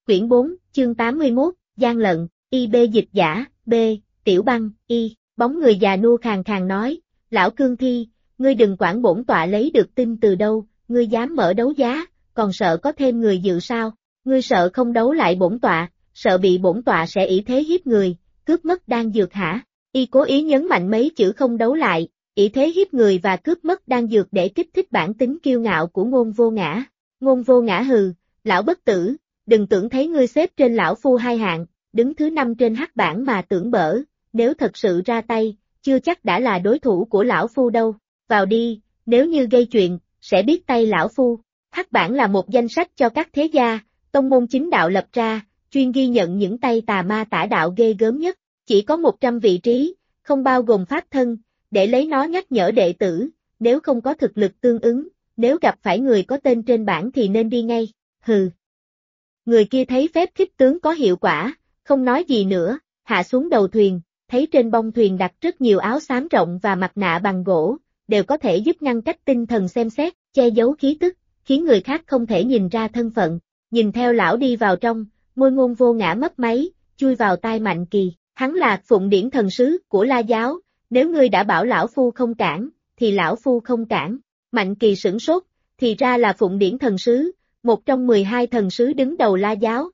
Quyển 4, chương 81, Gian lận, IB dịch giả, B, Tiểu Băng, Y, bóng người già nua khàn khàn nói, lão cương thi, ngươi đừng quản bổn tọa lấy được tin từ đâu, ngươi dám mở đấu giá, còn sợ có thêm người dự sao, ngươi sợ không đấu lại bổn tọa, sợ bị bổn tọa sẽ ỷ thế hiếp người, cướp mất đan dược hả? Y cố ý nhấn mạnh mấy chữ không đấu lại, ỷ thế hiếp người và cướp mất đan dược để kích thích bản tính kiêu ngạo của Ngôn Vô Ngã. Ngôn Vô Ngã hừ, lão bất tử, đừng tưởng thấy ngươi xếp trên lão phu hai hạng, đứng thứ 5 trên hắc bảng mà tưởng bở, nếu thật sự ra tay, chưa chắc đã là đối thủ của lão phu đâu, vào đi, nếu như gây chuyện, sẽ biết tay lão phu. Hắc bảng là một danh sách cho các thế gia, tông môn chính đạo lập ra, chuyên ghi nhận những tay tà ma tả đạo ghê gớm nhất, chỉ có 100 vị trí, không bao gồm pháp thân, để lấy nó nhắc nhở đệ tử, nếu không có thực lực tương ứng, nếu gặp phải người có tên trên bảng thì nên đi ngay, hừ. Người kia thấy phép khích tướng có hiệu quả, không nói gì nữa, hạ xuống đầu thuyền, thấy trên bông thuyền đặt rất nhiều áo xám rộng và mặt nạ bằng gỗ, đều có thể giúp ngăn cách tinh thần xem xét, che giấu khí tức, khiến người khác không thể nhìn ra thân phận. Nhìn theo lão đi vào trong, môi Ngôn Vô Ngã mấp máy, chui vào tai Mạnh Kỳ, hắn là Phụng Điển thần sứ của La giáo, nếu ngươi đã bảo lão phu không cản, thì lão phu không cản. Mạnh Kỳ sửng sốt, thì ra là Phụng Điển thần sứ, một trong 12 thần sứ đứng đầu La giáo,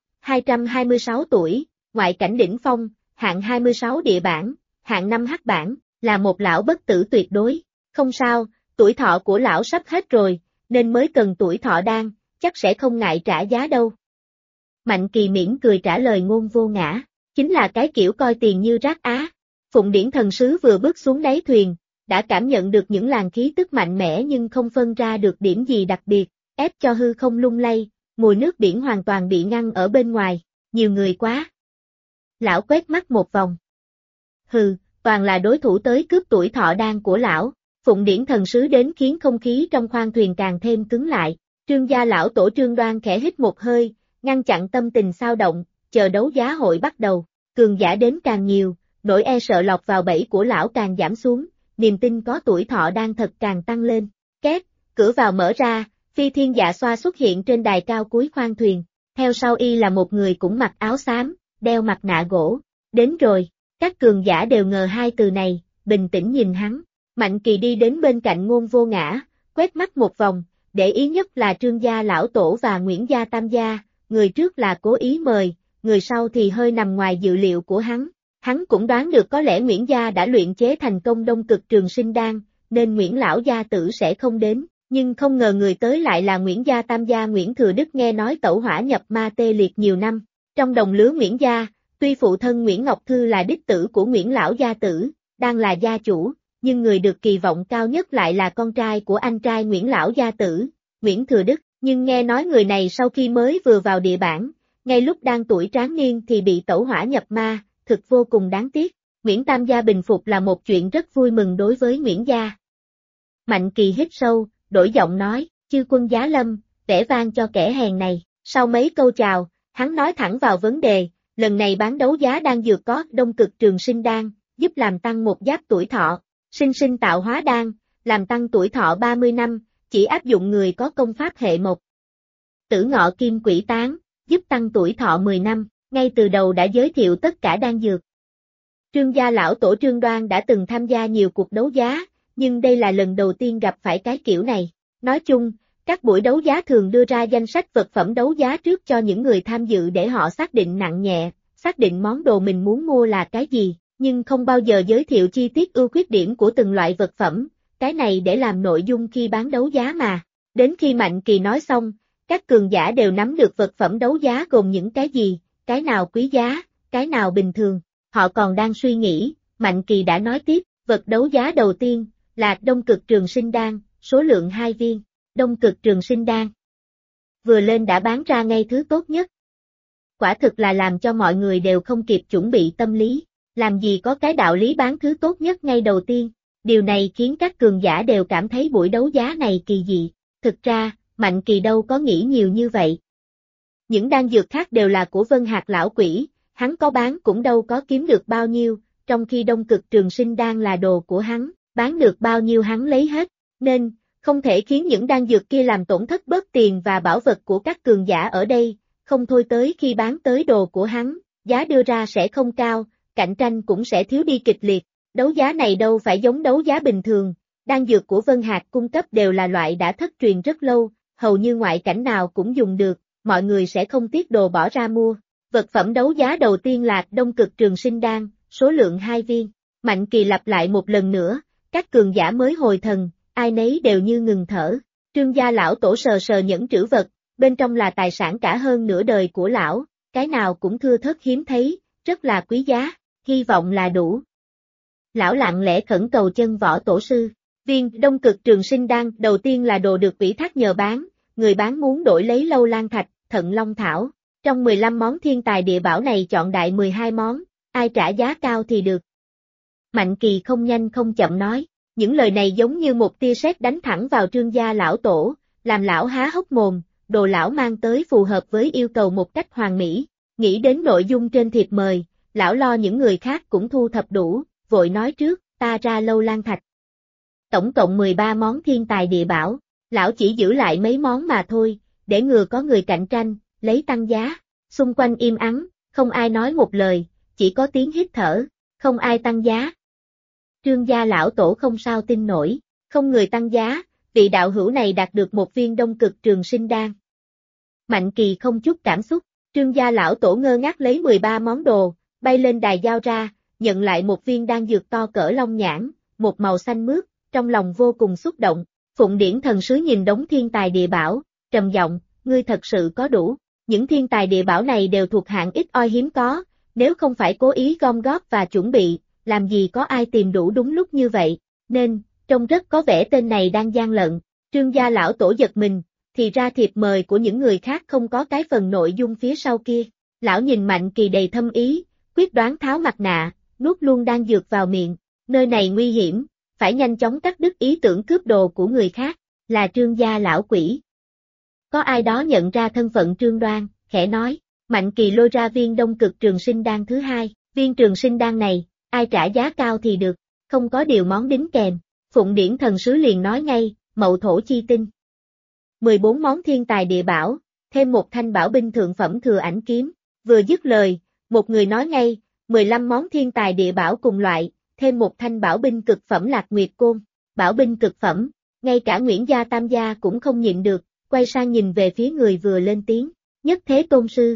226 tuổi, ngoại cảnh đỉnh phong, hạng 26 địa bảng, hạng 5 hắc bảng, là một lão bất tử tuyệt đối. Không sao, tuổi thọ của lão sắp hết rồi, nên mới cần tuổi thọ đan, chắc sẽ không ngại trả giá đâu. Mạnh Kỳ mỉm cười trả lời Ngôn Vô Ngã, chính là cái kiểu coi tiền như rác á. Phụng Điển thần sứ vừa bước xuống đáy thuyền, đã cảm nhận được những làn khí tức mạnh mẽ nhưng không phân ra được điểm gì đặc biệt, ép cho hư không lung lay, mùi nước biển hoàn toàn bị ngăn ở bên ngoài, nhiều người quá. Lão quét mắt một vòng. Hừ, toàn là đối thủ tới cướp tuổi thọ đan của lão. Phụng Điển thần sứ đến khiến không khí trong khoang thuyền càng thêm cứng lại. Trương gia lão tổ Trương Đoan khẽ hít một hơi, ngăn chặn tâm tình xao động, chờ đấu giá hội bắt đầu. Cường giả đến càng nhiều, nỗi e sợ lọt vào bẫy của lão càng giảm xuống, niềm tin có tuổi thọ đan thật càng tăng lên. Két, cửa vào mở ra, Phi Thiên Dạ Xoa xuất hiện trên đài cao cuối khoang thuyền. Theo sau y là một người cũng mặc áo xám, đeo mặt nạ gỗ. Đến rồi, các cường giả đều ngờ hai từ này, bình tĩnh nhìn hắn. Mạnh Kỳ đi đến bên cạnh Ngôn Vô Ngã, quét mắt một vòng, để ý nhất là Trương gia lão tổ và Nguyễn gia tam gia, người trước là cố ý mời, người sau thì hơi nằm ngoài dự liệu của hắn. Hắn cũng đoán được có lẽ Nguyễn gia đã luyện chế thành công Đông Cực Trường Sinh Đan, nên Nguyễn lão gia tử sẽ không đến, nhưng không ngờ người tới lại là Nguyễn gia tam gia Nguyễn Thừa Đức nghe nói tẩu hỏa nhập ma tê liệt nhiều năm. Trong đồng lứa Nguyễn gia, tuy phụ thân Nguyễn Ngọc Thư là đích tử của Nguyễn lão gia tử, đang là gia chủ, nhưng người được kỳ vọng cao nhất lại là con trai của anh trai Nguyễn lão gia tử, Nguyễn Thừa Đức, nhưng nghe nói người này sau khi mới vừa vào địa bản, ngay lúc đang tuổi tráng niên thì bị tẩu hỏa nhập ma, thực vô cùng đáng tiếc. Nguyễn tam gia bình phục là một chuyện rất vui mừng đối với Nguyễn gia. Mạnh Kỳ hít sâu, đổi giọng nói, chư quân giá lâm, vẻ vang cho kẻ hèn này. Sau mấy câu chào, hắn nói thẳng vào vấn đề, lần này bán đấu giá đan dược có Đông Cực Trường Sinh Đan, giúp làm tăng một giáp tuổi thọ, sinh sinh tạo hóa đan, làm tăng tuổi thọ 30 năm, chỉ áp dụng người có công pháp hệ mộc. Tử Ngọ Kim Quỷ Tán, giúp tăng tuổi thọ 10 năm, ngay từ đầu đã giới thiệu tất cả đan dược. Trương gia lão tổ Trương Đoan đã từng tham gia nhiều cuộc đấu giá, nhưng đây là lần đầu tiên gặp phải cái kiểu này. Nói chung, các buổi đấu giá thường đưa ra danh sách vật phẩm đấu giá trước cho những người tham dự để họ xác định nặng nhẹ, xác định món đồ mình muốn mua là cái gì, nhưng không bao giờ giới thiệu chi tiết ưu khuyết điểm của từng loại vật phẩm, cái này để làm nội dung khi bán đấu giá mà. Đến khi Mạnh Kỳ nói xong, các cường giả đều nắm được vật phẩm đấu giá gồm những cái gì, cái nào quý giá, cái nào bình thường. Họ còn đang suy nghĩ, Mạnh Kỳ đã nói tiếp, vật đấu giá đầu tiên là Đông Cực Trường Sinh Đan, số lượng 2 viên. Đông Cực Trường Sinh Đan vừa lên đã bán ra ngay thứ tốt nhất. Quả thực là làm cho mọi người đều không kịp chuẩn bị tâm lý, làm gì có cái đạo lý bán thứ tốt nhất ngay đầu tiên. Điều này khiến các cường giả đều cảm thấy buổi đấu giá này kỳ dị. Thực ra, Mạnh Kỳ đâu có nghĩ nhiều như vậy. Những đan dược khác đều là của Vân Hạc lão quỷ, hắn có bán cũng đâu có kiếm được bao nhiêu, trong khi Đông Cực Trường Sinh Đan là đồ của hắn, bán được bao nhiêu hắn lấy hết, nên không thể khiến những đan dược kia làm tổn thất bớt tiền và bảo vật của các cường giả ở đây, không thôi tới khi bán tới đồ của hắn, giá đưa ra sẽ không cao, cạnh tranh cũng sẽ thiếu đi kịch liệt. Đấu giá này đâu phải giống đấu giá bình thường, đan dược của Vân Hạc cung cấp đều là loại đã thất truyền rất lâu, hầu như ngoại cảnh nào cũng dùng được, mọi người sẽ không tiếc đồ bỏ ra mua. Vật phẩm đấu giá đầu tiên là Đông Cực Trường Sinh Đan, số lượng 2 viên. Mạnh Kỳ lặp lại một lần nữa, các cường giả mới hồi thần, ai nấy đều như ngừng thở. Trương gia lão tổ sờ sờ nhẫn trữ vật, bên trong là tài sản cả hơn nửa đời của lão, cái nào cũng thưa thớt hiếm thấy, rất là quý giá, hy vọng là đủ. Lão lặng lẽ khẩn cầu chân võ tổ sư. Viên Đông Cực Trường Sinh Đan đầu tiên là đồ được ủy thác nhờ bán, người bán muốn đổi lấy Lâu Lan Thạch, Thận Long Thảo. Trong 15 món thiên tài địa bảo này chọn đại 12 món, ai trả giá cao thì được. Mạnh Kỳ không nhanh không chậm nói, những lời này giống như một tia sét đánh thẳng vào Trương gia lão tổ, làm lão há hốc mồm, đồ lão mang tới phù hợp với yêu cầu một cách hoàn mỹ. Nghĩ đến nội dung trên thiệp mời, lão lo những người khác cũng thu thập đủ, vội nói trước, ta ra Lâu Lan Thạch. Tổng cộng 13 món thiên tài địa bảo, lão chỉ giữ lại mấy món mà thôi, để ngừa có người cạnh tranh, lấy tăng giá. Xung quanh im ắng, không ai nói một lời, chỉ có tiếng hít thở, không ai tăng giá. Trương gia lão tổ không sao tin nổi, không người tăng giá, vị đạo hữu này đạt được một viên Đông Cực Trường Sinh Đan. Mạnh Kỳ không chút cảm xúc, Trương gia lão tổ ngơ ngác lấy 13 món đồ, bay lên đài giao ra, nhận lại một viên đan dược to cỡ long nhãn, một màu xanh mướt, trong lòng vô cùng xúc động. Phụng Điển thần sứ nhìn đống thiên tài địa bảo, trầm giọng, ngươi thật sự có đủ. Những thiên tài địa bảo này đều thuộc hạng ít oi hiếm có, nếu không phải cố ý gom góp và chuẩn bị, làm gì có ai tìm đủ đúng lúc như vậy, nên, trông rất có vẻ tên này đang gian lận. Trương gia lão tổ giật mình, thì ra thiệp mời của những người khác không có cái phần nội dung phía sau kia. Lão nhìn Mạnh Kỳ đầy thâm ý, quyết đoán tháo mặt nạ, nuốt luôn đan dược vào miệng, nơi này nguy hiểm, phải nhanh chóng cắt đứt ý tưởng cướp đồ của người khác, là Trương gia lão quỷ. Có ai đó nhận ra thân phận Trương Đoan, khẽ nói, Mạnh Kỳ lôi ra viên Đông Cực Trường Sinh Đan thứ hai, viên Trường Sinh Đan này, ai trả giá cao thì được, không có điều món đính kèm. Phụng Điển thần sứ liền nói ngay, mậu thổ chi tinh. 14 món thiên tài địa bảo, thêm một thanh bảo binh thượng phẩm thừa ảnh kiếm, vừa dứt lời, một người nói ngay, 15 món thiên tài địa bảo cùng loại, thêm một thanh bảo binh cực phẩm Lạc Nguyệt Côn, bảo binh cực phẩm, ngay cả Nguyễn gia Tam gia cũng không nhịn được, quay sang nhìn về phía người vừa lên tiếng, Nhất Thế Tôn Sư.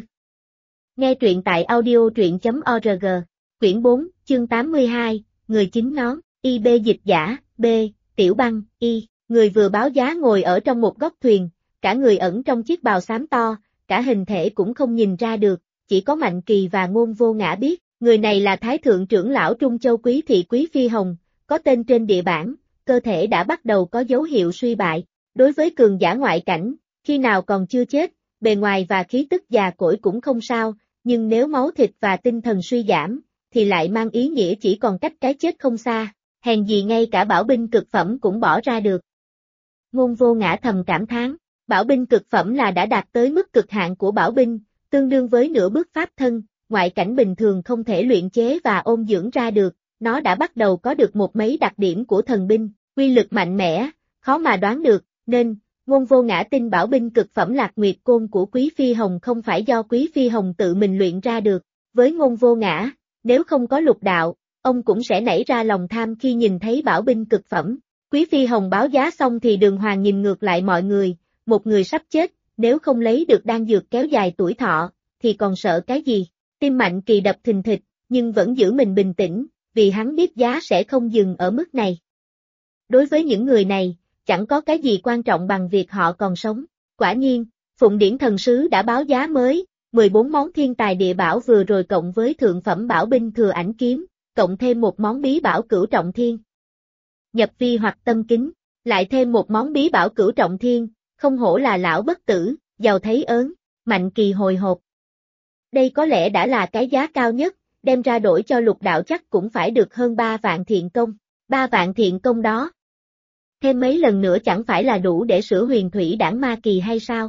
Nghe truyện tại audio.org, quyển 4, chương 82, người chín nón, IB dịch giả, B, Tiểu Băng, Y, người vừa báo giá ngồi ở trong một góc thuyền, cả người ẩn trong chiếc bào xám to, cả hình thể cũng không nhìn ra được, chỉ có Mạnh Kỳ và Ngôn Vô Ngã biết, người này là Thái Thượng trưởng lão Trung Châu Quý Thị Quý Phi Hồng, có tên trên địa bản, cơ thể đã bắt đầu có dấu hiệu suy bại, đối với cường giả ngoại cảnh, khi nào còn chưa chết, bề ngoài và khí tức già cỗi cũng không sao, nhưng nếu máu thịt và tinh thần suy giảm, thì lại mang ý nghĩa chỉ còn cách cái chết không xa, hèn gì ngay cả bảo binh cực phẩm cũng bỏ ra được. Ngôn Vô Ngã thầm cảm thán, bảo binh cực phẩm là đã đạt tới mức cực hạn của bảo binh, tương đương với nửa bước pháp thân, ngoại cảnh bình thường không thể luyện chế và ôn dưỡng ra được, nó đã bắt đầu có được một mấy đặc điểm của thần binh, quy lực mạnh mẽ, khó mà đoán được, nên, Ngôn Vô Ngã tin bảo binh cực phẩm Lạc Nguyệt Côn của Quý Phi Hồng không phải do Quý Phi Hồng tự mình luyện ra được, với Ngôn Vô Ngã, nếu không có lục đạo, ông cũng sẽ nảy ra lòng tham khi nhìn thấy bảo binh cực phẩm. Quý Phi Hồng báo giá xong thì Đường Hoàng nhìn ngược lại mọi người, một người sắp chết, nếu không lấy được đan dược kéo dài tuổi thọ, thì còn sợ cái gì? Tim Mạnh Kỳ đập thình thịch, nhưng vẫn giữ mình bình tĩnh, vì hắn biết giá sẽ không dừng ở mức này. Đối với những người này, chẳng có cái gì quan trọng bằng việc họ còn sống. Quả nhiên, Phụng Điển thần sứ đã báo giá mới, 14 món thiên tài địa bảo vừa rồi cộng với thượng phẩm bảo binh thừa ảnh kiếm, cộng thêm một món bí bảo Cửu Trọng Thiên. Nhập vi hoặc tâm kính, lại thêm một món bí bảo Cửu Trọng Thiên, không hổ là lão bất tử, giàu thấy ớn, Mạnh Kỳ hồi hộp. Đây có lẽ đã là cái giá cao nhất, đem ra đổi cho lục đạo chắc cũng phải được hơn 3 vạn thiện công. 3 vạn thiện công đó. Thêm mấy lần nữa chẳng phải là đủ để sửa huyền thủy đảng ma kỳ hay sao?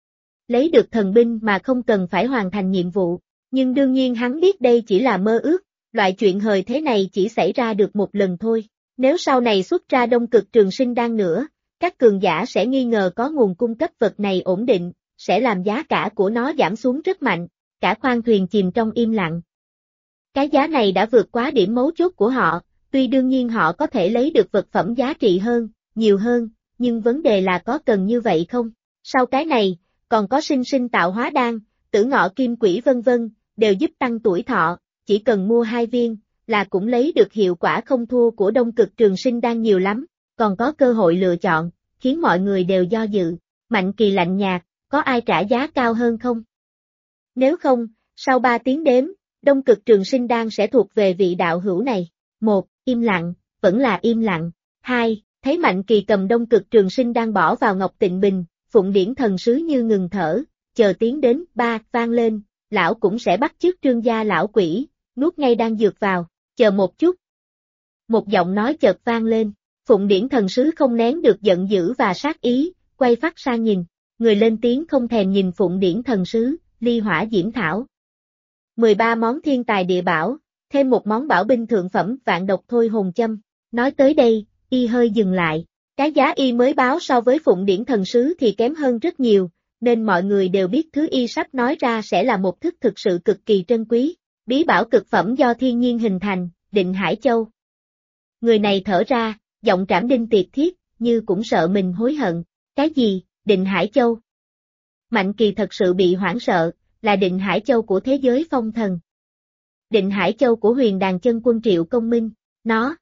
Lấy được thần binh mà không cần phải hoàn thành nhiệm vụ, nhưng đương nhiên hắn biết đây chỉ là mơ ước, loại chuyện hời thế này chỉ xảy ra được một lần thôi. Nếu sau này xuất ra Đông Cực Trường Sinh Đan nữa, các cường giả sẽ nghi ngờ có nguồn cung cấp vật này ổn định, sẽ làm giá cả của nó giảm xuống rất mạnh, cả khoang thuyền chìm trong im lặng. Cái giá này đã vượt quá điểm mấu chốt của họ, tuy đương nhiên họ có thể lấy được vật phẩm giá trị hơn, nhiều hơn, nhưng vấn đề là có cần như vậy không? Sau cái này, còn có sinh sinh tạo hóa đan, tử ngọ kim quỷ vân vân, đều giúp tăng tuổi thọ, chỉ cần mua 2 viên, là cũng lấy được hiệu quả không thua của Đông Cực Trường Sinh Đan nhiều lắm, còn có cơ hội lựa chọn, khiến mọi người đều do dự. Mạnh Kỳ lạnh nhạt, có ai trả giá cao hơn không? Nếu không, sau 3 tiếng đếm, Đông Cực Trường Sinh Đan sẽ thuộc về vị đạo hữu này. 1. Im lặng, vẫn là im lặng. 2. Thấy Mạnh Kỳ cầm Đông Cực Trường Sinh Đan bỏ vào ngọc tịnh bình, Phụng Điển thần sứ như ngừng thở, chờ tiếng đến 3 vang lên, lão cũng sẽ bắt chước Trương gia lão quỷ, nuốt ngay đan dược vào, chờ một chút. Một giọng nói chợt vang lên, Phụng Điển thần sứ không nén được giận dữ và sát ý, quay phát sang nhìn, người lên tiếng không thèm nhìn Phụng Điển thần sứ, ly hỏa diễm thảo. 13 món thiên tài địa bảo, thêm một món bảo binh thượng phẩm vạn độc thôi hồn châm, nói tới đây, y hơi dừng lại, cái giá y mới báo so với Phụng Điển thần sứ thì kém hơn rất nhiều, nên mọi người đều biết thứ y sắp nói ra sẽ là một thức thực sự cực kỳ trân quý, bí bảo cực phẩm do thiên nhiên hình thành, Định Hải Châu. Người này thở ra, giọng trảm đinh tiệt thiết, như cũng sợ mình hối hận, cái gì, Định Hải Châu? Mạnh Kỳ thật sự bị hoảng sợ, là Định Hải Châu của thế giới phong thần. Định Hải Châu của Huyền Đàn Chân Quân Triệu Công Minh, nó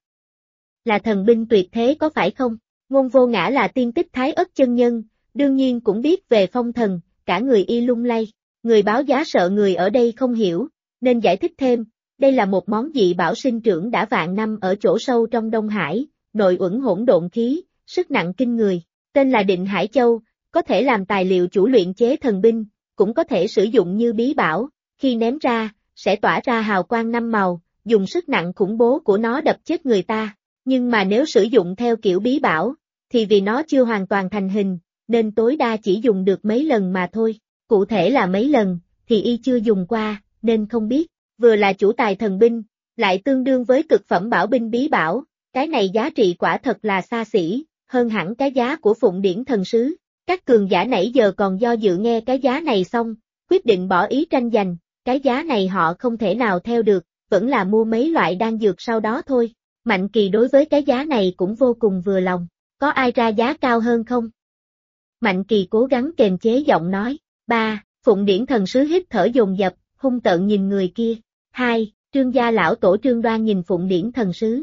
là thần binh tuyệt thế có phải không? Ngôn Vô Ngã là tiên tích Thái Ất chân nhân, đương nhiên cũng biết về phong thần, cả người y lung lay, người báo giá sợ người ở đây không hiểu, nên giải thích thêm, đây là một món dị bảo sinh trưởng đã vạn năm ở chỗ sâu trong Đông Hải, nội uẩn hỗn độn khí, sức nặng kinh người, tên là Định Hải Châu, có thể làm tài liệu chủ luyện chế thần binh, cũng có thể sử dụng như bí bảo, khi ném ra, sẽ tỏa ra hào quang 5 màu, dùng sức nặng khủng bố của nó đập chết người ta, nhưng mà nếu sử dụng theo kiểu bí bảo, thì vì nó chưa hoàn toàn thành hình, nên tối đa chỉ dùng được mấy lần mà thôi, cụ thể là mấy lần, thì y chưa dùng qua, nên không biết, vừa là chủ tài thần binh, lại tương đương với cực phẩm bảo binh bí bảo, cái này giá trị quả thật là xa xỉ, hơn hẳn cái giá của Phụng Điển thần sứ. Các cường giả nãy giờ còn do dự nghe cái giá này xong, quyết định bỏ ý tranh giành, cái giá này họ không thể nào theo được, vẫn là mua mấy loại đan dược sau đó thôi. Mạnh Kỳ đối với cái giá này cũng vô cùng vừa lòng, có ai ra giá cao hơn không? Mạnh Kỳ cố gắng kềm chế giọng nói, 3. Phụng Điển thần sứ hít thở dồn dập, hung tợn nhìn người kia. 2. Trương gia lão tổ Trương Đoan nhìn Phụng Điển thần sứ.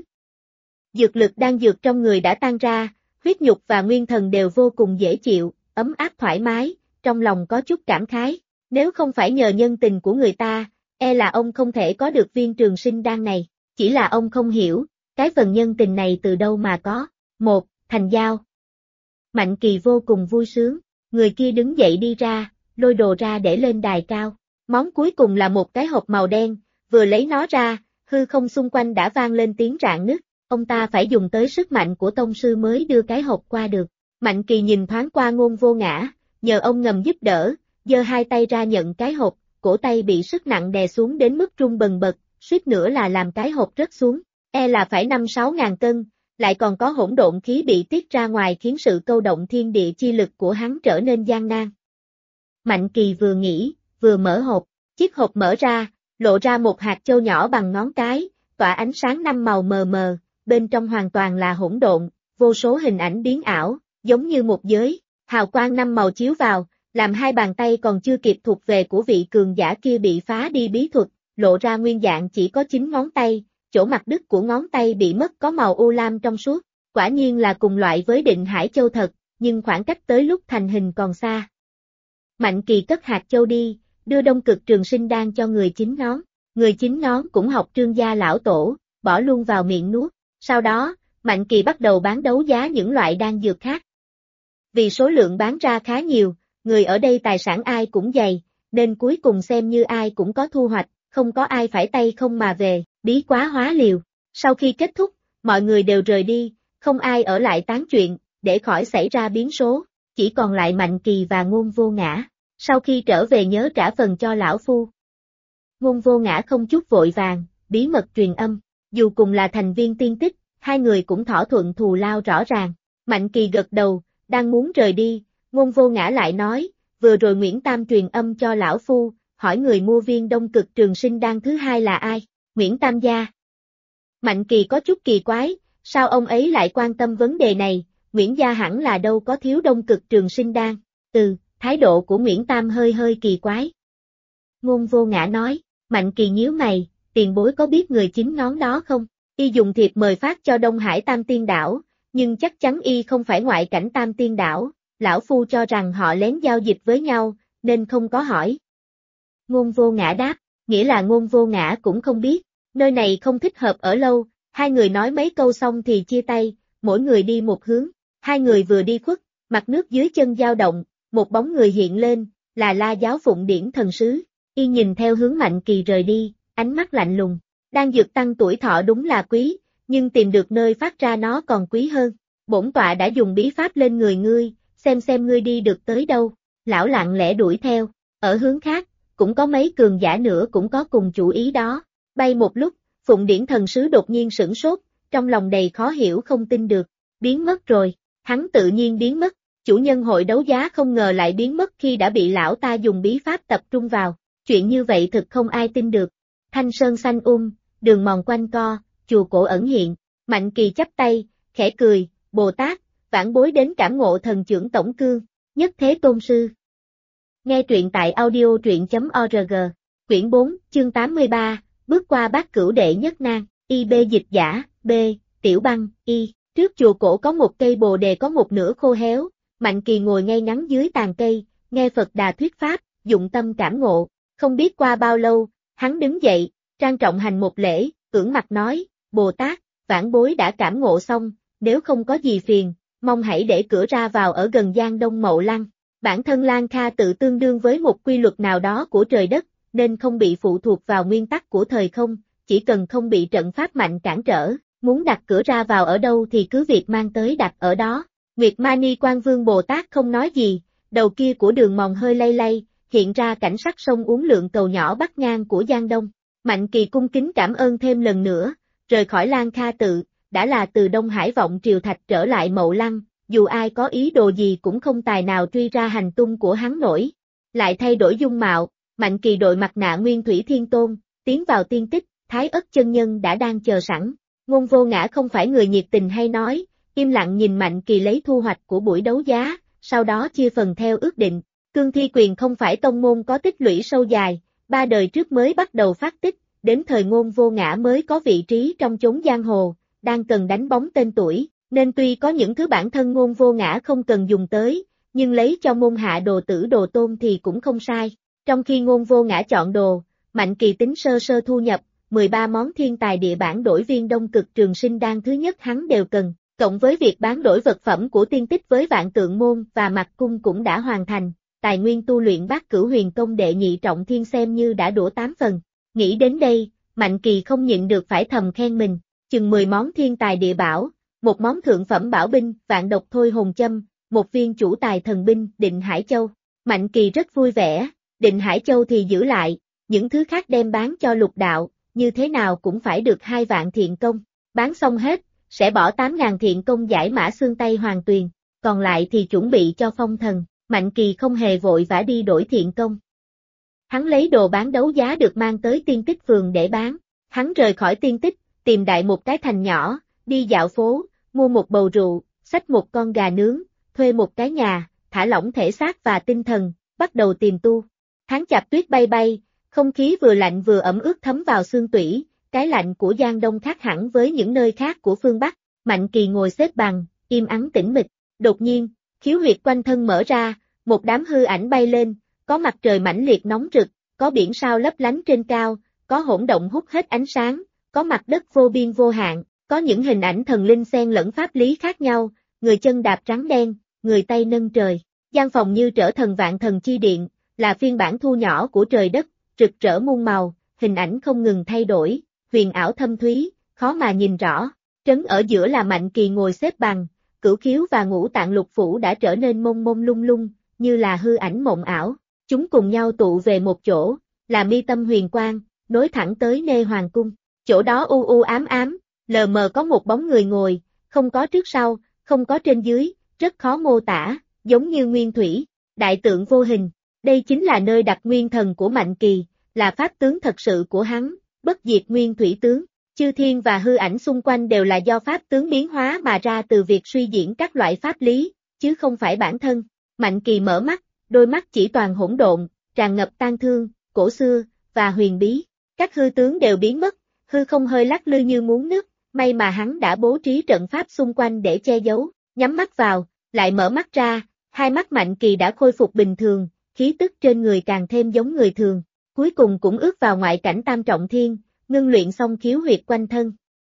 Dược lực đan dược trong người đã tan ra, huyết nhục và nguyên thần đều vô cùng dễ chịu, ấm áp thoải mái, trong lòng có chút cảm khái, nếu không phải nhờ nhân tình của người ta, e là ông không thể có được viên trường sinh đan này, chỉ là ông không hiểu, cái phần nhân tình này từ đâu mà có. 1. Thành giao. Mạnh Kỳ vô cùng vui sướng, người kia đứng dậy đi ra, lôi đồ ra để lên đài cao, món cuối cùng là một cái hộp màu đen, vừa lấy nó ra, hư không xung quanh đã vang lên tiếng rạn nứt, ông ta phải dùng tới sức mạnh của tông sư mới đưa cái hộp qua được. Mạnh Kỳ nhìn thoáng qua Ngôn Vô Ngã, nhờ ông ngầm giúp đỡ, giơ hai tay ra nhận cái hộp, cổ tay bị sức nặng đè xuống đến mức rung bần bật, suýt nữa là làm cái hộp rớt xuống, e là phải 5-6 ngàn cân, lại còn có hỗn độn khí bị tiết ra ngoài khiến sự câu động thiên địa chi lực của hắn trở nên gian nan. Mạnh Kỳ vừa nghĩ, vừa mở hộp, chiếc hộp mở ra, lộ ra một hạt châu nhỏ bằng ngón cái, tỏa ánh sáng 5 màu mờ mờ, bên trong hoàn toàn là hỗn độn, vô số hình ảnh biến ảo, giống như một giới, hào quang 5 màu chiếu vào, làm hai bàn tay còn chưa kịp thuộc về của vị cường giả kia bị phá đi bí thuật, lộ ra nguyên dạng chỉ có 9 ngón tay, chỗ mặt đứt của ngón tay bị mất có màu u lam trong suốt, quả nhiên là cùng loại với Định Hải Châu thật, nhưng khoảng cách tới lúc thành hình còn xa. Mạnh Kỳ cất hạt châu đi, đưa Đông Cực Trường Sinh Đan cho người 9 ngón, người 9 ngón cũng học Trương gia lão tổ, bỏ luôn vào miệng nuốt, sau đó, Mạnh Kỳ bắt đầu bán đấu giá những loại đan dược khác. Vì số lượng bán ra khá nhiều, người ở đây tài sản ai cũng dày, nên cuối cùng xem như ai cũng có thu hoạch, không có ai phải tay không mà về, bí quá hóa liều. Sau khi kết thúc, mọi người đều rời đi, không ai ở lại tán chuyện, để khỏi xảy ra biến số, chỉ còn lại Mạnh Kỳ và Ngôn Vô Ngã. Sau khi trở về nhớ trả phần cho lão phu. Ngôn Vô Ngã không chút vội vàng, bí mật truyền âm, dù cùng là thành viên tiên tích, hai người cũng thỏa thuận thù lao rõ ràng. Mạnh Kỳ gật đầu, đang muốn rời đi, Ngôn Vô Ngã lại nói, vừa rồi Nguyễn Tam truyền âm cho lão phu, hỏi người mua viên Đông Cực Trường Sinh Đan thứ hai là ai, Nguyễn Tam gia. Mạnh Kỳ có chút kỳ quái, sao ông ấy lại quan tâm vấn đề này, Nguyễn gia hẳn là đâu có thiếu Đông Cực Trường Sinh Đan, thái độ của Nguyễn Tam hơi kỳ quái. Ngôn Vô Ngã nói, Mạnh Kỳ nhíu mày, tiền bối có biết người chính ngón đó không? Y dùng thiệp mời phát cho Đông Hải Tam Tiên Đảo, nhưng chắc chắn y không phải ngoại cảnh Tam Tiên Đảo, lão phu cho rằng họ lén giao dịch với nhau, nên không có hỏi. Ngôn Vô Ngã đáp, nghĩa là Ngôn Vô Ngã cũng không biết, nơi này không thích hợp ở lâu, hai người nói mấy câu xong thì chia tay, mỗi người đi một hướng, hai người vừa đi khuất, mặt nước dưới chân dao động, một bóng người hiện lên, là La Giáo Phụng Điển Thần Sứ, y nhìn theo hướng Mạnh Kỳ rời đi, ánh mắt lạnh lùng, đan dược tăng tuổi thọ đúng là quý, nhưng tìm được nơi phát ra nó còn quý hơn, bổn tọa đã dùng bí pháp lên người ngươi, xem ngươi đi được tới đâu, lão lặng lẽ đuổi theo, ở hướng khác, cũng có mấy cường giả nữa cũng có cùng chủ ý đó, bay một lúc, Phụng Điển Thần Sứ đột nhiên sửng sốt, trong lòng đầy khó hiểu không tin được, biến mất rồi, hắn tự nhiên biến mất, chủ nhân hội đấu giá không ngờ lại biến mất khi đã bị lão ta dùng bí pháp tập trung vào, chuyện như vậy thực không ai tin được, thanh sơn xanh đường mòn quanh co, chùa cổ ẩn hiện, Mạnh Kỳ chắp tay, khẽ cười, Bồ Tát, vãn bối đến cảm ngộ thần trưởng tổng cương, nhất thế tôn sư. Nghe truyện tại audio truyện.org, quyển 4, chương 83, bước qua bát cửu đệ nhất nan, IB dịch giả, B, Tiểu Băng, Y, trước chùa cổ có một cây bồ đề có một nửa khô héo, Mạnh Kỳ ngồi ngay ngắn dưới tàn cây, nghe Phật Đà thuyết pháp, dụng tâm cảm ngộ, không biết qua bao lâu, hắn đứng dậy, trang trọng hành một lễ, ưỡn mặt nói, Bồ Tát, vãn bối đã cảm ngộ xong, nếu không có gì phiền, mong hãy để cửa ra vào ở gần Giang Đông Mậu Lăng. Bản thân Lan Kha tự tương đương với một quy luật nào đó của trời đất, nên không bị phụ thuộc vào nguyên tắc của thời không, chỉ cần không bị trận pháp mạnh cản trở, muốn đặt cửa ra vào ở đâu thì cứ việc mang tới đặt ở đó. Nguyệt Mani Quan Vương Bồ Tát không nói gì, đầu kia của đường mòn hơi lay lay, hiện ra cảnh sắc sông uốn lượn cầu nhỏ bắc ngang của Giang Đông. Mạnh Kỳ cung kính cảm ơn thêm lần nữa, rời khỏi Lan Kha tự, đã là từ Đông Hải vọng triều thạch trở lại Mậu Lăng, dù ai có ý đồ gì cũng không tài nào truy ra hành tung của hắn nổi. Lại thay đổi dung mạo, Mạnh Kỳ đội mặt nạ Nguyên Thủy Thiên Tôn, tiến vào tiên tích, Thái Ất chân nhân đã đang chờ sẵn. Ngôn Vô Ngã không phải người nhiệt tình hay nói, im lặng nhìn Mạnh Kỳ lấy thu hoạch của buổi đấu giá, sau đó chia phần theo ước định. Cương Thi Quyền không phải tông môn có tích lũy sâu dài, 3 đời trước mới bắt đầu phát tích, đến thời Ngôn Vô Ngã mới có vị trí trong chốn giang hồ, đang cần đánh bóng tên tuổi, nên tuy có những thứ bản thân Ngôn Vô Ngã không cần dùng tới, nhưng lấy cho môn hạ đồ tử đồ tôn thì cũng không sai. Trong khi Ngôn Vô Ngã chọn đồ, Mạnh Kỳ tính sơ sơ thu nhập, 13 món thiên tài địa bản đổi viên Đông Cực Trường Sinh Đan thứ nhất hắn đều cần, cộng với việc bán đổi vật phẩm của tiên tích với Vạn Tượng Môn và Mạc Cung cũng đã hoàn thành, tài nguyên tu luyện Bát Cửu Huyền Công đệ nhị trọng thiên xem như đã đổ 8 phần. Nghĩ đến đây, Mạnh Kỳ không nhịn được phải thầm khen mình, chừng 10 món thiên tài địa bảo, một món thượng phẩm bảo binh, Vạn Độc Thôi Hồn Châm, một viên chủ tài thần binh, Định Hải Châu. Mạnh Kỳ rất vui vẻ, Định Hải Châu thì giữ lại, những thứ khác đem bán cho Lục Đạo, như thế nào cũng phải được 2 vạn thiện công, bán xong hết, sẽ bỏ 8.000 thiện công giải Mã Xương Tây Hoàng Tuyền, còn lại thì chuẩn bị cho Phong Thần. Mạnh Kỳ không hề vội vã đi đổi thiện công. Hắn lấy đồ bán đấu giá được mang tới tiên tích phường để bán, hắn rời khỏi tiên tích, tìm đại một cái thành nhỏ, đi dạo phố, mua một bầu rượu, xách một con gà nướng, thuê một cái nhà, thả lỏng thể xác và tinh thần, bắt đầu tìm tu. Tháng Chạp tuyết bay bay, không khí vừa lạnh vừa ẩm ướt thấm vào xương tủy, cái lạnh của Giang Đông khác hẳn với những nơi khác của phương Bắc. Mạnh Kỳ ngồi xếp bằng, im ắng tĩnh mịch, đột nhiên, khiếu huyệt quanh thân mở ra, một đám hư ảnh bay lên, có mặt trời mãnh liệt nóng rực, có biển sao lấp lánh trên cao, có hỗn động hút hết ánh sáng, có mặt đất vô biên vô hạn, có những hình ảnh thần linh xen lẫn pháp lý khác nhau, người chân đạp trắng đen, người tay nâng trời, gian phòng như trở thần vạn thần chi điện, là phiên bản thu nhỏ của trời đất, rực rỡ muôn màu, hình ảnh không ngừng thay đổi, huyền ảo thâm thúy, khó mà nhìn rõ. Trấn ở giữa là Mạnh Kỳ ngồi xếp bằng, cửu khiếu và ngũ tạng lục phủ đã trở nên mông mông lung lung, như là hư ảnh mộng ảo. Chúng cùng nhau tụ về một chỗ, là mi tâm huyền quang, nối thẳng tới Nê Hoàng Cung. Chỗ đó u u ám ám, lờ mờ có một bóng người ngồi, không có trước sau, không có trên dưới, rất khó mô tả, giống như nguyên thủy. Đại tượng vô hình, đây chính là nơi đặt nguyên thần của Mạnh Kỳ, là pháp tướng thật sự của hắn, bất diệt nguyên thủy tướng. Chư thiên và hư ảnh xung quanh đều là do pháp tướng biến hóa mà ra từ việc suy diễn các loại pháp lý, chứ không phải bản thân. Mạnh Kỳ mở mắt, đôi mắt chỉ toàn hỗn độn, tràn ngập tang thương, cổ xưa, và huyền bí. Các hư tướng đều biến mất, hư không hơi lắc lư như muốn nứt, may mà hắn đã bố trí trận pháp xung quanh để che giấu. Nhắm mắt vào, lại mở mắt ra, hai mắt Mạnh Kỳ đã khôi phục bình thường, khí tức trên người càng thêm giống người thường. Cuối cùng cũng ước vào ngoại cảnh tam trọng thiên, ngưng luyện xong khiếu huyệt quanh thân.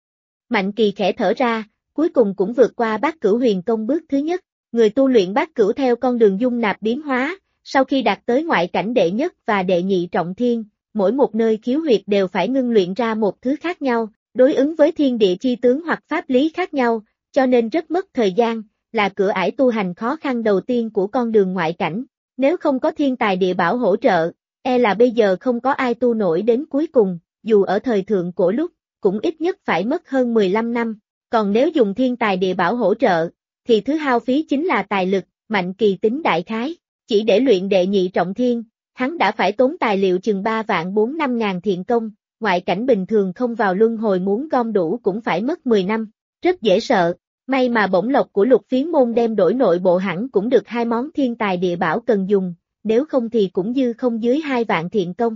Mạnh Kỳ khẽ thở ra, cuối cùng cũng vượt qua Bát Cửu Huyền Công bước thứ nhất. Người tu luyện Bát Cửu theo con đường dung nạp biến hóa, sau khi đạt tới ngoại cảnh đệ nhất và đệ nhị trọng thiên, mỗi một nơi khiếu huyệt đều phải ngưng luyện ra một thứ khác nhau, đối ứng với thiên địa chi tướng hoặc pháp lý khác nhau, cho nên rất mất thời gian, là cửa ải tu hành khó khăn đầu tiên của con đường ngoại cảnh. Nếu không có thiên tài địa bảo hỗ trợ, là bây giờ không có ai tu nổi đến cuối cùng, dù ở thời thượng cổ lúc, cũng ít nhất phải mất hơn 15 năm, còn nếu dùng thiên tài địa bảo hỗ trợ, thì thứ hao phí chính là tài lực. Mạnh Kỳ tính đại khái, chỉ để luyện đệ nhị trọng thiên, hắn đã phải tốn tài liệu chừng 3.400.000 ngàn thiện công, ngoại cảnh bình thường không vào luân hồi muốn gom đủ cũng phải mất 10 năm, rất dễ sợ. May mà bổng lộc của Lục Phiến môn đem đổi nội bộ hẳn cũng được 2 món thiên tài địa bảo cần dùng, nếu không thì cũng dư không dưới 2 vạn thiện công.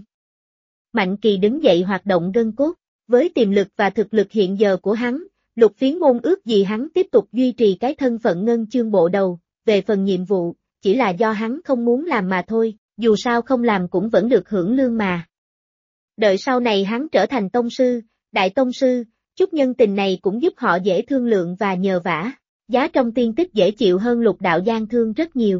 Mạnh Kỳ đứng dậy hoạt động gân cốt, với tiềm lực và thực lực hiện giờ của hắn, Lục Phiến môn ước gì hắn tiếp tục duy trì cái thân phận ngân chương bộ đầu, về phần nhiệm vụ, chỉ là do hắn không muốn làm mà thôi, dù sao không làm cũng vẫn được hưởng lương mà. Đợi sau này hắn trở thành tông sư, đại tông sư, chút nhân tình này cũng giúp họ dễ thương lượng và nhờ vả, giá trong tiên tích dễ chịu hơn Lục đạo gian thương rất nhiều.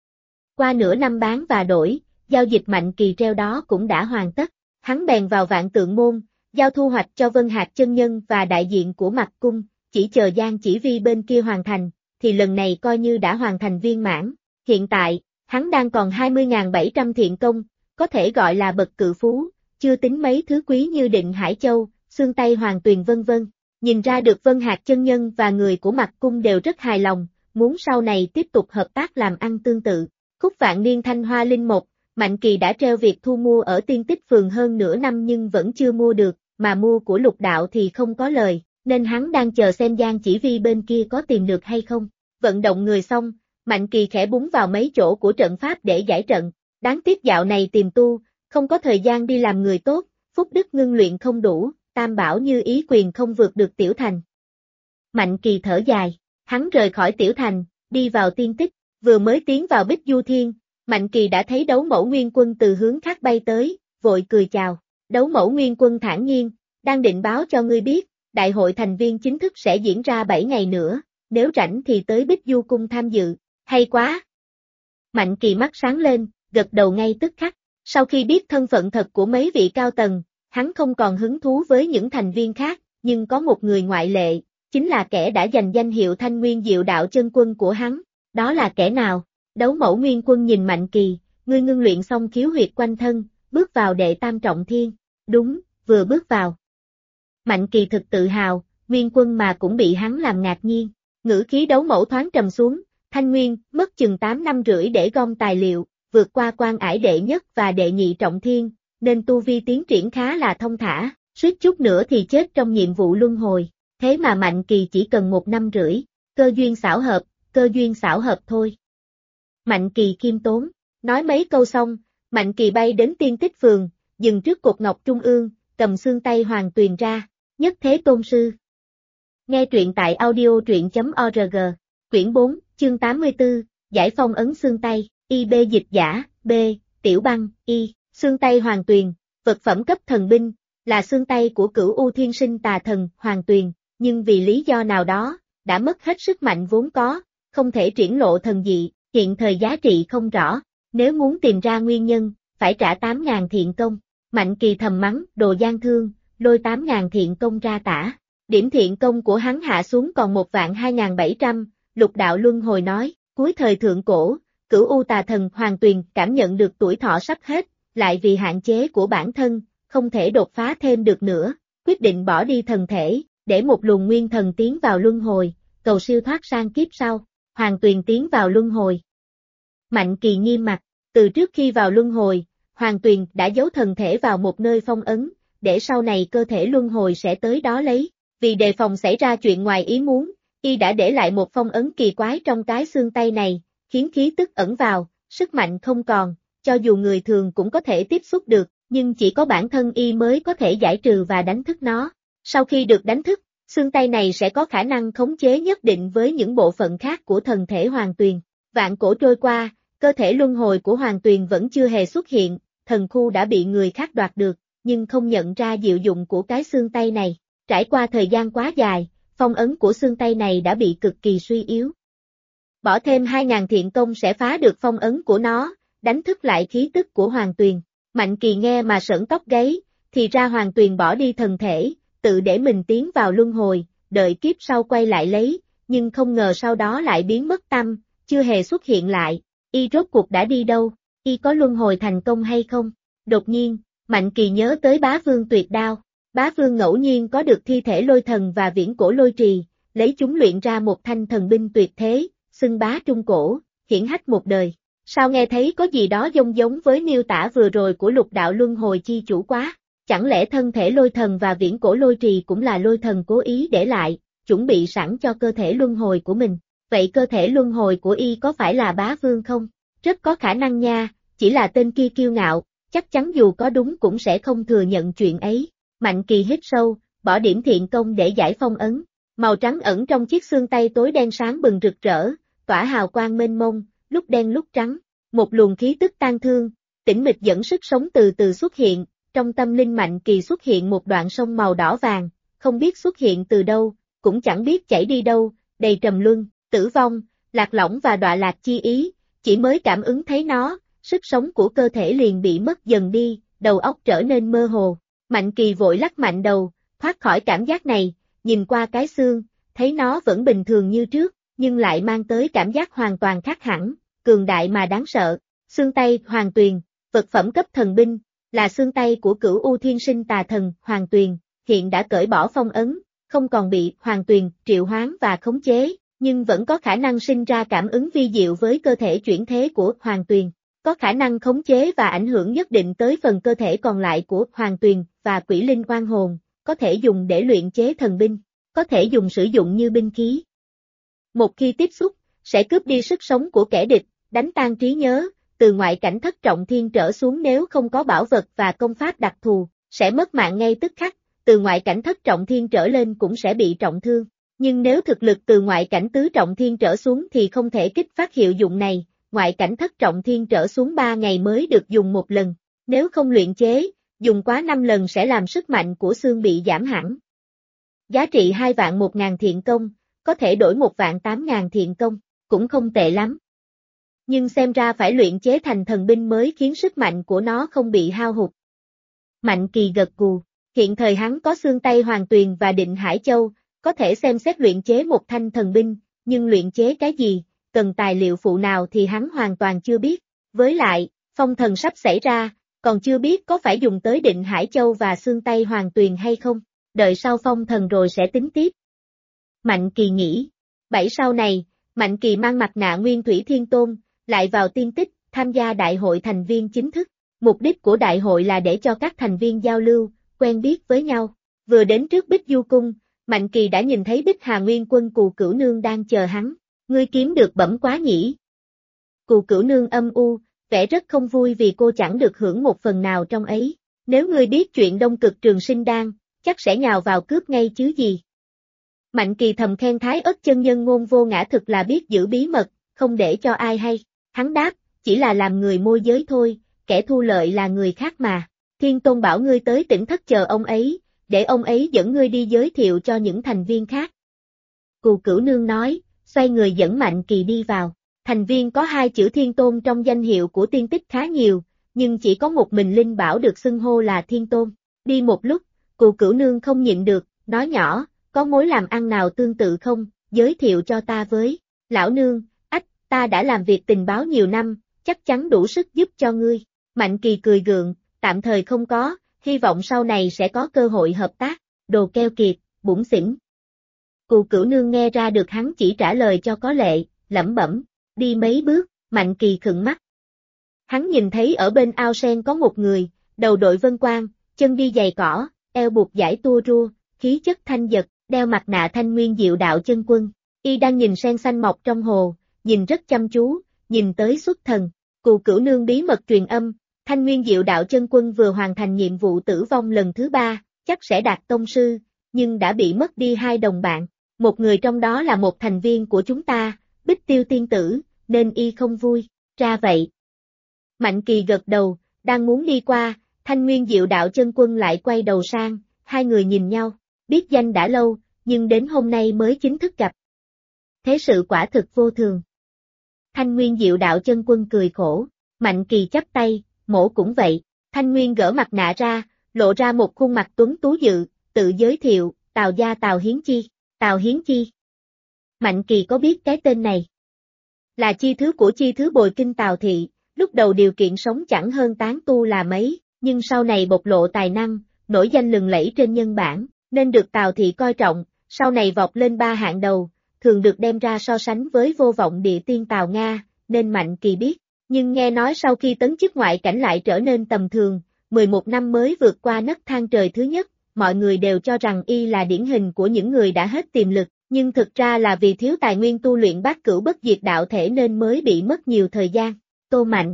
Qua nửa năm bán và đổi, giao dịch Mạnh Kỳ treo đó cũng đã hoàn tất, hắn bèn vào Vạn Tượng môn, giao thu hoạch cho Vân Hạc chân nhân và đại diện của Mạc Cung, chỉ chờ Giang Chỉ Vi bên kia hoàn thành, thì lần này coi như đã hoàn thành viên mãn. Hiện tại, hắn đang còn 20.700 thiện công, có thể gọi là bậc cự phú, chưa tính mấy thứ quý như Định Hải Châu, xương tay Hoàng Tuyền vân vân. Nhìn ra được Vân Hạc chân nhân và người của Mạc Cung đều rất hài lòng, muốn sau này tiếp tục hợp tác làm ăn tương tự. Khúc Vạn Niên Thanh Hoa Linh Mộc, Mạnh Kỳ đã treo việc thu mua ở Tiên Tích Phường hơn nửa năm nhưng vẫn chưa mua được, mà mua của Lục đạo thì không có lời, nên hắn đang chờ xem Giang Chỉ Vi bên kia có tìm được hay không. Vận động người xong, Mạnh Kỳ khẽ búng vào mấy chỗ của trận pháp để giải trận, đáng tiếc dạo này tìm tu, không có thời gian đi làm người tốt, phúc đức ngưng luyện không đủ, tam bảo như ý quyền không vượt được Tiểu Thành. Mạnh Kỳ thở dài, hắn rời khỏi Tiểu Thành, đi vào Tiên Tích, vừa mới tiến vào Bích Du Thiên, Mạnh Kỳ đã thấy Đấu Mẫu Nguyên Quân từ hướng khác bay tới, vội cười chào. Đấu Mẫu Nguyên Quân thản nhiên, đang định báo cho ngươi biết, đại hội thành viên chính thức sẽ diễn ra 7 ngày nữa, nếu rảnh thì tới Bích Du Cung tham dự, hay quá. Mạnh Kỳ mắt sáng lên, gật đầu ngay tức khắc, sau khi biết thân phận thật của mấy vị cao tầng, hắn không còn hứng thú với những thành viên khác, nhưng có một người ngoại lệ, chính là kẻ đã giành danh hiệu Thanh Nguyên Diệu Đạo Chân Quân của hắn, đó là kẻ nào? Đấu Mẫu Nguyên Quân nhìn Mạnh Kỳ, ngươi ngưng luyện xong khiếu huyệt quanh thân, bước vào đệ tam trọng thiên, đúng, vừa bước vào. Mạnh Kỳ thực tự hào, Nguyên Quân mà cũng bị hắn làm ngạc nhiên, ngữ khí Đấu Mẫu thoáng trầm xuống, Thanh Nguyên, mất chừng 8 năm rưỡi để gom tài liệu, vượt qua quan ải đệ nhất và đệ nhị trọng thiên, nên tu vi tiến triển khá là thông thả, suýt chút nữa thì chết trong nhiệm vụ luân hồi, thế mà Mạnh Kỳ chỉ cần 1 năm rưỡi, cơ duyên xảo hợp thôi. Mạnh Kỳ khiêm tốn, nói mấy câu xong, Mạnh Kỳ bay đến Tiên Tích Phường, dừng trước cột ngọc trung ương, cầm xương tay Hoàng Tuyền ra, nhất thế tôn sư. Nghe truyện tại audio.org, quyển 4, chương 84, giải phong ấn xương tay, IB dịch giả, B, Tiểu Băng, Y, xương tay Hoàng Tuyền, vật phẩm cấp thần binh, là xương tay của Cửu U Thiên Sinh tà thần Hoàng Tuyền, nhưng vì lý do nào đó, đã mất hết sức mạnh vốn có, không thể triển lộ thần dị, hiện thời giá trị không rõ, nếu muốn tìm ra nguyên nhân, phải trả 8.000 thiện công. Mạnh Kỳ thầm mắng, đồ gian thương, lôi 8.000 thiện công ra tả. Điểm thiện công của hắn hạ xuống còn 1.2.700, Lục đạo luân hồi nói, cuối thời thượng cổ, Cửu U tà thần Hoàng Tuyền cảm nhận được tuổi thọ sắp hết, lại vì hạn chế của bản thân, không thể đột phá thêm được nữa, quyết định bỏ đi thần thể, để một luồng nguyên thần tiến vào luân hồi, cầu siêu thoát sang kiếp sau. Hoàng Tuyền tiến vào luân hồi. Mạnh Kỳ nghiêm mặt, từ trước khi vào luân hồi, Hoàng Tuyền đã giấu thần thể vào một nơi phong ấn, để sau này cơ thể luân hồi sẽ tới đó lấy. Vì đề phòng xảy ra chuyện ngoài ý muốn, y đã để lại một phong ấn kỳ quái trong cái xương tay này, khiến khí tức ẩn vào, sức mạnh không còn, cho dù người thường cũng có thể tiếp xúc được, nhưng chỉ có bản thân y mới có thể giải trừ và đánh thức nó. Sau khi được đánh thức, xương tay này sẽ có khả năng khống chế nhất định với những bộ phận khác của thần thể Hoàng Tuyền. Vạn cổ trôi qua, cơ thể luân hồi của Hoàng Tuyền vẫn chưa hề xuất hiện, thần khu đã bị người khác đoạt được, nhưng không nhận ra diệu dụng của cái xương tay này. Trải qua thời gian quá dài, phong ấn của xương tay này đã bị cực kỳ suy yếu. Bỏ thêm 2.000 thiện công sẽ phá được phong ấn của nó, đánh thức lại khí tức của Hoàng Tuyền. Mạnh Kỳ nghe mà sởn tóc gáy, thì ra Hoàng Tuyền bỏ đi thần thể, tự để mình tiến vào luân hồi, đợi kiếp sau quay lại lấy, nhưng không ngờ sau đó lại biến mất tăm, chưa hề xuất hiện lại. Y rốt cuộc đã đi đâu? Y có luân hồi thành công hay không? Đột nhiên, Mạnh Kỳ nhớ tới Bá Vương tuyệt đao. Bá Vương ngẫu nhiên có được thi thể lôi thần và viễn cổ lôi trì, lấy chúng luyện ra một thanh thần binh tuyệt thế, xưng bá trung cổ, hiển hách một đời. Sao nghe thấy có gì đó giống với miêu tả vừa rồi của lục đạo luân hồi chi chủ quá? Chẳng lẽ thân thể lôi thần và viễn cổ lôi trì cũng là lôi thần cố ý để lại, chuẩn bị sẵn cho cơ thể luân hồi của mình? Vậy cơ thể luân hồi của y có phải là Bá Vương không? Rất có khả năng nha, chỉ là tên kia kiêu ngạo, chắc chắn dù có đúng cũng sẽ không thừa nhận chuyện ấy. Mạnh Kỳ hít sâu, bỏ điểm thiện công để giải phong ấn. Màu trắng ẩn trong chiếc xương tay tối đen sáng bừng rực rỡ, tỏa hào quang mênh mông, lúc đen lúc trắng. Một luồng khí tức tan thương, tĩnh mịch dẫn sức sống từ từ xuất hiện, trong tâm linh Mạnh Kỳ xuất hiện một đoạn sông màu đỏ vàng, không biết xuất hiện từ đâu, cũng chẳng biết chảy đi đâu, đầy trầm luân, tử vong, lạc lõng và đọa lạc chi ý, chỉ mới cảm ứng thấy nó, sức sống của cơ thể liền bị mất dần đi, đầu óc trở nên mơ hồ. Mạnh Kỳ vội lắc mạnh đầu, thoát khỏi cảm giác này, nhìn qua cái xương, thấy nó vẫn bình thường như trước, nhưng lại mang tới cảm giác hoàn toàn khác hẳn, cường đại mà đáng sợ. Xương tay Hoàng Tuyền, vật phẩm cấp thần binh, là xương tay của Cửu U Thiên Sinh tà thần Hoàng Tuyền, hiện đã cởi bỏ phong ấn, không còn bị Hoàng Tuyền triệu hoán và khống chế, nhưng vẫn có khả năng sinh ra cảm ứng vi diệu với cơ thể chuyển thế của Hoàng Tuyền. Có khả năng khống chế và ảnh hưởng nhất định tới phần cơ thể còn lại của Hoàng Tuyền và Quỷ Linh Oan Hồn, có thể dùng để luyện chế thần binh, có thể dùng sử dụng như binh khí. Một khi tiếp xúc, sẽ cướp đi sức sống của kẻ địch, đánh tan trí nhớ, từ ngoại cảnh thất trọng thiên trở xuống nếu không có bảo vật và công pháp đặc thù, sẽ mất mạng ngay tức khắc, từ ngoại cảnh thất trọng thiên trở lên cũng sẽ bị trọng thương. Nhưng nếu thực lực từ ngoại cảnh tứ trọng thiên trở xuống thì không thể kích phát hiệu dụng này. Ngoại cảnh thất trọng thiên trở xuống 3 ngày mới được dùng một lần, nếu không luyện chế, dùng quá 5 lần sẽ làm sức mạnh của xương bị giảm hẳn. Giá trị 2.100.000 thiện công, có thể đổi 1.800.000 thiện công, cũng không tệ lắm. Nhưng xem ra phải luyện chế thành thần binh mới khiến sức mạnh của nó không bị hao hụt. Mạnh Kỳ gật gù, hiện thời hắn có xương tay Hoàng Tuyền và Định Hải Châu, có thể xem xét luyện chế một thanh thần binh, nhưng luyện chế cái gì? Cần tài liệu phụ nào thì hắn hoàn toàn chưa biết, với lại, phong thần sắp xảy ra, còn chưa biết có phải dùng tới Định Hải Châu và xương tay Hoàng Tuyền hay không, đợi sau phong thần rồi sẽ tính tiếp. Mạnh Kỳ nghĩ, sau này, Mạnh Kỳ mang mặt nạ Nguyên Thủy Thiên Tôn, lại vào Tiên Tích, tham gia đại hội thành viên chính thức, mục đích của đại hội là để cho các thành viên giao lưu, quen biết với nhau. Vừa đến trước Bích Du Cung, Mạnh Kỳ đã nhìn thấy Bích Hà Nguyên Quân Cù Cửu Nương đang chờ hắn. Ngươi kiếm được bẩm quá nhỉ? Cù Cửu Nương âm u, vẻ rất không vui vì cô chẳng được hưởng một phần nào trong ấy. Nếu ngươi biết chuyện Đông Cực Trường Sinh Đan, chắc sẽ nhào vào cướp ngay chứ gì. Mạnh Kỳ thầm khen Thái Ất chân nhân ngôn vô ngã thực là biết giữ bí mật, không để cho ai hay. Hắn đáp, chỉ là làm người môi giới thôi, kẻ thu lợi là người khác mà. Thiên Tôn bảo ngươi tới Tỉnh Thất chờ ông ấy, để ông ấy dẫn ngươi đi giới thiệu cho những thành viên khác. Cù Cửu Nương nói, xoay người dẫn Mạnh Kỳ đi vào. Thành viên có 2 chữ Thiên Tôn trong danh hiệu của Tiên Tích khá nhiều, nhưng chỉ có một mình Linh Bảo được xưng hô là Thiên Tôn. Đi một lúc, Cù Cửu Nương không nhịn được, nói nhỏ, có mối làm ăn nào tương tự không, giới thiệu cho ta với. Lão nương, ta đã làm việc tình báo nhiều năm, chắc chắn đủ sức giúp cho ngươi. Mạnh Kỳ cười gượng, tạm thời không có, hy vọng sau này sẽ có cơ hội hợp tác. Đồ keo kiệt, bủn xỉn. Cù Cửu Nương nghe ra được hắn chỉ trả lời cho có lệ, lẩm bẩm, đi mấy bước, Mạnh Kỳ khựng mắt. Hắn nhìn thấy ở bên ao sen có một người, đầu đội vân quan, chân đi giày cỏ, eo buộc dải tua rua, khí chất thanh giật, đeo mặt nạ Thanh Nguyên Diệu Đạo Chân Quân. Y đang nhìn sen xanh mọc trong hồ, nhìn rất chăm chú, nhìn tới xuất thần. Cù Cửu Nương bí mật truyền âm, Thanh Nguyên Diệu Đạo Chân Quân vừa hoàn thành nhiệm vụ tử vong lần thứ 3, chắc sẽ đạt tông sư, nhưng đã bị mất đi 2 đồng bạn. Một người trong đó là một thành viên của chúng ta, Bích Tiêu Tiên Tử, nên y không vui. Ra vậy. Mạnh Kỳ gật đầu, đang muốn đi qua, Thanh Nguyên Diệu Đạo Chân Quân lại quay đầu sang, hai người nhìn nhau, biết danh đã lâu, nhưng đến hôm nay mới chính thức gặp. Thế sự quả thực vô thường. Thanh Nguyên Diệu Đạo Chân Quân cười khổ, Mạnh Kỳ chắp tay, mổ cũng vậy. Thanh Nguyên gỡ mặt nạ ra, lộ ra một khuôn mặt tuấn tú dự, tự giới thiệu, Tào gia Tào Hiến Chi. Tào Hiến Chi. Mạnh Kỳ có biết cái tên này? Là chi thứ của chi thứ bồi kinh Tào Thị, lúc đầu điều kiện sống chẳng hơn tán tu là mấy, nhưng sau này bộc lộ tài năng, nổi danh lừng lẫy trên nhân bản, nên được Tào Thị coi trọng, sau này vọt lên 3 hạng đầu, thường được đem ra so sánh với vô vọng địa tiên Tào Nga, nên Mạnh Kỳ biết. Nhưng nghe nói sau khi tấn chức ngoại cảnh lại trở nên tầm thường, 11 năm mới vượt qua nấc thang trời thứ nhất, mọi người đều cho rằng y là điển hình của những người đã hết tiềm lực, nhưng thực ra là vì thiếu tài nguyên tu luyện Bát Cửu Bất Diệt đạo thể nên mới bị mất nhiều thời gian. Tô Mạnh.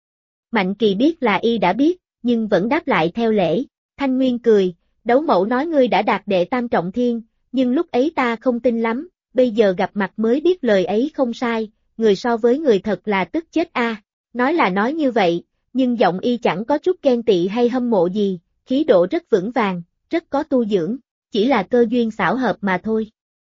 Mạnh Kỳ biết là y đã biết, nhưng vẫn đáp lại theo lễ. Thanh Nguyên cười, Đấu Mẫu nói ngươi đã đạt đệ tam trọng thiên, nhưng lúc ấy ta không tin lắm, bây giờ gặp mặt mới biết lời ấy không sai, người so với người thật là tức chết a. Nói là nói như vậy, nhưng giọng y chẳng có chút ghen tị hay hâm mộ gì, khí độ rất vững vàng, rất có tu dưỡng, chỉ là cơ duyên xảo hợp mà thôi.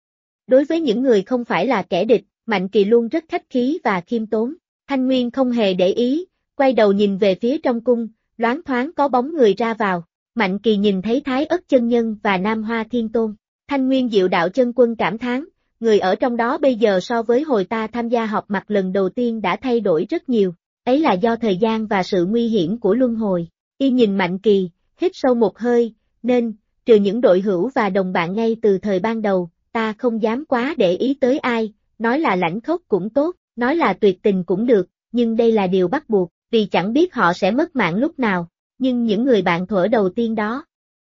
Đối với những người không phải là kẻ địch, Mạnh Kỳ luôn rất khách khí và khiêm tốn. Thanh Nguyên không hề để ý, quay đầu nhìn về phía trong cung, loáng thoáng có bóng người ra vào. Mạnh Kỳ nhìn thấy Thái Ất Chân Nhân và Nam Hoa Thiên Tôn. Thanh Nguyên Diệu Đạo Chân Quân cảm thán, người ở trong đó bây giờ so với hồi ta tham gia họp mặt lần đầu tiên đã thay đổi rất nhiều. Ấy là do thời gian và sự nguy hiểm của luân hồi. Y nhìn Mạnh Kỳ, hít sâu một hơi, nên, trừ những đội hữu và đồng bạn ngay từ thời ban đầu, ta không dám quá để ý tới ai, nói là lãnh khốc cũng tốt, nói là tuyệt tình cũng được, nhưng đây là điều bắt buộc, vì chẳng biết họ sẽ mất mạng lúc nào, nhưng những người bạn thuở đầu tiên đó,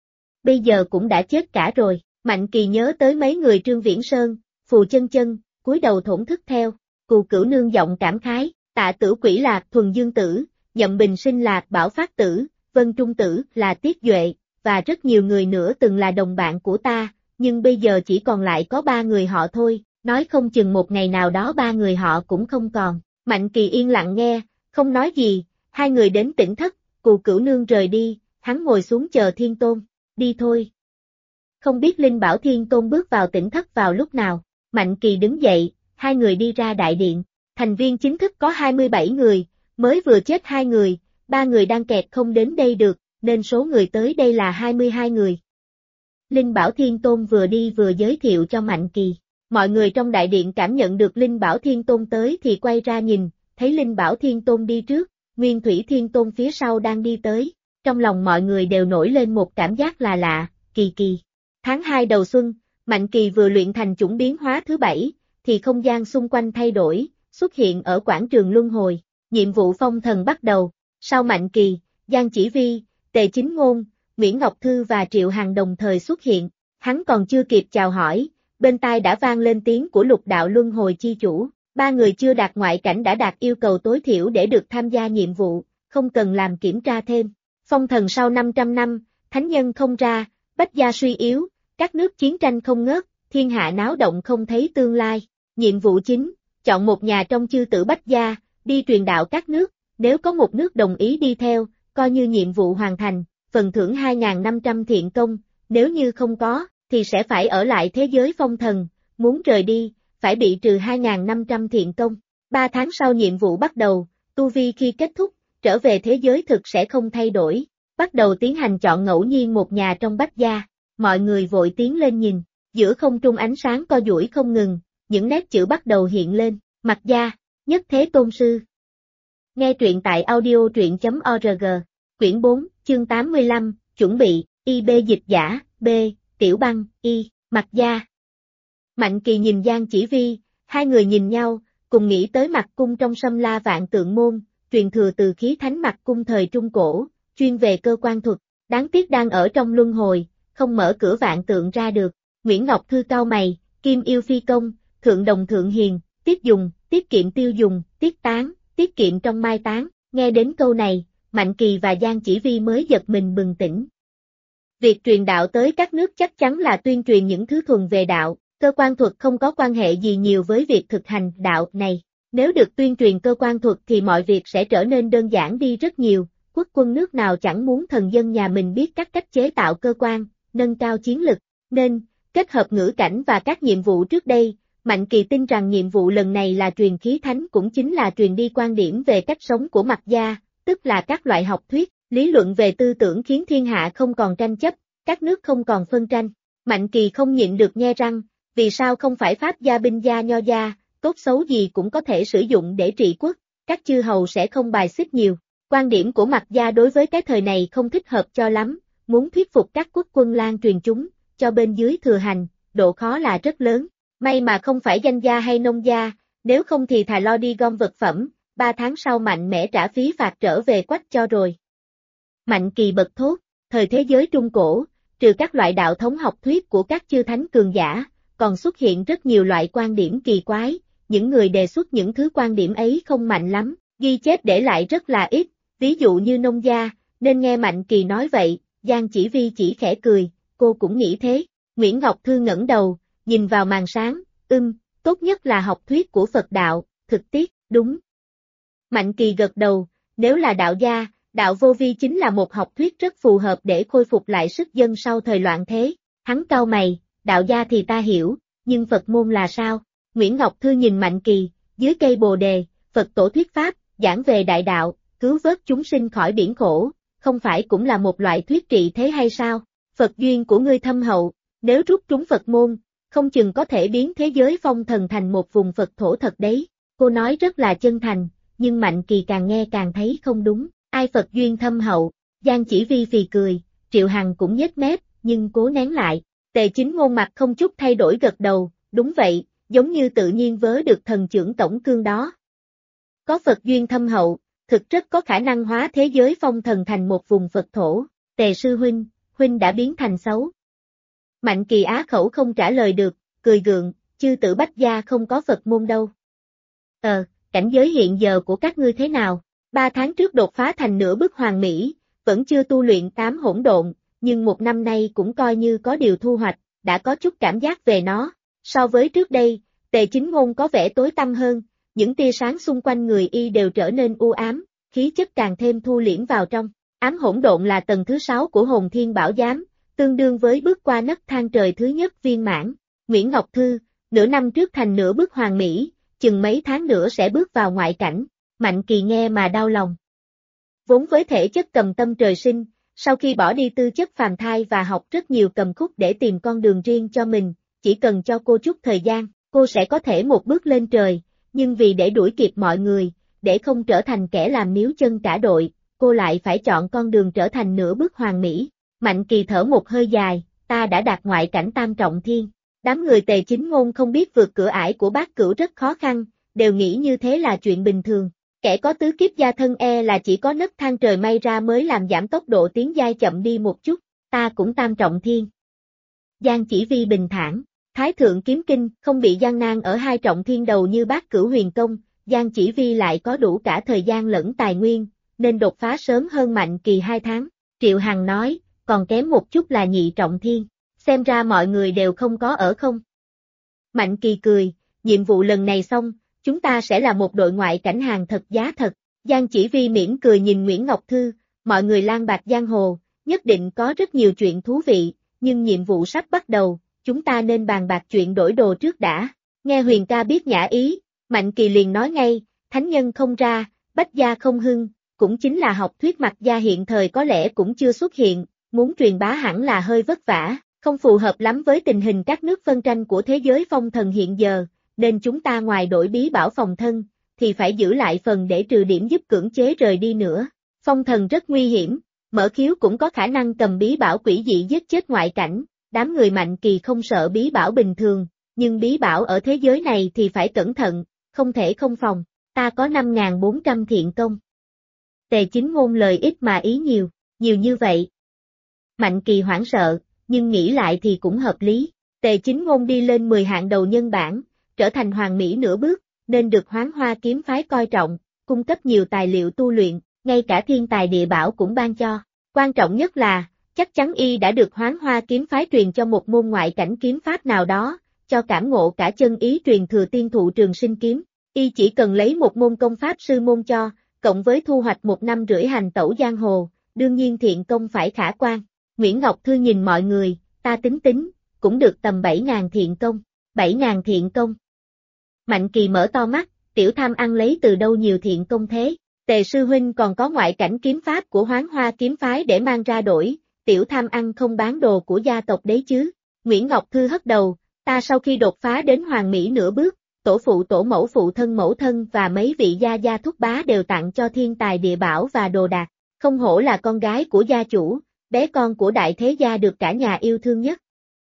bây giờ cũng đã chết cả rồi. Mạnh Kỳ nhớ tới mấy người Trương Viễn Sơn, Phù Chân Chân, cúi đầu thổn thức theo, Cù Cửu Nương giọng cảm khái, Tạ Tử Quỷ Lạc Thuần Dương Tử, Nhậm Bình Sinh Lạc Bảo Phát Tử, Vân Trung Tử là Tiết Duệ, và rất nhiều người nữa từng là đồng bạn của ta, nhưng bây giờ chỉ còn lại có 3 người họ thôi, nói không chừng một ngày nào đó 3 người họ cũng không còn. Mạnh Kỳ yên lặng nghe, không nói gì, hai người đến Tỉnh Thất, Cù Cửu Nương rời đi, hắn ngồi xuống chờ Thiên Tôn, đi thôi. Không biết Linh Bảo Thiên Tôn bước vào Tỉnh Thất vào lúc nào, Mạnh Kỳ đứng dậy, hai người đi ra đại điện, thành viên chính thức có 27 người, mới vừa chết 2 người, 3 người đang kẹt không đến đây được, nên số người tới đây là 22 người. Linh Bảo Thiên Tôn vừa đi vừa giới thiệu cho Mạnh Kỳ. Mọi người trong đại điện cảm nhận được Linh Bảo Thiên Tôn tới thì quay ra nhìn, thấy Linh Bảo Thiên Tôn đi trước, Nguyên Thủy Thiên Tôn phía sau đang đi tới. Trong lòng mọi người đều nổi lên một cảm giác là lạ, kỳ kỳ. Tháng 2 đầu xuân, Mạnh Kỳ vừa luyện thành chủng biến hóa thứ 7, thì không gian xung quanh thay đổi, xuất hiện ở quảng trường Luân Hồi. Nhiệm vụ phong thần bắt đầu. Sau Mạnh Kỳ, Giang Chỉ Vi, Tề Chính Ngôn, Nguyễn Ngọc Thư và Triệu Hằng đồng thời xuất hiện. Hắn còn chưa kịp chào hỏi, bên tai đã vang lên tiếng của Lục Đạo Luân Hồi chi chủ. 3 người chưa đạt ngoại cảnh đã đạt yêu cầu tối thiểu để được tham gia nhiệm vụ, không cần làm kiểm tra thêm. Phong thần sau 500 năm, thánh nhân không ra, bách gia suy yếu, các nước chiến tranh không ngớt, thiên hạ náo động không thấy tương lai. Nhiệm vụ chính, chọn một nhà trong chư tử bách gia, đi truyền đạo các nước, nếu có một nước đồng ý đi theo, coi như nhiệm vụ hoàn thành, phần thưởng 2.500 thiện công, nếu như không có, thì sẽ phải ở lại thế giới phong thần, muốn rời đi, phải bị trừ 2.500 thiện công. 3 tháng sau nhiệm vụ bắt đầu, tu vi khi kết thúc, trở về thế giới thực sẽ không thay đổi, bắt đầu tiến hành chọn ngẫu nhiên một nhà trong bách gia, mọi người vội tiến lên nhìn, giữa không trung ánh sáng co duỗi không ngừng, những nét chữ bắt đầu hiện lên, Mặc Gia, Nhất Thế Tôn Sư. Nghe truyện tại audio.org, quyển 4, chương 85, chuẩn bị, IB dịch giả, B, Tiểu Băng, Y, Mặc Gia. Mạnh Kỳ nhìn Giang Chỉ Vi, hai người nhìn nhau, cùng nghĩ tới Mặc Cung trong Sâm La Vạn Tượng Môn, truyền thừa từ khí thánh Mặc Cung thời Trung Cổ, chuyên về cơ quan thuật, đáng tiếc đang ở trong luân hồi, không mở cửa vạn tượng ra được. Nguyễn Ngọc Thư cau mày, Kim Yêu Phi Công, Thượng Đồng Thượng Hiền, tiết dùng, tiết kiệm tiêu dùng, tiết tán, tiết kiệm trong mai tán, nghe đến câu này, Mạnh Kỳ và Giang Chỉ Vi mới giật mình bừng tỉnh. Việc truyền đạo tới các nước chắc chắn là tuyên truyền những thứ thuần về đạo, cơ quan thuật không có quan hệ gì nhiều với việc thực hành đạo này. Nếu được tuyên truyền cơ quan thuật thì mọi việc sẽ trở nên đơn giản đi rất nhiều, quốc quân nước nào chẳng muốn thần dân nhà mình biết các cách chế tạo cơ quan, nâng cao chiến lực, nên, kết hợp ngữ cảnh và các nhiệm vụ trước đây, Mạnh Kỳ tin rằng nhiệm vụ lần này là truyền khí thánh cũng chính là truyền đi quan điểm về cách sống của Mạc gia, tức là các loại học thuyết, lý luận về tư tưởng khiến thiên hạ không còn tranh chấp, các nước không còn phân tranh. Mạnh Kỳ không nhịn được nhe răng, vì sao không phải Pháp gia binh gia nho gia, tốt xấu gì cũng có thể sử dụng để trị quốc, các chư hầu sẽ không bài xích nhiều. Quan điểm của Mạc gia đối với cái thời này không thích hợp cho lắm, muốn thuyết phục các quốc quân lan truyền chúng, cho bên dưới thừa hành, độ khó là rất lớn. May mà không phải danh gia hay nông gia, nếu không thì thà lo đi gom vật phẩm, 3 tháng sau mạnh mẽ trả phí phạt trở về quách cho rồi. Mạnh Kỳ bật thốt, thời thế giới Trung Cổ, trừ các loại đạo thống học thuyết của các chư thánh cường giả, còn xuất hiện rất nhiều loại quan điểm kỳ quái, những người đề xuất những thứ quan điểm ấy không mạnh lắm, ghi chép để lại rất là ít, ví dụ như nông gia, nên nghe Mạnh Kỳ nói vậy, Giang Chỉ Vi chỉ khẽ cười, cô cũng nghĩ thế. Nguyễn Ngọc Thư ngẩng đầu, nhìn vào màn sáng, tốt nhất là học thuyết của Phật đạo, thực tiết, đúng. Mạnh Kỳ gật đầu, nếu là đạo gia, đạo vô vi chính là một học thuyết rất phù hợp để khôi phục lại sức dân sau thời loạn thế. Hắn cau mày, đạo gia thì ta hiểu, nhưng Phật môn là sao? Nguyễn Ngọc Thư nhìn Mạnh Kỳ, dưới cây bồ đề, Phật tổ thuyết pháp, giảng về đại đạo, cứu vớt chúng sinh khỏi biển khổ, không phải cũng là một loại thuyết trị thế hay sao? Phật duyên của ngươi thâm hậu, nếu rút trúng Phật môn, không chừng có thể biến thế giới phong thần thành một vùng Phật thổ thật đấy. Cô nói rất là chân thành, nhưng Mạnh Kỳ càng nghe càng thấy không đúng. Ai Phật duyên thâm hậu? Giang Chỉ Vi phì cười, Triệu Hằng cũng nhếch mép, nhưng cố nén lại. Tề Chính Ngôn mặt không chút thay đổi gật đầu, đúng vậy, giống như tự nhiên vớ được thần trưởng tổng cương đó. Có Phật duyên thâm hậu, thực rất có khả năng hóa thế giới phong thần thành một vùng Phật thổ. Tề sư huynh đã biến thành xấu. Mạnh Kỳ á khẩu không trả lời được, cười gượng, chư tử Bách gia không có Phật môn đâu. Cảnh giới hiện giờ của các ngươi thế nào? 3 tháng trước đột phá thành nửa bước hoàn mỹ, vẫn chưa tu luyện 8 hỗn độn, nhưng một năm nay cũng coi như có điều thu hoạch, đã có chút cảm giác về nó. So với trước đây, Tề Chính Ngôn có vẻ tối tăm hơn, những tia sáng xung quanh người y đều trở nên u ám, khí chất càng thêm thu liễm vào trong. Ám hỗn độn là tầng thứ 6 của Hồn Thiên Bảo Giám, tương đương với bước qua nấc thang trời thứ nhất viên mãn. Nguyễn Ngọc Thư, nửa năm trước thành nửa bước hoàn mỹ, chừng mấy tháng nữa sẽ bước vào ngoại cảnh. Mạnh Kỳ nghe mà đau lòng. Vốn với thể chất cầm tâm trời sinh, sau khi bỏ đi tư chất phàm thai và học rất nhiều cầm khúc để tìm con đường riêng cho mình, chỉ cần cho cô chút thời gian, cô sẽ có thể một bước lên trời, nhưng vì để đuổi kịp mọi người, để không trở thành kẻ làm níu chân cả đội, cô lại phải chọn con đường trở thành nửa bước hoàn mỹ. Mạnh Kỳ thở một hơi dài, ta đã đạt ngoại cảnh tam trọng thiên. Đám người Tề Chính Ngôn không biết vượt cửa ải của Bát Cửu rất khó khăn, đều nghĩ như thế là chuyện bình thường. Kẻ có tứ kiếp gia thân là chỉ có nấc thang trời may ra mới làm giảm tốc độ tiến giai chậm đi một chút, ta cũng tam trọng thiên. Giang Chỉ Vi bình thản, Thái Thượng Kiếm Kinh không bị gian nan ở 2 trọng thiên đầu như Bát Cửu Huyền Công, Giang Chỉ Vi lại có đủ cả thời gian lẫn tài nguyên, nên đột phá sớm hơn Mạnh Kỳ 2 tháng. Triệu Hằng nói, còn kém một chút là nhị trọng thiên, xem ra mọi người đều không có ở không. Mạnh Kỳ cười, nhiệm vụ lần này xong, chúng ta sẽ là một đội ngoại cảnh hàng thật giá thật. Giang Chỉ Vi mỉm cười nhìn Nguyễn Ngọc Thư, mọi người lang bạc giang hồ, nhất định có rất nhiều chuyện thú vị, nhưng nhiệm vụ sắp bắt đầu, chúng ta nên bàn bạc chuyện đổi đồ trước đã. Nghe Huyền ca biết nhã ý, Mạnh Kỳ liền nói ngay, thánh nhân không ra, bách gia không hưng, cũng chính là học thuyết Mạc gia hiện thời có lẽ cũng chưa xuất hiện, muốn truyền bá hẳn là hơi vất vả, không phù hợp lắm với tình hình các nước phân tranh của thế giới phong thần hiện giờ, nên chúng ta ngoài đổi bí bảo phòng thân, thì phải giữ lại phần để trừ điểm giúp cưỡng chế rời đi nữa. Phong thần rất nguy hiểm, Mở Khiếu cũng có khả năng cầm bí bảo quỷ dị giết chết ngoại cảnh, đám người Mạnh Kỳ không sợ bí bảo bình thường, nhưng bí bảo ở thế giới này thì phải cẩn thận, không thể không phòng, ta có 5.400 thiện công. Tề Chính Ngôn lời ít mà ý nhiều, nhiều như vậy. Mạnh Kỳ hoảng sợ, nhưng nghĩ lại thì cũng hợp lý. Tề Chính Ngôn đi lên 10 hạng đầu nhân bảng, trở thành hoàng mỹ nửa bước, nên được Hoán Hoa kiếm phái coi trọng, cung cấp nhiều tài liệu tu luyện, ngay cả thiên tài địa bảo cũng ban cho. Quan trọng nhất là, chắc chắn y đã được Hoán Hoa kiếm phái truyền cho một môn ngoại cảnh kiếm pháp nào đó, cho cảm ngộ cả chân ý truyền thừa tiên thụ trường sinh kiếm. Y chỉ cần lấy một môn công pháp sư môn cho, cộng với thu hoạch 1 năm rưỡi hành tẩu giang hồ, đương nhiên thiện công phải khả quan. Nguyễn Ngọc Thư nhìn mọi người, ta tính, cũng được tầm 7.000 thiện công. 7.000 thiện công. Mạnh Kỳ mở to mắt, tiểu tham ăn lấy từ đâu nhiều thiện công thế? Tề sư huynh còn có ngoại cảnh kiếm pháp của Hoán Hoa kiếm phái để mang ra đổi, tiểu tham ăn không bán đồ của gia tộc đấy chứ? Nguyễn Ngọc Thư hất đầu, ta sau khi đột phá đến hoàng mỹ nửa bước, tổ phụ tổ mẫu thân và mấy vị gia thúc bá đều tặng cho thiên tài địa bảo và đồ đạc, không hổ là con gái của gia chủ, bé con của đại thế gia được cả nhà yêu thương nhất.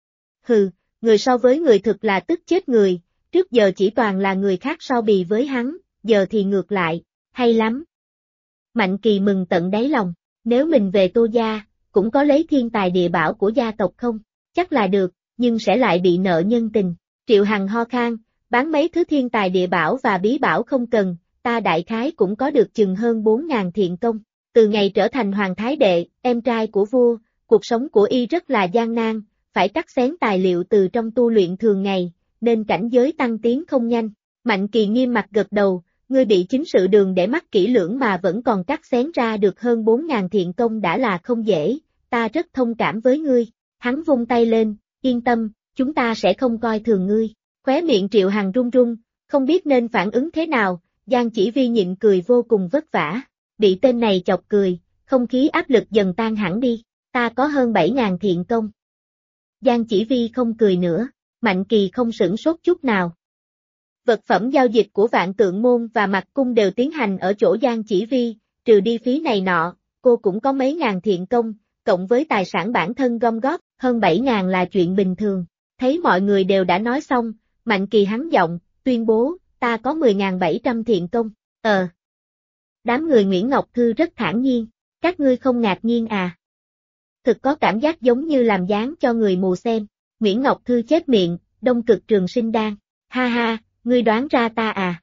Hừ, người so với người thực là tức chết người, trước giờ chỉ toàn là người khác so bì với hắn, giờ thì ngược lại, hay lắm. Mạnh Kỳ mừng tận đáy lòng, nếu mình về Tô gia, cũng có lấy thiên tài địa bảo của gia tộc không? Chắc là được, nhưng sẽ lại bị nợ nhân tình. Triệu Hằng ho khan, bán mấy thứ thiên tài địa bảo và bí bảo không cần, ta đại khái cũng có được chừng hơn 4.000 thiện công. Từ ngày trở thành hoàng thái đệ, em trai của vua, cuộc sống của y rất là gian nan, phải cắt xén tài liệu từ trong tu luyện thường ngày, nên cảnh giới tăng tiến không nhanh. Mạnh Kỳ nghiêm mặt gật đầu, ngươi bị chính sự đường để mắt kỹ lưỡng mà vẫn còn cắt xén ra được hơn 4.000 thiện công đã là không dễ, ta rất thông cảm với ngươi. Hắn vung tay lên, yên tâm, chúng ta sẽ không coi thường ngươi. Khóe miệng Triệu Hằng run run, không biết nên phản ứng thế nào, Giang Chỉ Vi nhịn cười vô cùng vất vả. Bị tên này chọc cười, không khí áp lực dần tan hẳn đi, ta có hơn 7.000 thiện công. Giang Chỉ Vi không cười nữa, Mạnh Kỳ không sửng sốt chút nào. Vật phẩm giao dịch của Vạn Tượng Môn và Mạc Cung đều tiến hành ở chỗ Giang Chỉ Vi, trừ đi phí này nọ, cô cũng có mấy ngàn thiện công, cộng với tài sản bản thân gom góp, hơn 7.000 là chuyện bình thường. Thấy mọi người đều đã nói xong, Mạnh Kỳ hắn giọng, tuyên bố, ta có 10.700 thiện công, Đám người Nguyễn Ngọc Thư rất thản nhiên, các ngươi không ngạc nhiên à? Thực có cảm giác giống như làm dáng cho người mù xem. Nguyễn Ngọc Thư chép miệng, Đông Cực Trường Sinh Đan, ha ha, ngươi đoán ra ta à?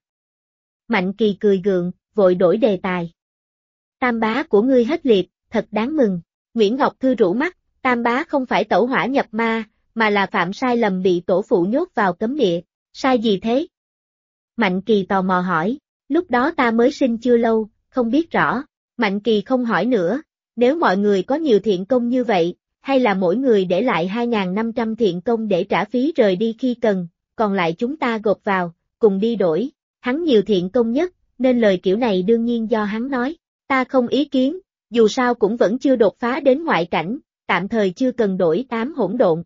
Mạnh Kỳ cười gượng, vội đổi đề tài. Tam bá của ngươi hết liệt, thật đáng mừng. Nguyễn Ngọc Thư rũ mắt, tam bá không phải tẩu hỏa nhập ma, mà là phạm sai lầm bị tổ phụ nhốt vào cấm địa. Sai gì thế? Mạnh Kỳ tò mò hỏi, lúc đó ta mới sinh chưa lâu, không biết rõ. Mạnh Kỳ không hỏi nữa, nếu mọi người có nhiều thiện công như vậy, hay là mỗi người để lại 2.500 thiện công để trả phí rời đi khi cần, còn lại chúng ta gộp vào, cùng đi đổi. Hắn nhiều thiện công nhất, nên lời kiểu này đương nhiên do hắn nói. Ta không ý kiến, dù sao cũng vẫn chưa đột phá đến ngoại cảnh, tạm thời chưa cần đổi 8 hỗn độn.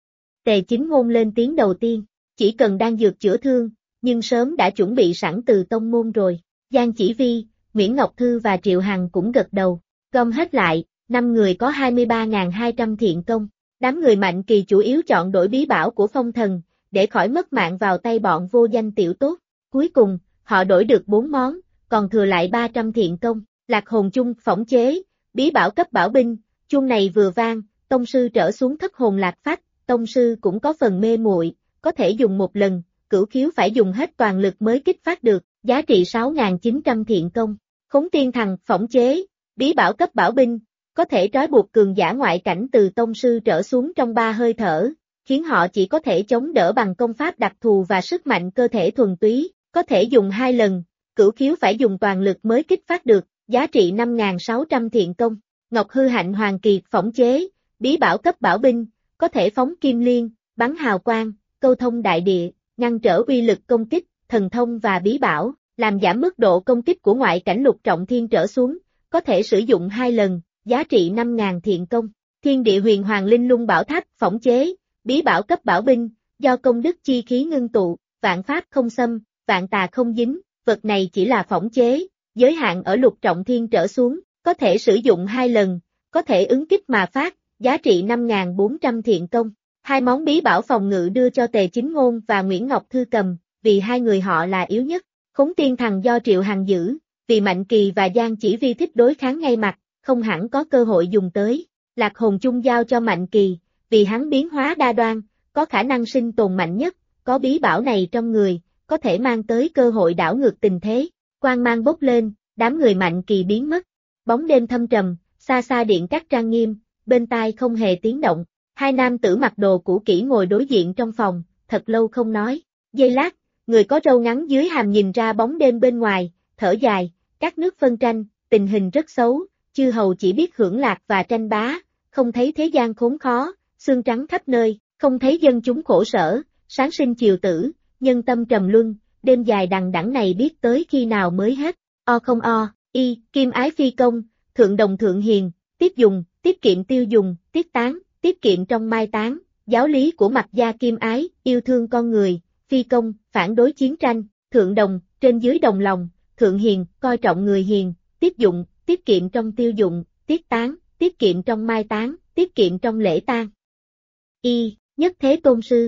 Tề Chính Ngôn lên tiếng đầu tiên, chỉ cần đang dược chữa thương, nhưng sớm đã chuẩn bị sẵn từ tông môn rồi. Giang Chỉ Vi, Nguyễn Ngọc Thư và Triệu Hằng cũng gật đầu, gom hết lại, 5 người có 23.200 thiện công. Đám người Mạnh Kỳ chủ yếu chọn đổi bí bảo của phong thần, để khỏi mất mạng vào tay bọn vô danh tiểu tốt. Cuối cùng, họ đổi được 4 món, còn thừa lại 300 thiện công. Lạc hồn chung phỏng chế, bí bảo cấp bảo binh, chuông này vừa vang, tông sư trở xuống thất hồn lạc phách, tông sư cũng có phần mê muội, có thể dùng một lần, cửu khiếu phải dùng hết toàn lực mới kích phát được, giá trị 6.900 thiện công. Khống tiên thằng phỏng chế, bí bảo cấp bảo binh, có thể trói buộc cường giả ngoại cảnh từ tông sư trở xuống trong 3 hơi thở, khiến họ chỉ có thể chống đỡ bằng công pháp đặc thù và sức mạnh cơ thể thuần túy, có thể dùng 2 lần, cửu khiếu phải dùng toàn lực mới kích phát được, giá trị 5.600 thiện công. Ngọc Hư Hạnh Hoàng Kiệt phỏng chế, bí bảo cấp bảo binh, có thể phóng kim liên, bắn hào quang, câu thông đại địa, ngăn trở uy lực công kích, thần thông và bí bảo, làm giảm mức độ công kích của ngoại cảnh lục trọng thiên trở xuống, có thể sử dụng 2 lần, giá trị 5.000 thiện công. Thiên địa huyền hoàng linh lung bảo tháp phỏng chế, bí bảo cấp bảo binh, do công đức chi khí ngưng tụ, vạn pháp không xâm, vạn tà không dính, vật này chỉ là phỏng chế, giới hạn ở lục trọng thiên trở xuống, có thể sử dụng 2 lần, có thể ứng kích mà phát, giá trị 5.400 thiện công. 2 món bí bảo phòng ngự đưa cho Tề Chính Ngôn và Nguyễn Ngọc Thư cầm, vì hai người họ là yếu nhất. Khốn tiên thằng do Triệu Hằng giữ, vì Mạnh Kỳ và Giang Chỉ Vi thích đối kháng ngay mặt, không hẳn có cơ hội dùng tới. Lạc hồn chung giao cho Mạnh Kỳ, vì hắn biến hóa đa đoan, có khả năng sinh tồn mạnh nhất, có bí bảo này trong người, có thể mang tới cơ hội đảo ngược tình thế. Quang mang bốc lên, đám người Mạnh Kỳ biến mất. Bóng đêm thâm trầm, xa xa điện các trang nghiêm, bên tai không hề tiếng động. Hai nam tử mặc đồ cũ kỹ ngồi đối diện trong phòng, thật lâu không nói. Giây lát, người có râu ngắn dưới hàm nhìn ra bóng đêm bên ngoài, thở dài, các nước phân tranh, tình hình rất xấu, chư hầu chỉ biết hưởng lạc và tranh bá, không thấy thế gian khốn khó, xương trắng khắp nơi, không thấy dân chúng khổ sở, sáng sinh chiều tử, nhân tâm trầm luân, đêm dài đằng đẵng này biết tới khi nào mới hết. O không o, y, kim ái phi công, thượng đồng thượng hiền, tiết dùng, tiết kiệm tiêu dùng, tiết tán, tiết kiệm trong mai táng, giáo lý của Mạc gia kim ái, yêu thương con người, phi công, phản đối chiến tranh, thượng đồng, trên dưới đồng lòng, thượng hiền, coi trọng người hiền, tiết dụng, tiết kiệm trong tiêu dụng, tiết tán, tiết kiệm trong mai táng, tiết kiệm trong lễ tang. Y, nhất thế tôn sư.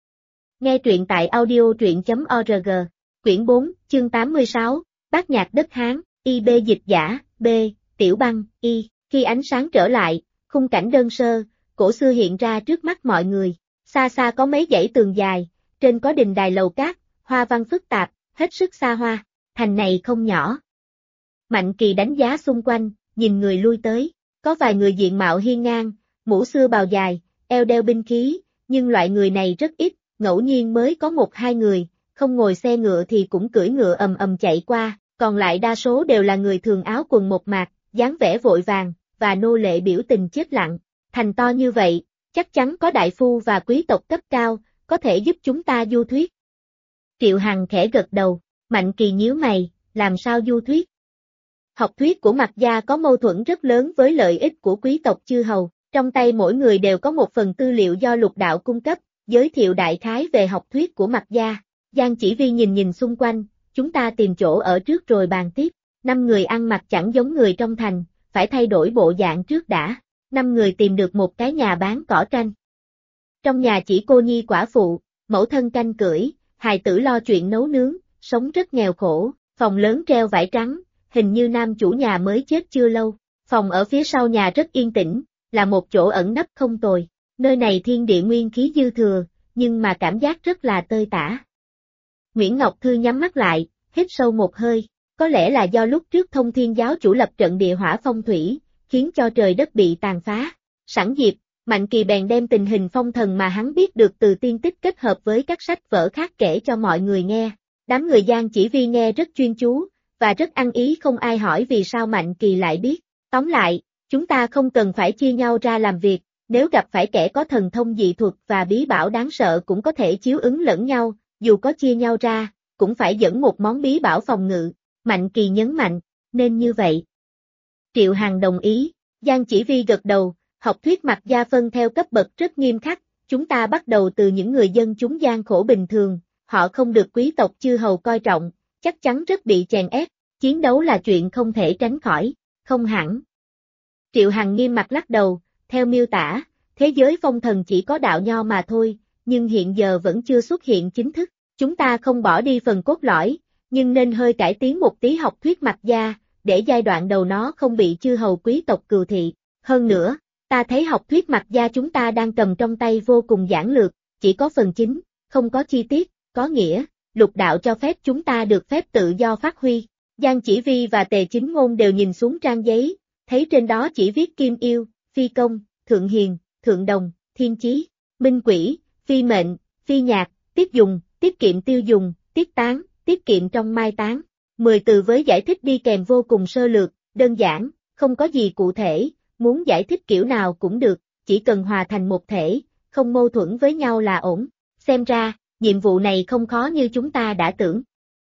Nghe truyện tại audio.org, quyển 4, chương 86, Bát nhạc đất Hán, IB dịch giả, B, Tiểu Băng, Y, khi ánh sáng trở lại, khung cảnh đơn sơ, cổ xưa hiện ra trước mắt mọi người, xa xa có mấy dãy tường dài, trên có đình đài lầu cát, hoa văn phức tạp, hết sức xa hoa, thành này không nhỏ. Mạnh Kỳ đánh giá xung quanh, nhìn người lui tới, có vài người diện mạo hiên ngang, mũ xưa bào dài, eo đeo binh khí, nhưng loại người này rất ít, ngẫu nhiên mới có một hai người, không ngồi xe ngựa thì cũng cưỡi ngựa ầm ầm chạy qua, còn lại đa số đều là người thường áo quần một mạc, dáng vẻ vội vàng, và nô lệ biểu tình chết lặng. Thành to như vậy, chắc chắn có đại phu và quý tộc cấp cao, có thể giúp chúng ta du thuyết. Triệu Hằng khẽ gật đầu, Mạnh Kỳ nhíu mày, làm sao du thuyết? Học thuyết của Mạc gia có mâu thuẫn rất lớn với lợi ích của quý tộc chư hầu, trong tay mỗi người đều có một phần tư liệu do lục đạo cung cấp, giới thiệu đại khái về học thuyết của Mạc gia. Giang Chỉ Vi nhìn xung quanh, chúng ta tìm chỗ ở trước rồi bàn tiếp. 5 người ăn mặc chẳng giống người trong thành, phải thay đổi bộ dạng trước đã. 5 người tìm được một cái nhà bán cỏ tranh. Trong nhà chỉ cô nhi quả phụ, mẫu thân canh cưỡi, hài tử lo chuyện nấu nướng, sống rất nghèo khổ, phòng lớn treo vải trắng, hình như nam chủ nhà mới chết chưa lâu. Phòng ở phía sau nhà rất yên tĩnh, là một chỗ ẩn nấp không tồi. Nơi này thiên địa nguyên khí dư thừa, nhưng mà cảm giác rất là tơi tả. Nguyễn Ngọc Thư nhắm mắt lại, hít sâu một hơi, có lẽ là do lúc trước Thông Thiên giáo chủ lập trận địa hỏa phong thủy, khiến cho trời đất bị tàn phá. Sẵn dịp, Mạnh Kỳ bèn đem tình hình phong thần mà hắn biết được từ tiên tích kết hợp với các sách vở khác kể cho mọi người nghe. Đám người Giang Chỉ Vi nghe rất chuyên chú, và rất ăn ý, không ai hỏi vì sao Mạnh Kỳ lại biết. Tóm lại, chúng ta không cần phải chia nhau ra làm việc, nếu gặp phải kẻ có thần thông dị thuật và bí bảo đáng sợ cũng có thể chiếu ứng lẫn nhau, dù có chia nhau ra, cũng phải dẫn một món bí bảo phòng ngự. Mạnh Kỳ nhấn mạnh, nên như vậy. Triệu Hằng đồng ý, Giang Chỉ Vi gật đầu, học thuyết Mạc gia phân theo cấp bậc rất nghiêm khắc, chúng ta bắt đầu từ những người dân chúng gian khổ bình thường, họ không được quý tộc chư hầu coi trọng, chắc chắn rất bị chèn ép, chiến đấu là chuyện không thể tránh khỏi, không hẳn. Triệu Hằng nghiêm mặt lắc đầu, theo miêu tả, thế giới phong thần chỉ có đạo nho mà thôi, nhưng hiện giờ vẫn chưa xuất hiện chính thức, chúng ta không bỏ đi phần cốt lõi, nhưng nên hơi cải tiến một tí học thuyết Mạc gia, để giai đoạn đầu nó không bị chư hầu quý tộc cừu thị. Hơn nữa, ta thấy học thuyết Mạc gia chúng ta đang cầm trong tay vô cùng giản lược, chỉ có phần chính, không có chi tiết, có nghĩa, lục đạo cho phép chúng ta được phép tự do phát huy. Giang Chỉ Vi và Tề Chính Ngôn đều nhìn xuống trang giấy, thấy trên đó chỉ viết kim yêu, phi công, thượng hiền, thượng đồng, thiên chí, minh quỷ, phi mệnh, phi nhạc, tiết dùng, tiết kiệm tiêu dùng, tiết tán, tiết kiệm trong mai táng. 10 từ với giải thích đi kèm vô cùng sơ lược, đơn giản, không có gì cụ thể, muốn giải thích kiểu nào cũng được, chỉ cần hòa thành một thể, không mâu thuẫn với nhau là ổn. Xem ra, nhiệm vụ này không khó như chúng ta đã tưởng.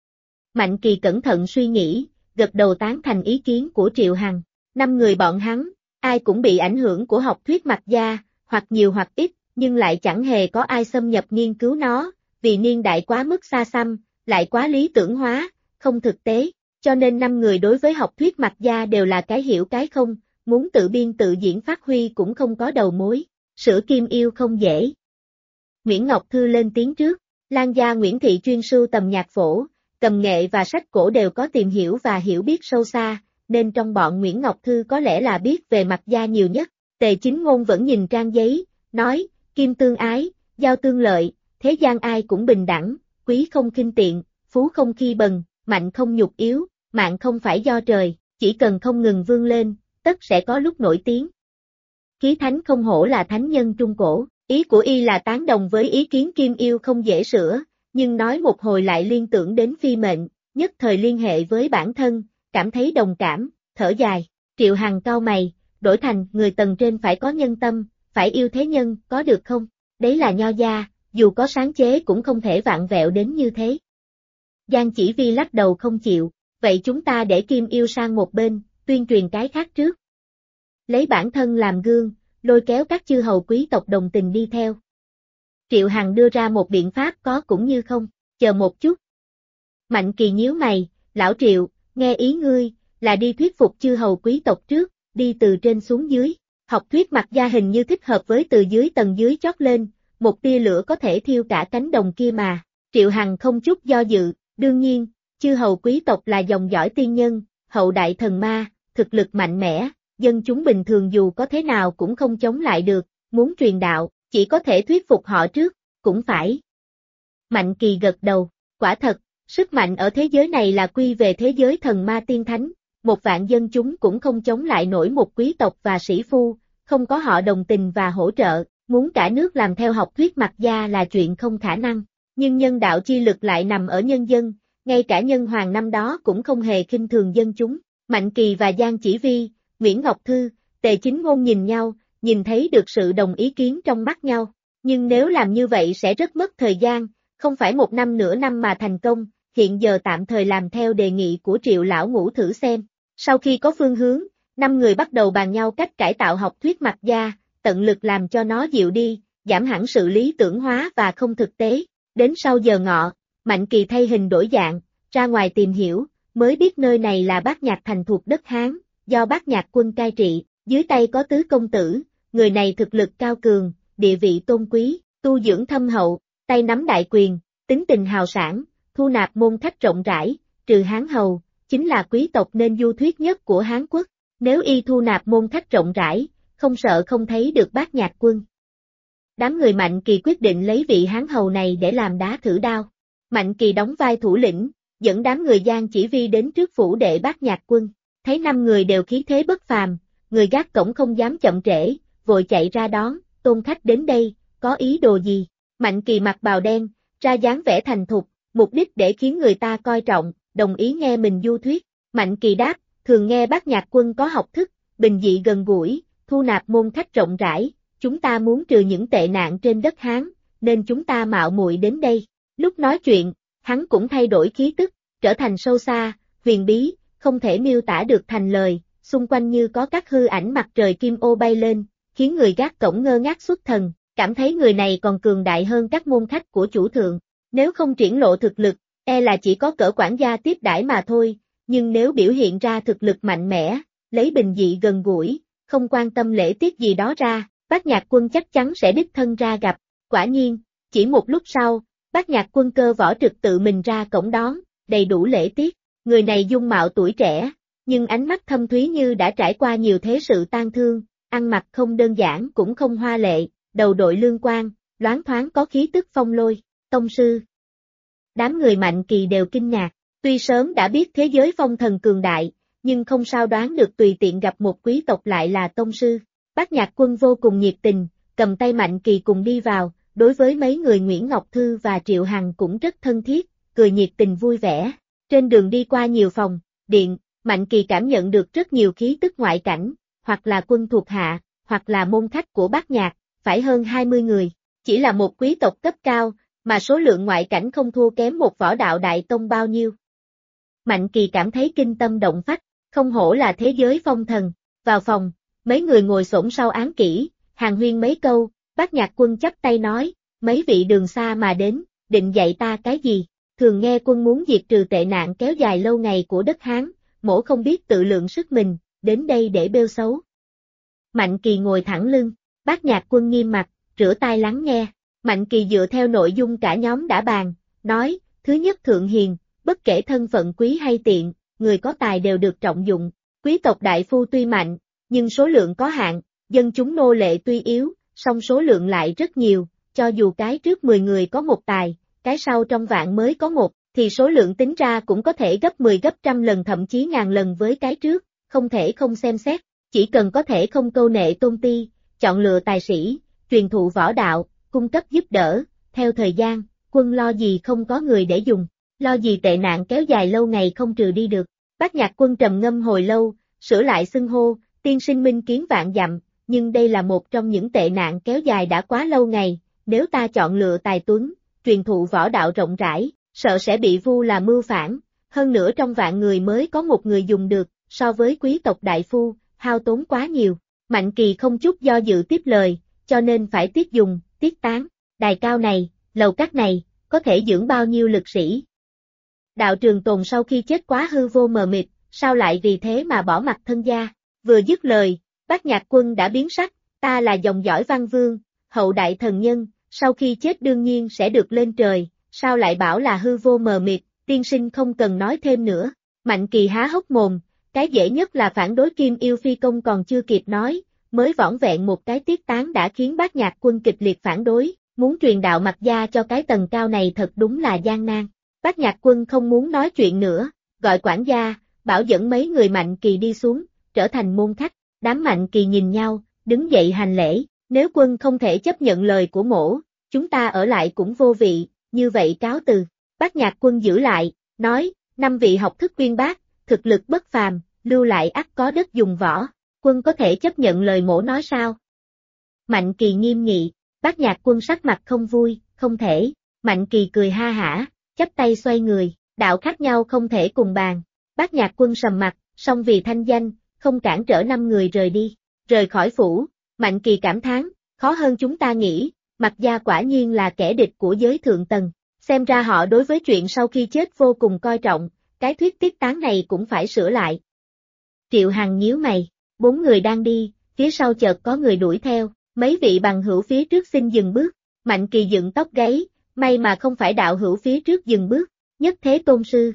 Mạnh Kỳ cẩn thận suy nghĩ, gật đầu tán thành ý kiến của Triệu Hằng. 5 người bọn hắn, ai cũng bị ảnh hưởng của học thuyết Mạc gia, hoặc nhiều hoặc ít, nhưng lại chẳng hề có ai xâm nhập nghiên cứu nó, vì niên đại quá mức xa xăm, lại quá lý tưởng hóa, không thực tế, cho nên 5 người đối với học thuyết Mạc gia đều là cái hiểu cái không, muốn tự biên tự diễn phát huy cũng không có đầu mối, sửa kim yêu không dễ. Nguyễn Ngọc Thư lên tiếng trước, Lan gia Nguyễn Thị chuyên sưu tầm nhạc phổ, cầm nghệ và sách cổ đều có tìm hiểu và hiểu biết sâu xa, nên trong bọn Nguyễn Ngọc Thư có lẽ là biết về mặt gia nhiều nhất. Tề Chính Ngôn vẫn nhìn trang giấy, nói, kim tương ái, giao tương lợi, thế gian ai cũng bình đẳng, quý không khinh tiện, phú không khi bần, mạnh không nhục yếu, mạng không phải do trời, chỉ cần không ngừng vươn lên, tất sẽ có lúc nổi tiếng. Khí thánh không hổ là thánh nhân trung cổ, ý của y là tán đồng với ý kiến Kim Yêu không dễ sửa, nhưng nói một hồi lại liên tưởng đến phi mệnh, nhất thời liên hệ với bản thân, cảm thấy đồng cảm, thở dài. Triệu Hằng cau mày, đổi thành người tầng trên phải có nhân tâm, phải yêu thế nhân, có được không? Đấy là nho gia, dù có sáng chế cũng không thể vạn vẹo đến như thế. Giang Chỉ Vi lắc đầu không chịu, vậy chúng ta để Kim Yêu sang một bên, tuyên truyền cái khác trước. Lấy bản thân làm gương, lôi kéo các chư hầu quý tộc đồng tình đi theo. Triệu Hằng đưa ra một biện pháp có cũng như không, chờ một chút. Mạnh Kỳ nhíu mày, lão Triệu, nghe ý ngươi, là đi thuyết phục chư hầu quý tộc trước, đi từ trên xuống dưới. Học thuyết mặt gia hình như thích hợp với từ dưới tầng dưới chót lên, một tia lửa có thể thiêu cả cánh đồng kia mà. Triệu Hằng không chút do dự, đương nhiên, chư hầu quý tộc là dòng dõi tiên nhân, hậu đại thần ma, thực lực mạnh mẽ, dân chúng bình thường dù có thế nào cũng không chống lại được, muốn truyền đạo, chỉ có thể thuyết phục họ trước, cũng phải. Mạnh Kỳ gật đầu, quả thật, sức mạnh ở thế giới này là quy về thế giới thần ma tiên thánh, một vạn dân chúng cũng không chống lại nổi một quý tộc và sĩ phu, không có họ đồng tình và hỗ trợ, muốn cả nước làm theo học thuyết mặt gia là chuyện không khả năng, nhưng nhân đạo chi lực lại nằm ở nhân dân, ngay cả nhân hoàng năm đó cũng không hề khinh thường dân chúng. Mạnh Kỳ và Giang Chỉ Vi, Nguyễn Ngọc Thư, Tề Chính Ngôn nhìn nhau, nhìn thấy được sự đồng ý kiến trong mắt nhau, nhưng nếu làm như vậy sẽ rất mất thời gian, không phải một năm nửa năm mà thành công, hiện giờ tạm thời làm theo đề nghị của Triệu lão ngũ thử xem. Sau khi có phương hướng, 5 người bắt đầu bàn nhau cách cải tạo học thuyết mặt gia, tận lực làm cho nó dịu đi, giảm hẳn sự lý tưởng hóa và không thực tế. Đến sau giờ ngọ, Mạnh Kỳ thay hình đổi dạng, ra ngoài tìm hiểu, mới biết nơi này là Bát Nhạc thành thuộc đất Hán, do Bát Nhạc quân cai trị, dưới tay có tứ công tử, người này thực lực cao cường, địa vị tôn quý, tu dưỡng thâm hậu, tay nắm đại quyền, tính tình hào sảng, thu nạp môn khách rộng rãi, trừ Hán hầu, chính là quý tộc nên du thuyết nhất của Hán quốc. Nếu y thu nạp môn khách rộng rãi, không sợ không thấy được Bát Nhạc quân. Đám người Mạnh Kỳ quyết định lấy vị Hán hầu này để làm đá thử đao. Mạnh Kỳ đóng vai thủ lĩnh, dẫn đám người Giang Chỉ Vi đến trước phủ đệ Bát Nhạc quân, thấy 5 người đều khí thế bất phàm, người gác cổng không dám chậm trễ, vội chạy ra đón, tôn khách đến đây, có ý đồ gì? Mạnh Kỳ mặc bào đen, ra dáng vẻ thành thục, mục đích để khiến người ta coi trọng, đồng ý nghe mình du thuyết. Mạnh Kỳ đáp, thường nghe Bát Nhạc quân có học thức, bình dị gần gũi, thu nạp môn khách rộng rãi, chúng ta muốn trừ những tệ nạn trên đất Hán, nên chúng ta mạo muội đến đây. Lúc nói chuyện, hắn cũng thay đổi khí tức, trở thành sâu xa, huyền bí, không thể miêu tả được thành lời, xung quanh như có các hư ảnh mặt trời kim ô bay lên, khiến người gác cổng ngơ ngác xuất thần, cảm thấy người này còn cường đại hơn các môn khách của chủ thượng. Nếu không triển lộ thực lực, e là chỉ có cỡ quản gia tiếp đãi mà thôi, nhưng nếu biểu hiện ra thực lực mạnh mẽ, lấy bình dị gần gũi, không quan tâm lễ tiết gì đó ra, Bát Nhạc quân chắc chắn sẽ đích thân ra gặp. Quả nhiên, chỉ một lúc sau, Bát Nhạc quân cơ võ trực tự mình ra cổng đón, đầy đủ lễ tiết. Người này dung mạo tuổi trẻ, nhưng ánh mắt thâm thúy như đã trải qua nhiều thế sự tang thương, ăn mặc không đơn giản cũng không hoa lệ, đầu đội lương quan, loáng thoáng có khí tức phong lôi, tông sư. Đám người Mạnh Kỳ đều kinh ngạc, tuy sớm đã biết thế giới phong thần cường đại, nhưng không sao đoán được tùy tiện gặp một quý tộc lại là tông sư. Bát Nhạc quân vô cùng nhiệt tình, cầm tay Mạnh Kỳ cùng đi vào, đối với mấy người Nguyễn Ngọc Thư và Triệu Hằng cũng rất thân thiết, cười nhiệt tình vui vẻ. Trên đường đi qua nhiều phòng, điện, Mạnh Kỳ cảm nhận được rất nhiều khí tức ngoại cảnh, hoặc là quân thuộc hạ, hoặc là môn khách của Bát Nhạc, phải hơn 20 người. Chỉ là một quý tộc cấp cao, mà số lượng ngoại cảnh không thua kém một võ đạo đại tông bao nhiêu. Mạnh Kỳ cảm thấy kinh tâm động phách, không hổ là thế giới phong thần. Vào phòng, mấy người ngồi xổm sau án kỹ, hàn huyên mấy câu, Bát Nhạc quân chắp tay nói, mấy vị đường xa mà đến, định dạy ta cái gì? Thường nghe quân muốn diệt trừ tệ nạn kéo dài lâu ngày của đất Hán, mỗ không biết tự lượng sức mình, đến đây để bêu xấu. Mạnh Kỳ ngồi thẳng lưng, Bát Nhạc quân nghiêm mặt, rửa tai lắng nghe. Mạnh Kỳ dựa theo nội dung cả nhóm đã bàn, nói, thứ nhất thượng hiền, bất kể thân phận quý hay tiện, người có tài đều được trọng dụng, quý tộc đại phu tuy mạnh, nhưng số lượng có hạn, dân chúng nô lệ tuy yếu, song số lượng lại rất nhiều, cho dù cái trước 10 người có một tài, cái sau trong vạn mới có một, thì số lượng tính ra cũng có thể gấp 10 gấp trăm lần thậm chí ngàn lần với cái trước, không thể không xem xét, chỉ cần có thể không câu nệ tôn ti, chọn lựa tài sĩ, truyền thụ võ đạo, cung cấp giúp đỡ, theo thời gian, quân lo gì không có người để dùng, lo gì tệ nạn kéo dài lâu ngày không trừ đi được. Bát Nhạc Quân trầm ngâm hồi lâu, sửa lại xưng hô, tiên sinh minh kiến vạn dặm, nhưng đây là một trong những tệ nạn kéo dài đã quá lâu ngày, nếu ta chọn lựa tài tuấn, truyền thụ võ đạo rộng rãi, sợ sẽ bị vu là mưu phản, hơn nữa trong vạn người mới có một người dùng được, so với quý tộc đại phu, hao tốn quá nhiều. Mạnh Kỳ không chút do dự tiếp lời, cho nên phải tiết dùng, tiết tán, đài cao này, lầu các này, có thể dưỡng bao nhiêu lực sĩ. Đạo Trường Tồn sau khi chết quá hư vô mờ mịt, sao lại vì thế mà bỏ mặt thân gia, vừa dứt lời, Bát Nhạc Quân đã biến sắc, ta là dòng dõi văn vương, hậu đại thần nhân, sau khi chết đương nhiên sẽ được lên trời, sao lại bảo là hư vô mờ mịt, tiên sinh không cần nói thêm nữa. Mạnh Kỳ há hốc mồm, cái dễ nhất là phản đối Kim Yêu Phi Công còn chưa kịp nói, mới vỏn vẹn một cái tiết tán đã khiến Bát Nhạc Quân kịch liệt phản đối, muốn truyền đạo Mạc gia cho cái tầng cao này thật đúng là gian nan. Bát Nhạc Quân không muốn nói chuyện nữa, gọi quản gia, bảo dẫn mấy người Mạnh Kỳ đi xuống, trở thành môn khách, đám Mạnh Kỳ nhìn nhau, đứng dậy hành lễ, nếu quân không thể chấp nhận lời của mỗ, chúng ta ở lại cũng vô vị, như vậy cáo từ. Bát Nhạc Quân giữ lại, nói, 5 vị học thức uyên bác, thực lực bất phàm, lưu lại ắt có đất dùng võ, quân có thể chấp nhận lời mỗ nói sao? Mạnh Kỳ nghiêm nghị, Bát Nhạc Quân sắc mặt không vui, không thể, Mạnh Kỳ cười ha hả, chắp tay xoay người, đạo khác nhau không thể cùng bàn. Bát Nhạc Quân sầm mặt, song vì thanh danh, không cản trở 5 người rời đi, rời khỏi phủ, Mạnh Kỳ cảm thán, khó hơn chúng ta nghĩ, Mạc gia quả nhiên là kẻ địch của giới thượng tầng, xem ra họ đối với chuyện sau khi chết vô cùng coi trọng, cái thuyết tiết tán này cũng phải sửa lại. Triệu Hằng nhíu mày, 4 người đang đi, phía sau chợt có người đuổi theo, mấy vị bằng hữu phía trước xin dừng bước, Mạnh Kỳ dựng tóc gáy, may mà không phải đạo hữu phía trước dừng bước, Nhất Thế Tôn Sư.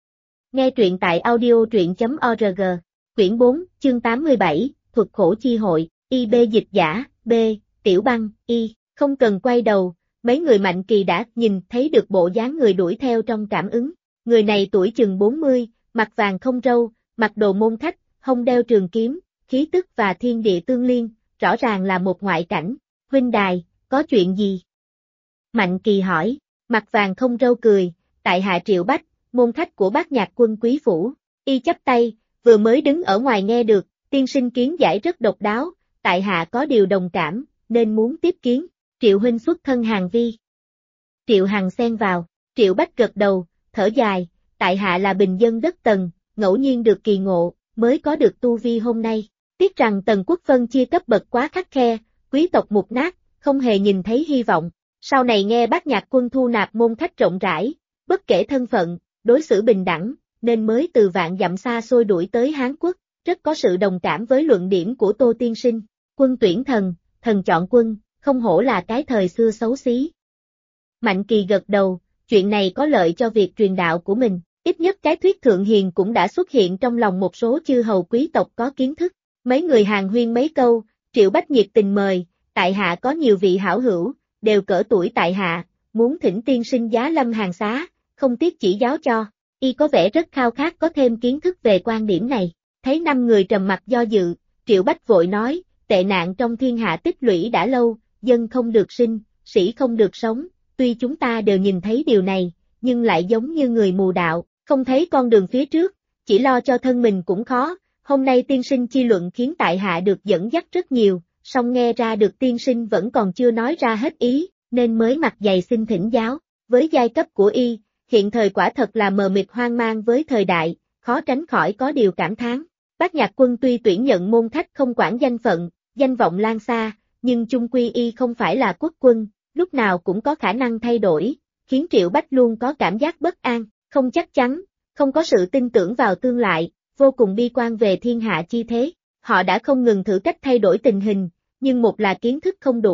Nghe truyện tại audio.org, quyển 4, chương 87, thuật khổ chi hội, IB dịch giả, B, Tiểu Băng, Y, không cần quay đầu, mấy người Mạnh Kỳ đã nhìn thấy được bộ dáng người đuổi theo trong cảm ứng, người này tuổi chừng 40, mặt vàng không râu, mặc đồ môn khách, hông đeo trường kiếm, khí tức và thiên địa tương liên, rõ ràng là một ngoại cảnh, huynh đài, có chuyện gì? Mạnh Kỳ hỏi, mặt vàng không râu cười, tại hạ Triệu Bách, môn khách của Bát Nhạc Quân quý phủ, y chắp tay, vừa mới đứng ở ngoài nghe được, tiên sinh kiến giải rất độc đáo, tại hạ có điều đồng cảm, nên muốn tiếp kiến, Triệu huynh xuất thân Hàn Vi. Triệu Hằng xen vào, Triệu Bách gật đầu, thở dài, tại hạ là bình dân đất Tần, ngẫu nhiên được kỳ ngộ, mới có được tu vi hôm nay, tiếc rằng Tần quốc phân chia cấp bậc quá khắt khe, quý tộc mục nát, không hề nhìn thấy hy vọng, sau này nghe Bát Nhạc Quân thu nạp môn khách rộng rãi, bất kể thân phận, đối xử bình đẳng, nên mới từ vạn dặm xa xôi đuổi tới Hán Quốc, rất có sự đồng cảm với luận điểm của Tô tiên sinh, quân tuyển thần, thần chọn quân, không hổ là cái thời xưa xấu xí. Mạnh Kỳ gật đầu, chuyện này có lợi cho việc truyền đạo của mình, ít nhất cái thuyết thượng hiền cũng đã xuất hiện trong lòng một số chư hầu quý tộc có kiến thức, mấy người hàn huyên mấy câu, Triệu Bách nhiệt tình mời, tại hạ có nhiều vị hảo hữu, đều cỡ tuổi tại hạ, muốn thỉnh tiên sinh giá lâm hàng xá, không tiếc chỉ giáo cho, y có vẻ rất khao khát có thêm kiến thức về quan điểm này, thấy 5 người trầm mặt do dự, Triệu Bách vội nói, tệ nạn trong thiên hạ tích lũy đã lâu, dân không được sinh, sĩ không được sống, tuy chúng ta đều nhìn thấy điều này, nhưng lại giống như người mù đạo, không thấy con đường phía trước, chỉ lo cho thân mình cũng khó, hôm nay tiên sinh chi luận khiến tại hạ được dẫn dắt rất nhiều, song nghe ra được tiên sinh vẫn còn chưa nói ra hết ý, nên mới mặt dày xin thỉnh giáo, với giai cấp của y, hiện thời quả thật là mờ mịt hoang mang với thời đại, khó tránh khỏi có điều cảm thán. Bát Nhạc Quân tuy tuyển nhận môn khách không quản danh phận, danh vọng lan xa, nhưng chung quy y không phải là quốc quân, lúc nào cũng có khả năng thay đổi, khiến Triệu Bách luôn có cảm giác bất an, không chắc chắn, không có sự tin tưởng vào tương lai, vô cùng bi quan về thiên hạ chi thế. Họ đã không ngừng thử cách thay đổi tình hình, nhưng một là kiến thức không đủ,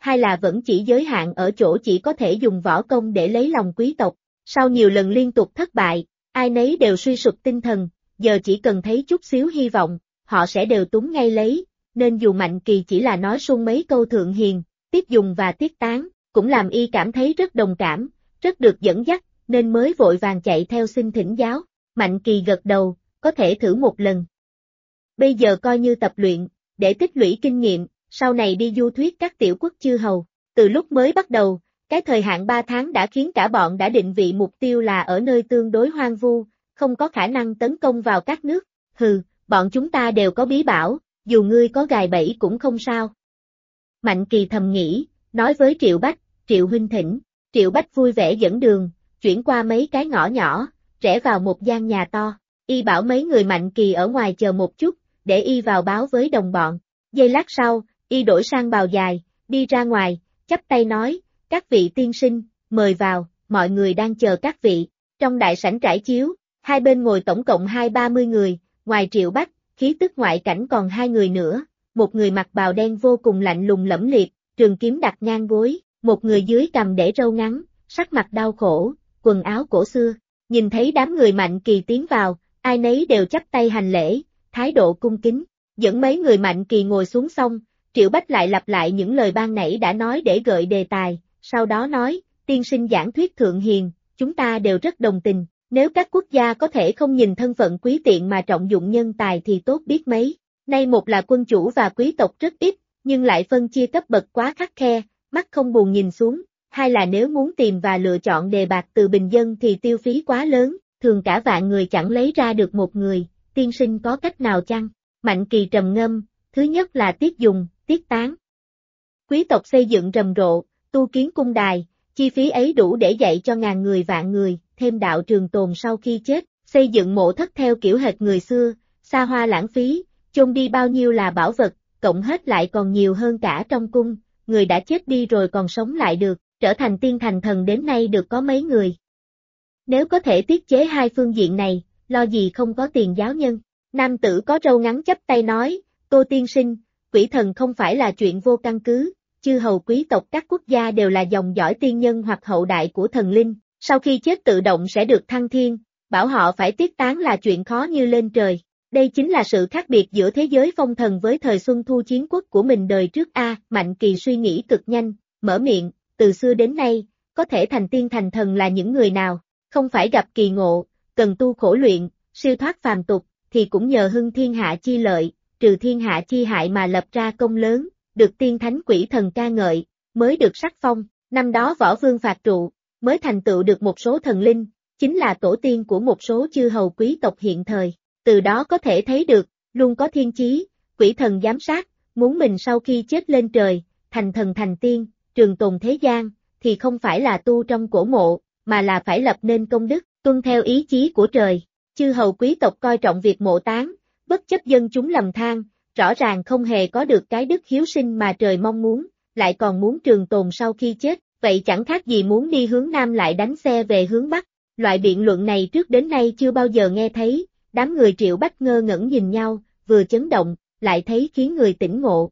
hay là vẫn chỉ giới hạn ở chỗ chỉ có thể dùng võ công để lấy lòng quý tộc. Sau nhiều lần liên tục thất bại, ai nấy đều suy sụp tinh thần, giờ chỉ cần thấy chút xíu hy vọng, họ sẽ đều túng ngay lấy, nên dù Mạnh Kỳ chỉ là nói suông mấy câu thượng hiền, tiết dùng và tiết tán, cũng làm y cảm thấy rất đồng cảm, rất được dẫn dắt, nên mới vội vàng chạy theo xin thỉnh giáo. Mạnh Kỳ gật đầu, có thể thử một lần. Bây giờ coi như tập luyện, để tích lũy kinh nghiệm, sau này đi du thuyết các tiểu quốc chư hầu. Từ lúc mới bắt đầu, cái thời hạn 3 tháng đã khiến cả bọn đã định vị mục tiêu là ở nơi tương đối hoang vu, không có khả năng tấn công vào các nước. Hừ, bọn chúng ta đều có bí bảo, dù ngươi có gài bẫy cũng không sao. Mạnh Kỳ thầm nghĩ, nói với Triệu Bách, Triệu huynh thỉnh. Triệu Bách vui vẻ dẫn đường, chuyển qua mấy cái ngõ nhỏ, rẽ vào một gian nhà to. Y bảo mấy người Mạnh Kỳ ở ngoài chờ một chút, để y vào báo với đồng bọn. Giây lát sau, y đổi sang bào dài, đi ra ngoài, chắp tay nói, các vị tiên sinh, mời vào, mọi người đang chờ các vị. Trong đại sảnh trải chiếu, hai bên ngồi tổng cộng 20-30 người, ngoài Triệu Bách, khí tức ngoại cảnh còn 2 người nữa, một người mặc bào đen vô cùng lạnh lùng lẫm liệt, trường kiếm đặt ngang gối, một người dưới cằm để râu ngắn, sắc mặt đau khổ, quần áo cổ xưa. Nhìn thấy đám người Mạnh Kỳ tiến vào, ai nấy đều chắp tay hành lễ, thái độ cung kính. Dẫn mấy người Mạnh Kỳ ngồi xuống xong, Triệu Bách lại lặp lại những lời ban nãy đã nói để gợi đề tài, sau đó nói, tiên sinh giảng thuyết thượng hiền, chúng ta đều rất đồng tình, nếu các quốc gia có thể không nhìn thân phận quý tiện mà trọng dụng nhân tài thì tốt biết mấy. Nay một là quân chủ và quý tộc rất ít, nhưng lại phân chia cấp bậc quá khắt khe, mắt không buồn nhìn xuống, hai là nếu muốn tìm và lựa chọn đề bạt từ bình dân thì tiêu phí quá lớn, thường cả vạn người chẳng lấy ra được một người, tiên sinh có cách nào chăng? Mạnh Kỳ trầm ngâm, thứ nhất là tiết dùng, tiết tán. Quý tộc xây dựng rầm rộ, tu kiến cung đài, chi phí ấy đủ để dạy cho ngàn người vạn người, thêm đạo trường tồn sau khi chết, xây dựng mộ thất theo kiểu hệt người xưa, xa hoa lãng phí, chôn đi bao nhiêu là bảo vật, cộng hết lại còn nhiều hơn cả trong cung, người đã chết đi rồi còn sống lại được, trở thành tiên thành thần đến nay được có mấy người. Nếu có thể tiết chế hai phương diện này, lo gì không có tiền giáo nhân. Nam tử có râu ngắn chắp tay nói, Tô tiên sinh, quỷ thần không phải là chuyện vô căn cứ, chư hầu quý tộc các quốc gia đều là dòng dõi tiên nhân hoặc hậu đại của thần linh, sau khi chết tự động sẽ được thăng thiên, bảo họ phải tiết tán là chuyện khó như lên trời. Đây chính là sự khác biệt giữa thế giới phong thần với thời xuân thu chiến quốc của mình đời trước a. Mạnh Kỳ suy nghĩ cực nhanh, mở miệng, từ xưa đến nay, có thể thành tiên thành thần là những người nào, không phải gặp kỳ ngộ, cần tu khổ luyện, siêu thoát phàm tục, thì cũng nhờ hưng thiên hạ chi lợi, trừ thiên hạ chi hại mà lập ra công lớn, được tiên thánh quỷ thần ca ngợi, mới được sắc phong. Năm đó võ vương phạt trụ, mới thành tựu được một số thần linh, chính là tổ tiên của một số chư hầu quý tộc hiện thời. Từ đó có thể thấy được, luôn có thiên chí, quỷ thần giám sát, muốn mình sau khi chết lên trời, thành thần thành tiên, trường tồn thế gian, thì không phải là tu trong cổ mộ, mà là phải lập nên công đức, tuân theo ý chí của trời. Chư hầu quý tộc coi trọng việc mộ táng, bất chấp dân chúng lầm than, rõ ràng không hề có được cái đức hiếu sinh mà trời mong muốn, lại còn muốn trường tồn sau khi chết, vậy chẳng khác gì muốn đi hướng Nam lại đánh xe về hướng Bắc. Loại biện luận này trước đến nay chưa bao giờ nghe thấy, đám người Triệu Bách ngơ ngẩn nhìn nhau, vừa chấn động, lại thấy khiến người tỉnh ngộ.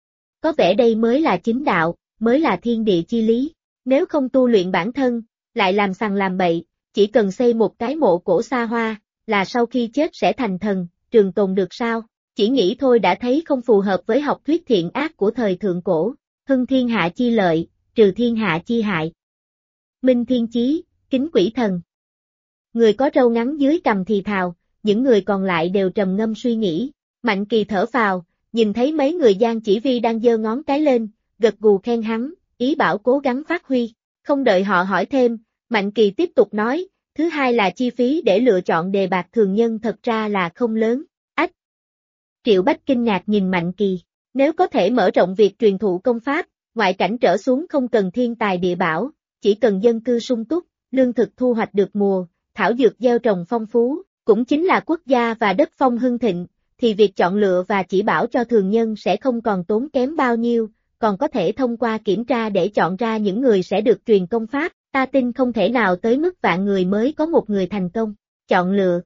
Có vẻ đây mới là chính đạo, mới là thiên địa chi lý, nếu không tu luyện bản thân, lại làm sằng làm bậy, chỉ cần xây một cái mộ cổ xa hoa, là sau khi chết sẽ thành thần, trường tồn được sao? Chỉ nghĩ thôi đã thấy không phù hợp với học thuyết thiện ác của thời thượng cổ, hưng thiên hạ chi lợi, trừ thiên hạ chi hại. Minh thiên chí, kính quỷ thần. Người có râu ngắn dưới cằm thì thào, những người còn lại đều trầm ngâm suy nghĩ. Mạnh Kỳ thở phào, nhìn thấy mấy người Giang Chỉ Vi đang giơ ngón cái lên, gật gù khen hắn, ý bảo cố gắng phát huy. Không đợi họ hỏi thêm, Mạnh Kỳ tiếp tục nói, thứ hai là chi phí để lựa chọn đề bạt thường nhân thật ra là không lớn. Ách! Triệu Bách kinh ngạc nhìn Mạnh Kỳ, nếu có thể mở rộng việc truyền thụ công pháp, ngoại cảnh trở xuống không cần thiên tài địa bảo, chỉ cần dân cư sung túc, lương thực thu hoạch được mùa, thảo dược gieo trồng phong phú, cũng chính là quốc gia và đất phong hưng thịnh, thì việc chọn lựa và chỉ bảo cho thường nhân sẽ không còn tốn kém bao nhiêu, còn có thể thông qua kiểm tra để chọn ra những người sẽ được truyền công pháp, ta tin không thể nào tới mức vạn người mới có một người thành công. Chọn lựa,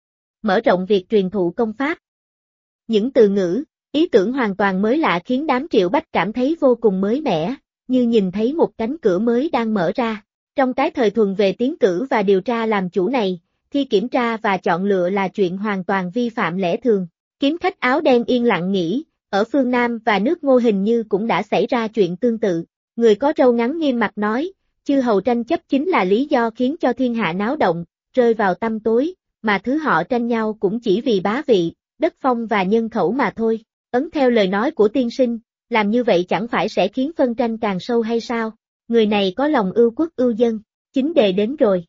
mở rộng việc truyền thụ công pháp. Những từ ngữ, ý tưởng hoàn toàn mới lạ khiến đám Triệu Bách cảm thấy vô cùng mới mẻ, như nhìn thấy một cánh cửa mới đang mở ra. Trong cái thời thuần về tiến cử và điều tra làm chủ này, thi kiểm tra và chọn lựa là chuyện hoàn toàn vi phạm lẽ thường. Kiếm khách áo đen yên lặng nghĩ, ở phương Nam và nước Ngô hình như cũng đã xảy ra chuyện tương tự. Người có râu ngắn nghiêm mặt nói, chư hầu tranh chấp chính là lý do khiến cho thiên hạ náo động, rơi vào tăm tối, mà thứ họ tranh nhau cũng chỉ vì bá vị, đất phong và nhân khẩu mà thôi. Ấn theo lời nói của tiên sinh, làm như vậy chẳng phải sẽ khiến phân tranh càng sâu hay sao? Người này có lòng ưu quốc ưu dân, chính đề đến rồi.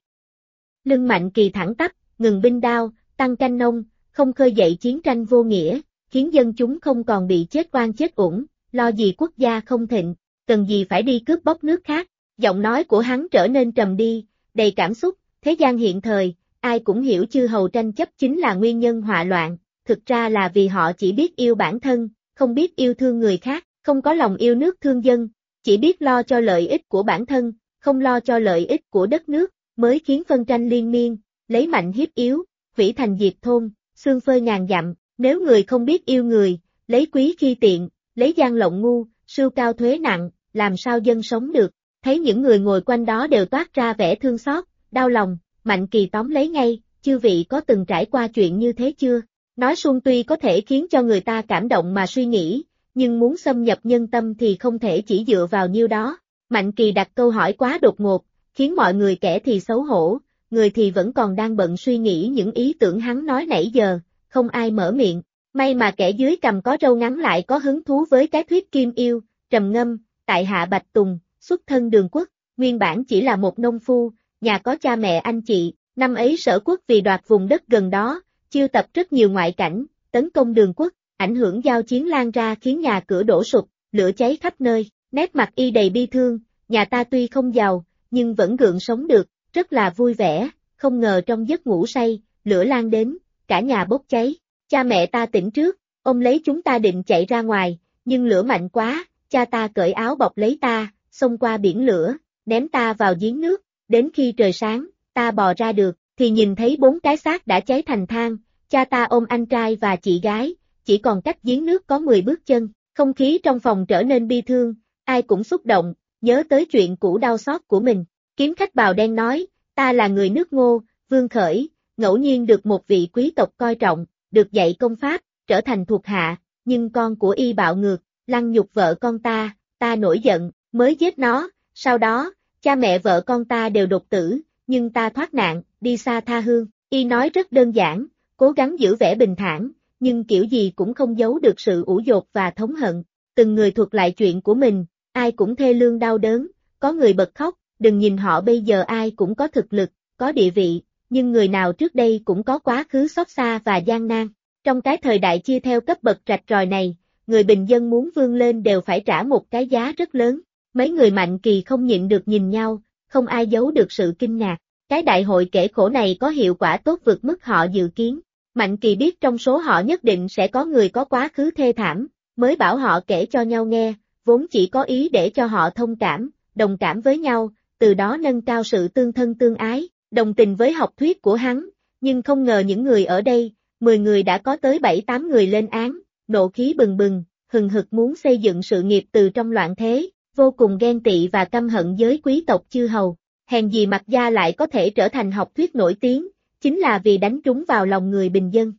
Lưng Mạnh Kỳ thẳng tắp, ngừng binh đao, tăng canh nông, không khơi dậy chiến tranh vô nghĩa, khiến dân chúng không còn bị chết oan chết uổng, lo gì quốc gia không thịnh, cần gì phải đi cướp bóc nước khác. Giọng nói của hắn trở nên trầm đi, đầy cảm xúc, thế gian hiện thời, ai cũng hiểu chư hầu tranh chấp chính là nguyên nhân họa loạn, thực ra là vì họ chỉ biết yêu bản thân, không biết yêu thương người khác, không có lòng yêu nước thương dân, chỉ biết lo cho lợi ích của bản thân, không lo cho lợi ích của đất nước, mới khiến phân tranh liên miên, lấy mạnh hiếp yếu, hủy thành diệt thôn, xương phơi ngàn dặm. Nếu người không biết yêu người, lấy quý khi tiện, lấy gian lộng ngu, sưu cao thuế nặng, làm sao dân sống được? Thấy những người ngồi quanh đó đều toát ra vẻ thương xót, đau lòng, Mạnh Kỳ tóm lấy ngay, chư vị có từng trải qua chuyện như thế chưa? Nói suông tuy có thể khiến cho người ta cảm động mà suy nghĩ, nhưng muốn xâm nhập nhân tâm thì không thể chỉ dựa vào nhiêu đó. Mạnh Kỳ đặt câu hỏi quá đột ngột, khiến mọi người kẻ thì xấu hổ, người thì vẫn còn đang bận suy nghĩ những ý tưởng hắn nói nãy giờ, không ai mở miệng. May mà kẻ dưới cầm có râu ngắn lại có hứng thú với cái thuyết kim yêu, trầm ngâm, tại hạ Bạch Tùng, xuất thân Đường Quốc, nguyên bản chỉ là một nông phu, nhà có cha mẹ anh chị, năm ấy Sở Quốc vì đoạt vùng đất gần đó, chiêu tập rất nhiều ngoại cảnh, tấn công Đường Quốc, ảnh hưởng giao chiến lan ra khiến nhà cửa đổ sụp, lửa cháy khắp nơi, nét mặt y đầy bi thương, nhà ta tuy không giàu, nhưng vẫn gượng sống được, rất là vui vẻ, không ngờ trong giấc ngủ say, lửa lan đến, cả nhà bốc cháy. Cha mẹ ta tỉnh trước, ông lấy chúng ta định chạy ra ngoài, nhưng lửa mạnh quá, cha ta cởi áo bọc lấy ta, xông qua biển lửa, ném ta vào giếng nước, đến khi trời sáng, ta bò ra được, thì nhìn thấy 4 cái xác đã cháy thành than, cha ta ôm anh trai và chị gái, chỉ còn cách giếng nước có 10 bước chân, không khí trong phòng trở nên bi thương, ai cũng xúc động, nhớ tới chuyện cũ đau xót của mình. Kiếm khách bào đen nói, ta là người nước Ngô, Vương Khởi, ngẫu nhiên được một vị quý tộc coi trọng, được dạy công pháp, trở thành thuộc hạ, nhưng con của y bạo ngược, lăng nhục vợ con ta nổi giận, mới giết nó, sau đó, cha mẹ vợ con ta đều đột tử, nhưng ta thoát nạn, đi xa tha hương, y nói rất đơn giản, cố gắng giữ vẻ bình thản, nhưng kiểu gì cũng không giấu được sự ủ dột và thống hận, từng người thuật lại chuyện của mình, ai cũng thê lương đau đớn, có người bật khóc, đừng nhìn họ bây giờ ai cũng có thực lực, có địa vị, nhưng người nào trước đây cũng có quá khứ xót xa và gian nan. Trong cái thời đại chia theo cấp bậc rạch ròi này, người bình dân muốn vươn lên đều phải trả một cái giá rất lớn. Mấy người Mạnh Kỳ không nhịn được nhìn nhau, không ai giấu được sự kinh ngạc. Cái đại hội kể khổ này có hiệu quả tốt vượt mức họ dự kiến. Mạnh Kỳ biết trong số họ nhất định sẽ có người có quá khứ thê thảm, mới bảo họ kể cho nhau nghe, vốn chỉ có ý để cho họ thông cảm, đồng cảm với nhau, từ đó nâng cao sự tương thân tương ái, đồng tình với học thuyết của hắn, nhưng không ngờ những người ở đây, 10 người đã có tới 7-8 người lên án, nộ khí bừng bừng, hừng hực muốn xây dựng sự nghiệp từ trong loạn thế, vô cùng ghen tị và căm hận với quý tộc chư hầu. Hèn gì Mạc Gia lại có thể trở thành học thuyết nổi tiếng, chính là vì đánh trúng vào lòng người bình dân.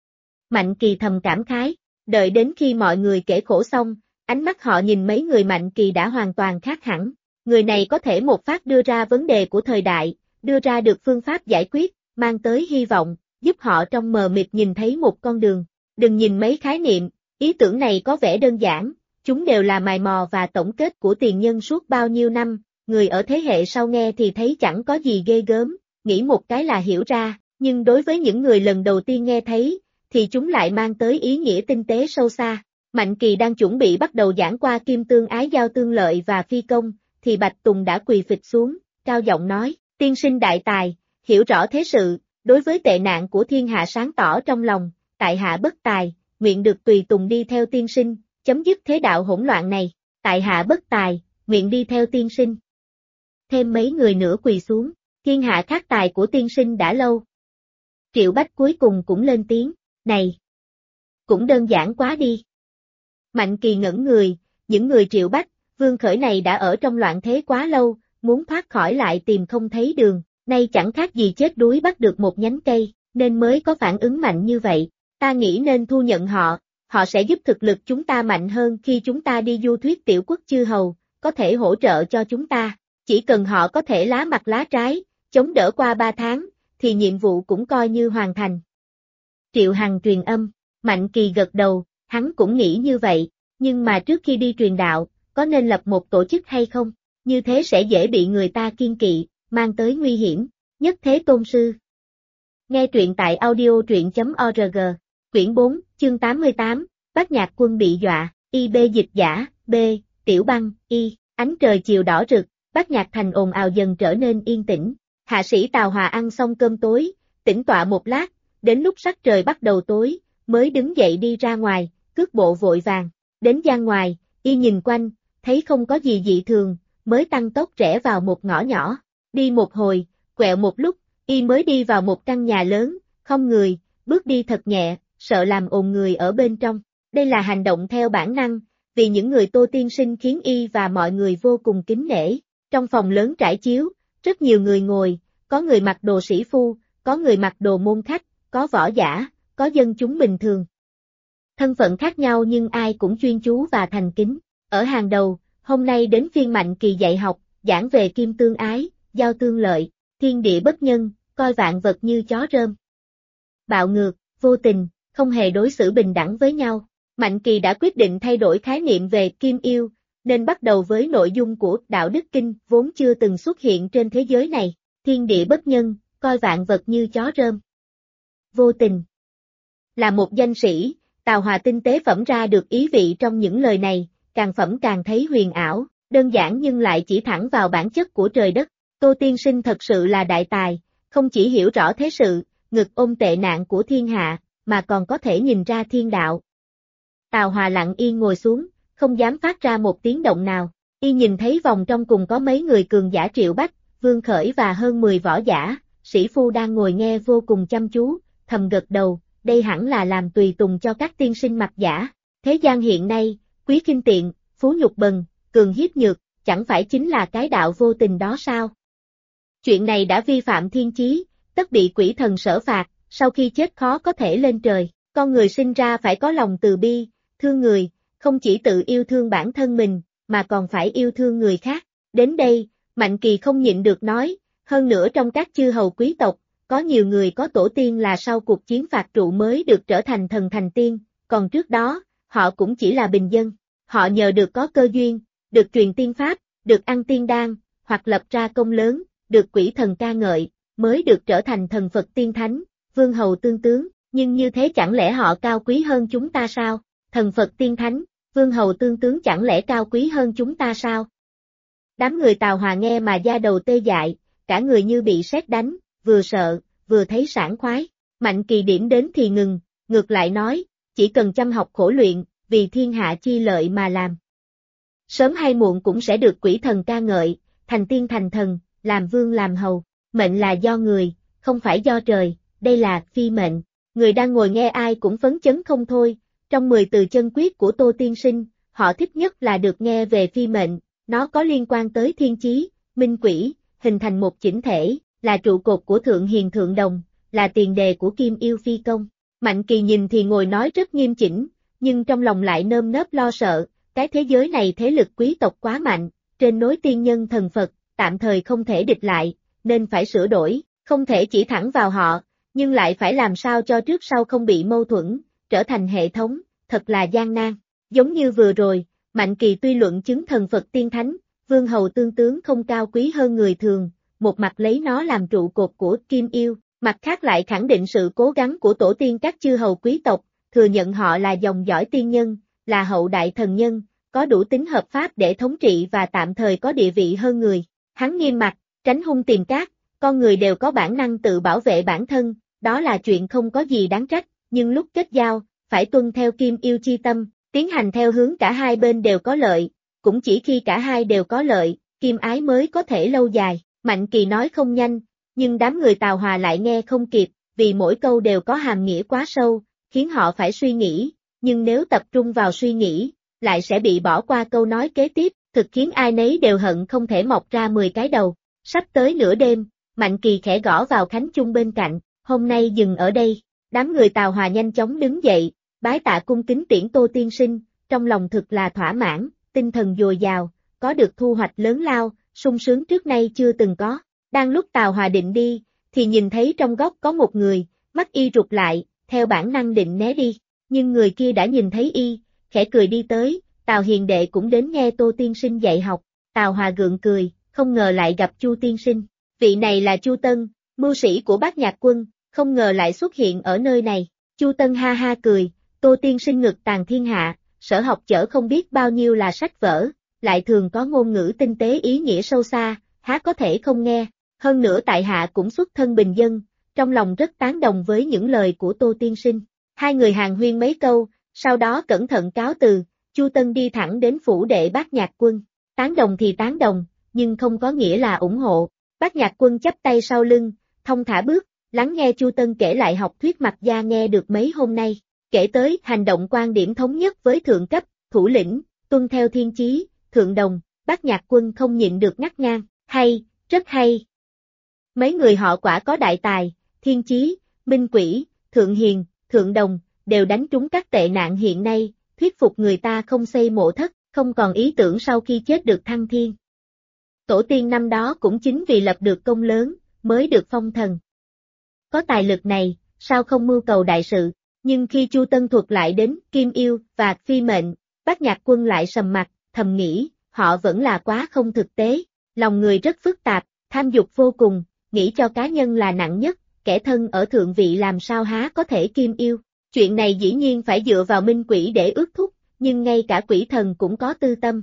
Mạnh Kỳ thầm cảm khái, đợi đến khi mọi người kể khổ xong, ánh mắt họ nhìn mấy người Mạnh Kỳ đã hoàn toàn khác hẳn. Người này có thể một phát đưa ra vấn đề của thời đại, đưa ra được phương pháp giải quyết, mang tới hy vọng, giúp họ trong mờ mịt nhìn thấy một con đường. Đừng nhìn mấy khái niệm, ý tưởng này có vẻ đơn giản, chúng đều là mài mò và tổng kết của tiền nhân suốt bao nhiêu năm, người ở thế hệ sau nghe thì thấy chẳng có gì ghê gớm, nghĩ một cái là hiểu ra, nhưng đối với những người lần đầu tiên nghe thấy, thì chúng lại mang tới ý nghĩa tinh tế sâu xa. Mạnh Kỳ đang chuẩn bị bắt đầu giảng qua kim tương ái giao tương lợi và phi công, thì Bạch Tùng đã quỳ phịch xuống, cao giọng nói, tiên sinh đại tài, hiểu rõ thế sự, đối với tệ nạn của thiên hạ sáng tỏ trong lòng, tại hạ bất tài, nguyện được tùy tùng đi theo tiên sinh, chấm dứt thế đạo hỗn loạn này, tại hạ bất tài, nguyện đi theo tiên sinh. Thêm mấy người nữa quỳ xuống, thiên hạ khát tài của tiên sinh đã lâu. Triệu Bách cuối cùng cũng lên tiếng, này, cũng đơn giản quá đi. Mạnh Kỳ ngẩn người, những người Triệu Bách, Vương Khởi này đã ở trong loạn thế quá lâu, muốn thoát khỏi lại tìm không thấy đường, nay chẳng khác gì chết đuối bắt được một nhánh cây, nên mới có phản ứng mạnh như vậy. Ta nghĩ nên thu nhận họ, họ sẽ giúp thực lực chúng ta mạnh hơn khi chúng ta đi du thuyết tiểu quốc chư hầu, có thể hỗ trợ cho chúng ta. Chỉ cần họ có thể lá mặt lá trái, chống đỡ qua 3 tháng, thì nhiệm vụ cũng coi như hoàn thành. Triệu Hằng truyền âm, Mạnh Kỳ gật đầu, hắn cũng nghĩ như vậy, nhưng mà trước khi đi truyền đạo, có nên lập một tổ chức hay không? Như thế sẽ dễ bị người ta kiêng kỵ, mang tới nguy hiểm. Nhất Thế Tôn Sư. Nghe truyện tại audio.org, quyển 4, chương 88, Bát Nhạc Quân bị dọa, IB dịch giả, B, Tiểu Băng, Y, ánh trời chiều đỏ rực, Bát Nhạc Thành ồn ào dần trở nên yên tĩnh. Hạ sĩ Tào Hòa ăn xong cơm tối, tĩnh tọa một lát, đến lúc sắc trời bắt đầu tối, mới đứng dậy đi ra ngoài, cước bộ vội vàng. Đến gian ngoài, y nhìn quanh, thấy không có gì dị thường, mới tăng tốc rẽ vào một ngõ nhỏ. Đi một hồi, quẹo một lúc, y mới đi vào một căn nhà lớn, không người, bước đi thật nhẹ, sợ làm ồn người ở bên trong. Đây là hành động theo bản năng, vì những người Tô tiên sinh khiến y và mọi người vô cùng kính nể. Trong phòng lớn trải chiếu, rất nhiều người ngồi, có người mặc đồ sĩ phu, có người mặc đồ môn khách, có võ giả, có dân chúng bình thường. Thân phận khác nhau nhưng ai cũng chuyên chú và thành kính. Ở hàng đầu, hôm nay đến phiên Mạnh Kỳ dạy học, giảng về kim tương ái, giao tương lợi, thiên địa bất nhân, coi vạn vật như chó rơm. Bạo ngược, vô tình, không hề đối xử bình đẳng với nhau. Mạnh Kỳ đã quyết định thay đổi khái niệm về kim yêu, nên bắt đầu với nội dung của Đạo Đức Kinh vốn chưa từng xuất hiện trên thế giới này. Thiên địa bất nhân, coi vạn vật như chó rơm. Vô tình. Là một danh sĩ, Tào Hòa tinh tế phẩm ra được ý vị trong những lời này, càng phẩm càng thấy huyền ảo, đơn giản nhưng lại chỉ thẳng vào bản chất của trời đất. Tô tiên sinh thật sự là đại tài, không chỉ hiểu rõ thế sự, ngực ôm tệ nạn của thiên hạ, mà còn có thể nhìn ra thiên đạo. Tào Hòa lặng yên ngồi xuống, không dám phát ra một tiếng động nào. Y nhìn thấy vòng trong cùng có mấy người cường giả Triệu Bách, Vương Khởi và hơn 10 võ giả, sĩ phu đang ngồi nghe vô cùng chăm chú, thầm gật đầu, đây hẳn là làm tùy tùng cho các tiên sinh mặc giả. Thế gian hiện nay, quý khinh tiện, phú nhục bần, cường hiếp nhược, chẳng phải chính là cái đạo vô tình đó sao? Chuyện này đã vi phạm thiên chí, tất bị quỷ thần sở phạt, sau khi chết khó có thể lên trời. Con người sinh ra phải có lòng từ bi, thương người, không chỉ tự yêu thương bản thân mình, mà còn phải yêu thương người khác. Đến đây, Mạnh Kỳ không nhịn được nói, hơn nữa trong các chư hầu quý tộc, có nhiều người có tổ tiên là sau cuộc chiến phạt trụ mới được trở thành thần thành tiên, còn trước đó, họ cũng chỉ là bình dân. Họ nhờ được có cơ duyên, được truyền tiên pháp, được ăn tiên đan, hoặc lập ra công lớn, được quỷ thần ca ngợi, mới được trở thành thần Phật tiên thánh, vương hầu tương tướng, nhưng như thế chẳng lẽ họ cao quý hơn chúng ta sao? Thần Phật tiên thánh, vương hầu tương tướng chẳng lẽ cao quý hơn chúng ta sao? Đám người Tào Hòa nghe mà da đầu tê dại, cả người như bị sét đánh, vừa sợ, vừa thấy sảng khoái. Mạnh Kỳ điểm đến thì ngừng, ngược lại nói, chỉ cần chăm học khổ luyện, vì thiên hạ chi lợi mà làm. Sớm hay muộn cũng sẽ được quỷ thần ca ngợi, thành tiên thành thần, làm vương làm hầu. Mệnh là do người, không phải do trời, đây là phi mệnh. Người đang ngồi nghe ai cũng phấn chấn không thôi. Trong 10 từ chân quyết của Tô tiên sinh, họ thích nhất là được nghe về phi mệnh, nó có liên quan tới thiên chí, minh quỷ, hình thành một chỉnh thể, là trụ cột của thượng hiền thượng đồng, là tiền đề của kim yêu phi công. Mạnh Kỳ nhìn thì ngồi nói rất nghiêm chỉnh, nhưng trong lòng lại nơm nớp lo sợ, cái thế giới này thế lực quý tộc quá mạnh, trên nối tiên nhân thần Phật, tạm thời không thể địch lại, nên phải sửa đổi, không thể chỉ thẳng vào họ, nhưng lại phải làm sao cho trước sau không bị mâu thuẫn, trở thành hệ thống, thật là gian nan. Giống như vừa rồi, Mạnh Kỳ tuy luận chứng thần Phật tiên thánh, vương hầu tương tướng không cao quý hơn người thường, một mặt lấy nó làm trụ cột của kim yêu, mặt khác lại khẳng định sự cố gắng của tổ tiên các chư hầu quý tộc, thừa nhận họ là dòng dõi tiên nhân, là hậu đại thần nhân, có đủ tính hợp pháp để thống trị và tạm thời có địa vị hơn người. Hắn nghiêm mặt, tránh hung tìm cát, con người đều có bản năng tự bảo vệ bản thân, đó là chuyện không có gì đáng trách, nhưng lúc kết giao, phải tuân theo kim yêu chi tâm, tiến hành theo hướng cả hai bên đều có lợi, cũng chỉ khi cả hai đều có lợi, kim ái mới có thể lâu dài. Mạnh Kỳ nói không nhanh, nhưng đám người Tào Hòa lại nghe không kịp, vì mỗi câu đều có hàm nghĩa quá sâu, khiến họ phải suy nghĩ, nhưng nếu tập trung vào suy nghĩ, lại sẽ bị bỏ qua câu nói kế tiếp, thực khiến ai nấy đều hận không thể mọc ra 10 cái đầu. Sắp tới nửa đêm, Mạnh Kỳ khẽ gõ vào Khánh Chung bên cạnh, hôm nay dừng ở đây. Đám người Tào Hòa nhanh chóng đứng dậy, bái tạ cung kính tiễn Tô tiên sinh, trong lòng thực là thỏa mãn, tinh thần dồi dào, có được thu hoạch lớn lao, sung sướng trước nay chưa từng có. Đang lúc Tào Hòa định đi, thì nhìn thấy trong góc có một người, mắt y rụt lại, theo bản năng định né đi, nhưng người kia đã nhìn thấy y, khẽ cười đi tới, Tào hiền đệ cũng đến nghe Tô tiên sinh dạy học. Tào Hòa gượng cười, không ngờ lại gặp Chu tiên sinh, vị này là Chu Tân, mưu sĩ của Bát Nhạc Quân, không ngờ lại xuất hiện ở nơi này. Chu Tân ha ha cười, Tô tiên sinh ngực tàng thiên hạ, sở học chở không biết bao nhiêu là sách vở, lại thường có ngôn ngữ tinh tế ý nghĩa sâu xa, há có thể không nghe. Hơn nữa tại hạ cũng xuất thân bình dân, trong lòng rất tán đồng với những lời của Tô tiên sinh. Hai người hàn huyên mấy câu, sau đó cẩn thận cáo từ, Chu Tân đi thẳng đến phủ đệ Bát Nhạc Quân. Tán đồng thì tán đồng, nhưng không có nghĩa là ủng hộ. Bát Nhạc Quân chắp tay sau lưng, thong thả bước, lắng nghe Chu Tân kể lại học thuyết Mạc Gia nghe được mấy hôm nay, kể tới hành động quan điểm thống nhất với thượng cấp, thủ lĩnh, tuân theo thiên chí, thượng đồng. Bát Nhạc Quân không nhịn được ngắt ngang, hay, rất hay. Mấy người họ quả có đại tài, thiên chí, minh quỷ, thượng hiền, thượng đồng, đều đánh trúng các tệ nạn hiện nay, thuyết phục người ta không xây mộ thất, không còn ý tưởng sau khi chết được thăng thiên. Tổ tiên năm đó cũng chính vì lập được công lớn, mới được phong thần. Có tài lực này, sao không mưu cầu đại sự, nhưng khi Chu Tân thuật lại đến Kim Yêu và Phi Mệnh, Bát Nhạc Quân lại sầm mặt, thầm nghĩ, họ vẫn là quá không thực tế, lòng người rất phức tạp, tham dục vô cùng, nghĩ cho cá nhân là nặng nhất, kẻ thân ở thượng vị làm sao há có thể Kim Yêu. Chuyện này dĩ nhiên phải dựa vào minh quỷ để ước thúc, nhưng ngay cả quỷ thần cũng có tư tâm.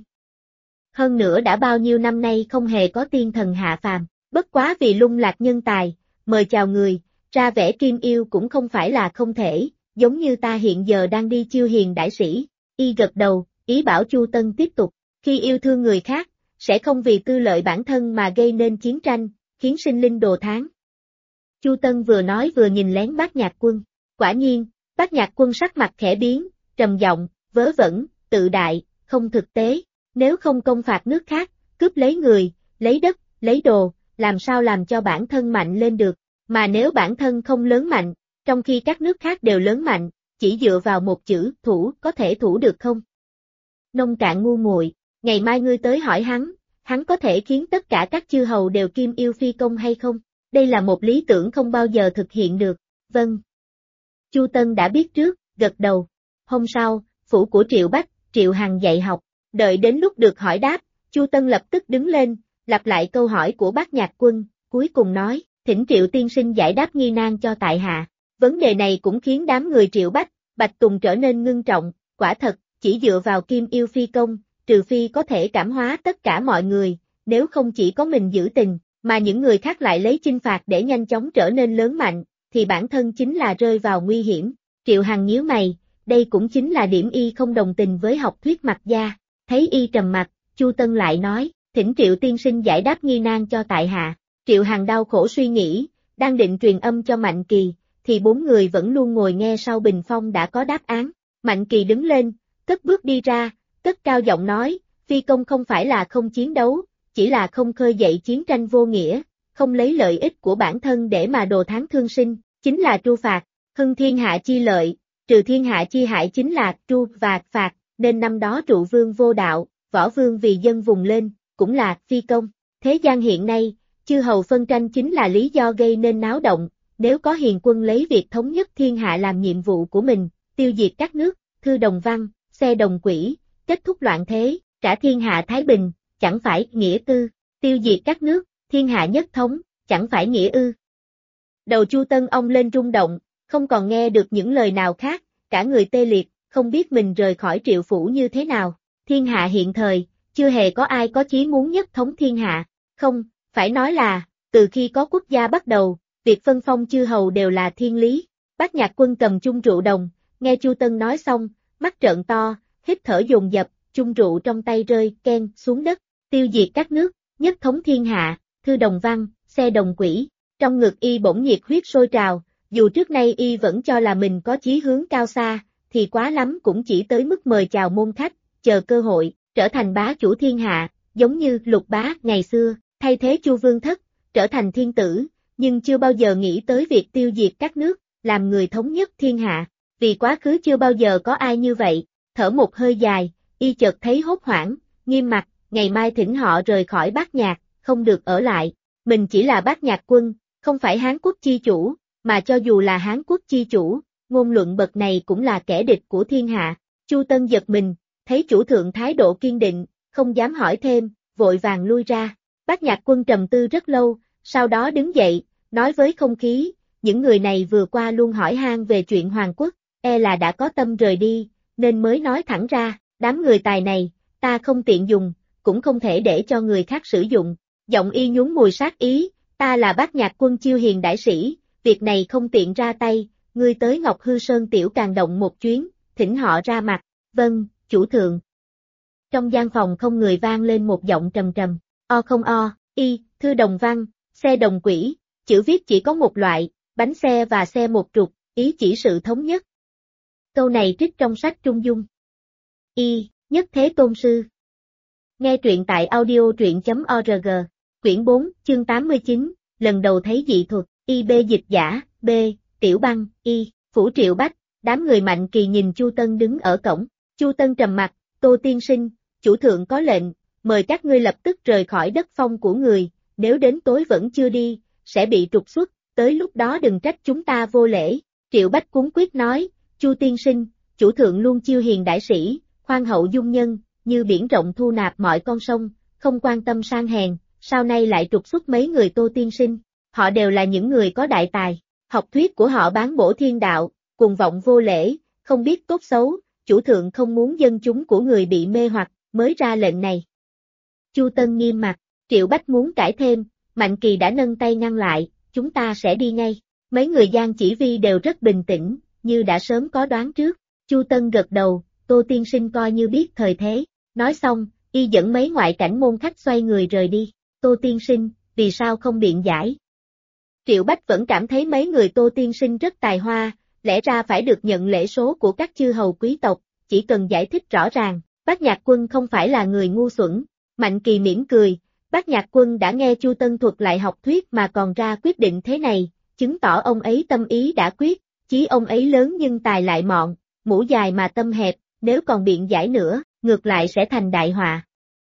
Hơn nữa đã bao nhiêu năm nay không hề có tiên thần hạ phàm, bất quá vì lung lạc nhân tài, mời chào người, ra vẻ Kim Yêu cũng không phải là không thể, giống như ta hiện giờ đang đi chiêu hiền đại sĩ. Y gật đầu, ý bảo Chu Tân tiếp tục, khi yêu thương người khác, sẽ không vì tư lợi bản thân mà gây nên chiến tranh, khiến sinh linh đồ thán. Chu Tân vừa nói vừa nhìn lén Bát Nhạc Quân, quả nhiên, Bát Nhạc Quân sắc mặt khẽ biến, trầm giọng, vớ vẩn, tự đại, không thực tế, nếu không công phạt nước khác, cướp lấy người, lấy đất, lấy đồ, làm sao làm cho bản thân mạnh lên được, mà nếu bản thân không lớn mạnh, trong khi các nước khác đều lớn mạnh, chỉ dựa vào một chữ thủ có thể thủ được không? Nông cạn ngu muội, ngày mai ngươi tới hỏi hắn có thể khiến tất cả các chư hầu đều Kim Yêu phi công hay không? Đây là một lý tưởng không bao giờ thực hiện được. Vâng. Chu Tân đã biết trước, gật đầu. Hôm sau, phủ của Triệu Bách, Triệu Hằng dạy học, đợi đến lúc được hỏi đáp, Chu Tân lập tức đứng lên, lặp lại câu hỏi của Bát Nhạc Quân, cuối cùng nói, thỉnh Triệu tiên sinh giải đáp nghi nan cho tại hạ. Vấn đề này cũng khiến đám người Triệu Bách, Bạch Tùng trở nên ngưng trọng, quả thật, chỉ dựa vào Kim Yêu phi công, trừ phi có thể cảm hóa tất cả mọi người, nếu không chỉ có mình giữ tình, mà những người khác lại lấy chinh phạt để nhanh chóng trở nên lớn mạnh, thì bản thân chính là rơi vào nguy hiểm. Triệu Hằng nhíu mày, đây cũng chính là điểm y không đồng tình với học thuyết Mạc Gia. Thấy y trầm mặt, Chu Tân lại nói, thỉnh Triệu tiên sinh giải đáp nghi nan cho tại hạ. Triệu Hằng đau khổ suy nghĩ, đang định truyền âm cho Mạnh Kỳ, thì bốn người vẫn luôn ngồi nghe sau bình phong đã có đáp án. Mạnh Kỳ đứng lên, cất bước đi ra, cất cao giọng nói, phi công không phải là không chiến đấu, chỉ là không khơi dậy chiến tranh vô nghĩa, không lấy lợi ích của bản thân để mà đồ thán thương sinh, chính là tru phạt, hưng thiên hạ chi lợi, trừ thiên hạ chi hại chính là tru và phạt, nên năm đó trụ vương vô đạo, võ vương vì dân vùng lên, cũng là phi công. Thế gian hiện nay, chư hầu phân tranh chính là lý do gây nên náo động, nếu có hiền quân lấy việc thống nhất thiên hạ làm nhiệm vụ của mình, tiêu diệt các nước, thư đồng văn, xe đồng quỷ, kết thúc loạn thế, trả thiên hạ thái bình, chẳng phải nghĩa tư, tiêu diệt các nước, thiên hạ nhất thống, chẳng phải nghĩa ư. Đầu Chu Tân ông lên rung động, không còn nghe được những lời nào khác, cả người tê liệt, không biết mình rời khỏi Triệu phủ như thế nào. Thiên hạ hiện thời, chưa hề có ai có chí muốn nhất thống thiên hạ, không, phải nói là, từ khi có quốc gia bắt đầu, việc phân phong chư hầu đều là thiên lý. Bát Nhạc Quân cầm chung rượu đồng, nghe Chu Tân nói xong, mắt trợn to, hít thở dồn dập, chung rượu trong tay rơi ken xuống đất, tiêu diệt các nước, nhất thống thiên hạ, thư đồng văn, xe đồng quỷ. Trong ngực y bỗng nhiệt huyết sôi trào, dù trước nay y vẫn cho là mình có chí hướng cao xa, thì quá lắm cũng chỉ tới mức mời chào môn khách, chờ cơ hội, trở thành bá chủ thiên hạ, giống như Lục Bá ngày xưa, thay thế Chu Vương Thất, trở thành thiên tử, nhưng chưa bao giờ nghĩ tới việc tiêu diệt các nước, làm người thống nhất thiên hạ, vì quá khứ chưa bao giờ có ai như vậy, thở một hơi dài, y chợt thấy hốt hoảng, nghiêm mặt, ngày mai thỉnh họ rời khỏi Bát Nhạc, không được ở lại, mình chỉ là Bát Nhạc quân, không phải Hán quốc chi chủ, mà cho dù là Hán quốc chi chủ, ngôn luận bậc này cũng là kẻ địch của thiên hạ. Chu Tân giật mình, thấy chủ thượng thái độ kiên định, không dám hỏi thêm, vội vàng lui ra. Bát Nhạc quân trầm tư rất lâu, sau đó đứng dậy, nói với không khí, những người này vừa qua luôn hỏi han về chuyện Hoàng quốc, e là đã có tâm rời đi, nên mới nói thẳng ra, đám người tài này, ta không tiện dùng, cũng không thể để cho người khác sử dụng. Giọng y nhún mùi sát ý, ta là Bát Nhạc quân Chiêu Hiền đại sĩ, việc này không tiện ra tay, ngươi tới Ngọc Hư Sơn tiểu Càng Động một chuyến, thỉnh họ ra mặt, vâng, chủ thượng. Trong gian phòng không người vang lên một giọng trầm trầm, o không o, y, thư đồng văn, xe đồng quỹ, chữ viết chỉ có một loại, bánh xe và xe một trục, ý chỉ sự thống nhất. Câu này trích trong sách Trung Dung. Y, Nhất Thế Tôn Sư. Nghe truyện tại audio truyện.org, quyển 4, chương 89, lần đầu thấy dị thuật, y b dịch giả, b, tiểu băng, y, Phủ Triệu Bách, đám người Mạnh Kỳ nhìn Chu Tân đứng ở cổng, Chu Tân trầm mặt, Tô tiên sinh, chủ thượng có lệnh, mời các ngươi lập tức rời khỏi đất phong của người, nếu đến tối vẫn chưa đi, sẽ bị trục xuất, tới lúc đó đừng trách chúng ta vô lễ. Triệu Bách cuống quyết nói, Chu tiên sinh, chủ thượng luôn chiêu hiền đại sĩ, khoan hậu dung nhân, như biển rộng thu nạp mọi con sông, không quan tâm sang hèn, sau nay lại trục xuất mấy người Tô tiên sinh, họ đều là những người có đại tài, học thuyết của họ bán bổ thiên đạo, cuồng vọng vô lễ, không biết tốt xấu, chủ thượng không muốn dân chúng của người bị mê hoặc, mới ra lệnh này. Chu Tân nghiêm mặt, Triệu Bách muốn cãi thêm, Mạnh Kỳ đã nâng tay ngăn lại, chúng ta sẽ đi ngay. Mấy người Giang Chỉ Vi đều rất bình tĩnh, như đã sớm có đoán trước. Chu Tân gật đầu, Tô tiên sinh coi như biết thời thế. Nói xong, y dẫn mấy ngoại cảnh môn khách xoay người rời đi. Tô tiên sinh, vì sao không biện giải? Triệu Bách vẫn cảm thấy mấy người Tô tiên sinh rất tài hoa, lẽ ra phải được nhận lễ số của các chư hầu quý tộc, chỉ cần giải thích rõ ràng. Bát Nhạc quân không phải là người ngu xuẩn. Mạnh Kỳ mỉm cười, Bát Nhạc quân đã nghe Chu Tân thuật lại học thuyết mà còn ra quyết định thế này, chứng tỏ ông ấy tâm ý đã quyết, chí ông ấy lớn nhưng tài lại mọn, mũ dài mà tâm hẹp, nếu còn biện giải nữa, ngược lại sẽ thành đại họa.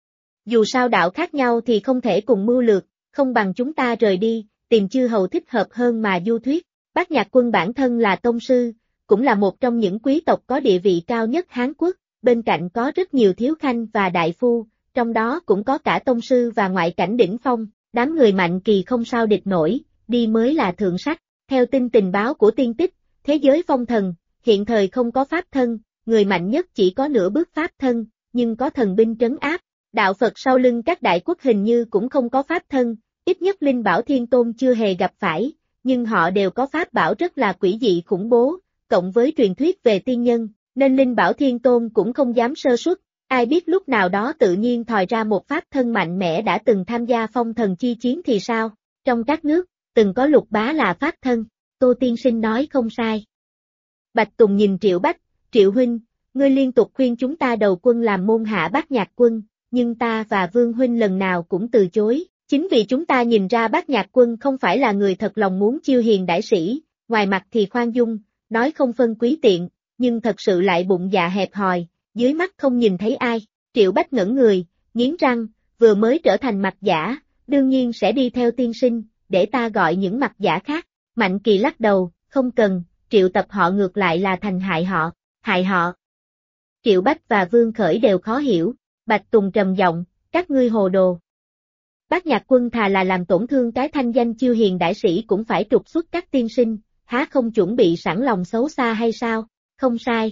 Dù sao đạo khác nhau thì không thể cùng mưu lược, không bằng chúng ta rời đi, tìm chư hầu thích hợp hơn mà du thuyết. Bát Nhạc quân bản thân là tông sư, cũng là một trong những quý tộc có địa vị cao nhất Hán quốc, bên cạnh có rất nhiều thiếu khanh và đại phu, trong đó cũng có cả tông sư và ngoại cảnh đỉnh phong, đám người Mạnh Kỳ không sao địch nổi, đi mới là thượng sách. Theo tin tình báo của tiên tích, thế giới phong thần, hiện thời không có pháp thân, người mạnh nhất chỉ có nửa bước pháp thân, nhưng có thần binh trấn áp. Đạo Phật sau lưng các đại quốc hình như cũng không có pháp thân, ít nhất Linh Bảo Thiên Tôn chưa hề gặp phải, nhưng họ đều có pháp bảo rất là quỷ dị khủng bố, cộng với truyền thuyết về tiên nhân, nên Linh Bảo Thiên Tôn cũng không dám sơ suất. Ai biết lúc nào đó tự nhiên thòi ra một pháp thân mạnh mẽ đã từng tham gia phong thần chi chiến thì sao? Trong các nước, từng có Lục Bá là pháp thân, Tô tiên sinh nói không sai. Bạch Tùng nhìn Triệu Bách, Triệu huynh, ngươi liên tục khuyên chúng ta đầu quân làm môn hạ Bát Nhạc quân, nhưng ta và Vương huynh lần nào cũng từ chối, chính vì chúng ta nhìn ra Bát Nhạc quân không phải là người thật lòng muốn chiêu hiền đại sĩ, ngoài mặt thì khoan dung, nói không phân quý tiện, nhưng thật sự lại bụng dạ hẹp hòi, dưới mắt không nhìn thấy ai. Triệu Bách ngẩn người, nghiến răng, vừa mới trở thành mặt giả, đương nhiên sẽ đi theo tiên sinh, để ta gọi những mặt giả khác. Mạnh Kỳ lắc đầu, không cần, triệu tập họ ngược lại là thành hại họ, hại họ. Triệu Bách và Vương Khởi đều khó hiểu, Bạch Tùng trầm giọng, các ngươi hồ đồ. Bát Nhạc quân thà là làm tổn thương cái thanh danh chiêu hiền đại sĩ cũng phải trục xuất các tiên sinh, há không chuẩn bị sẵn lòng xấu xa hay sao? Không sai.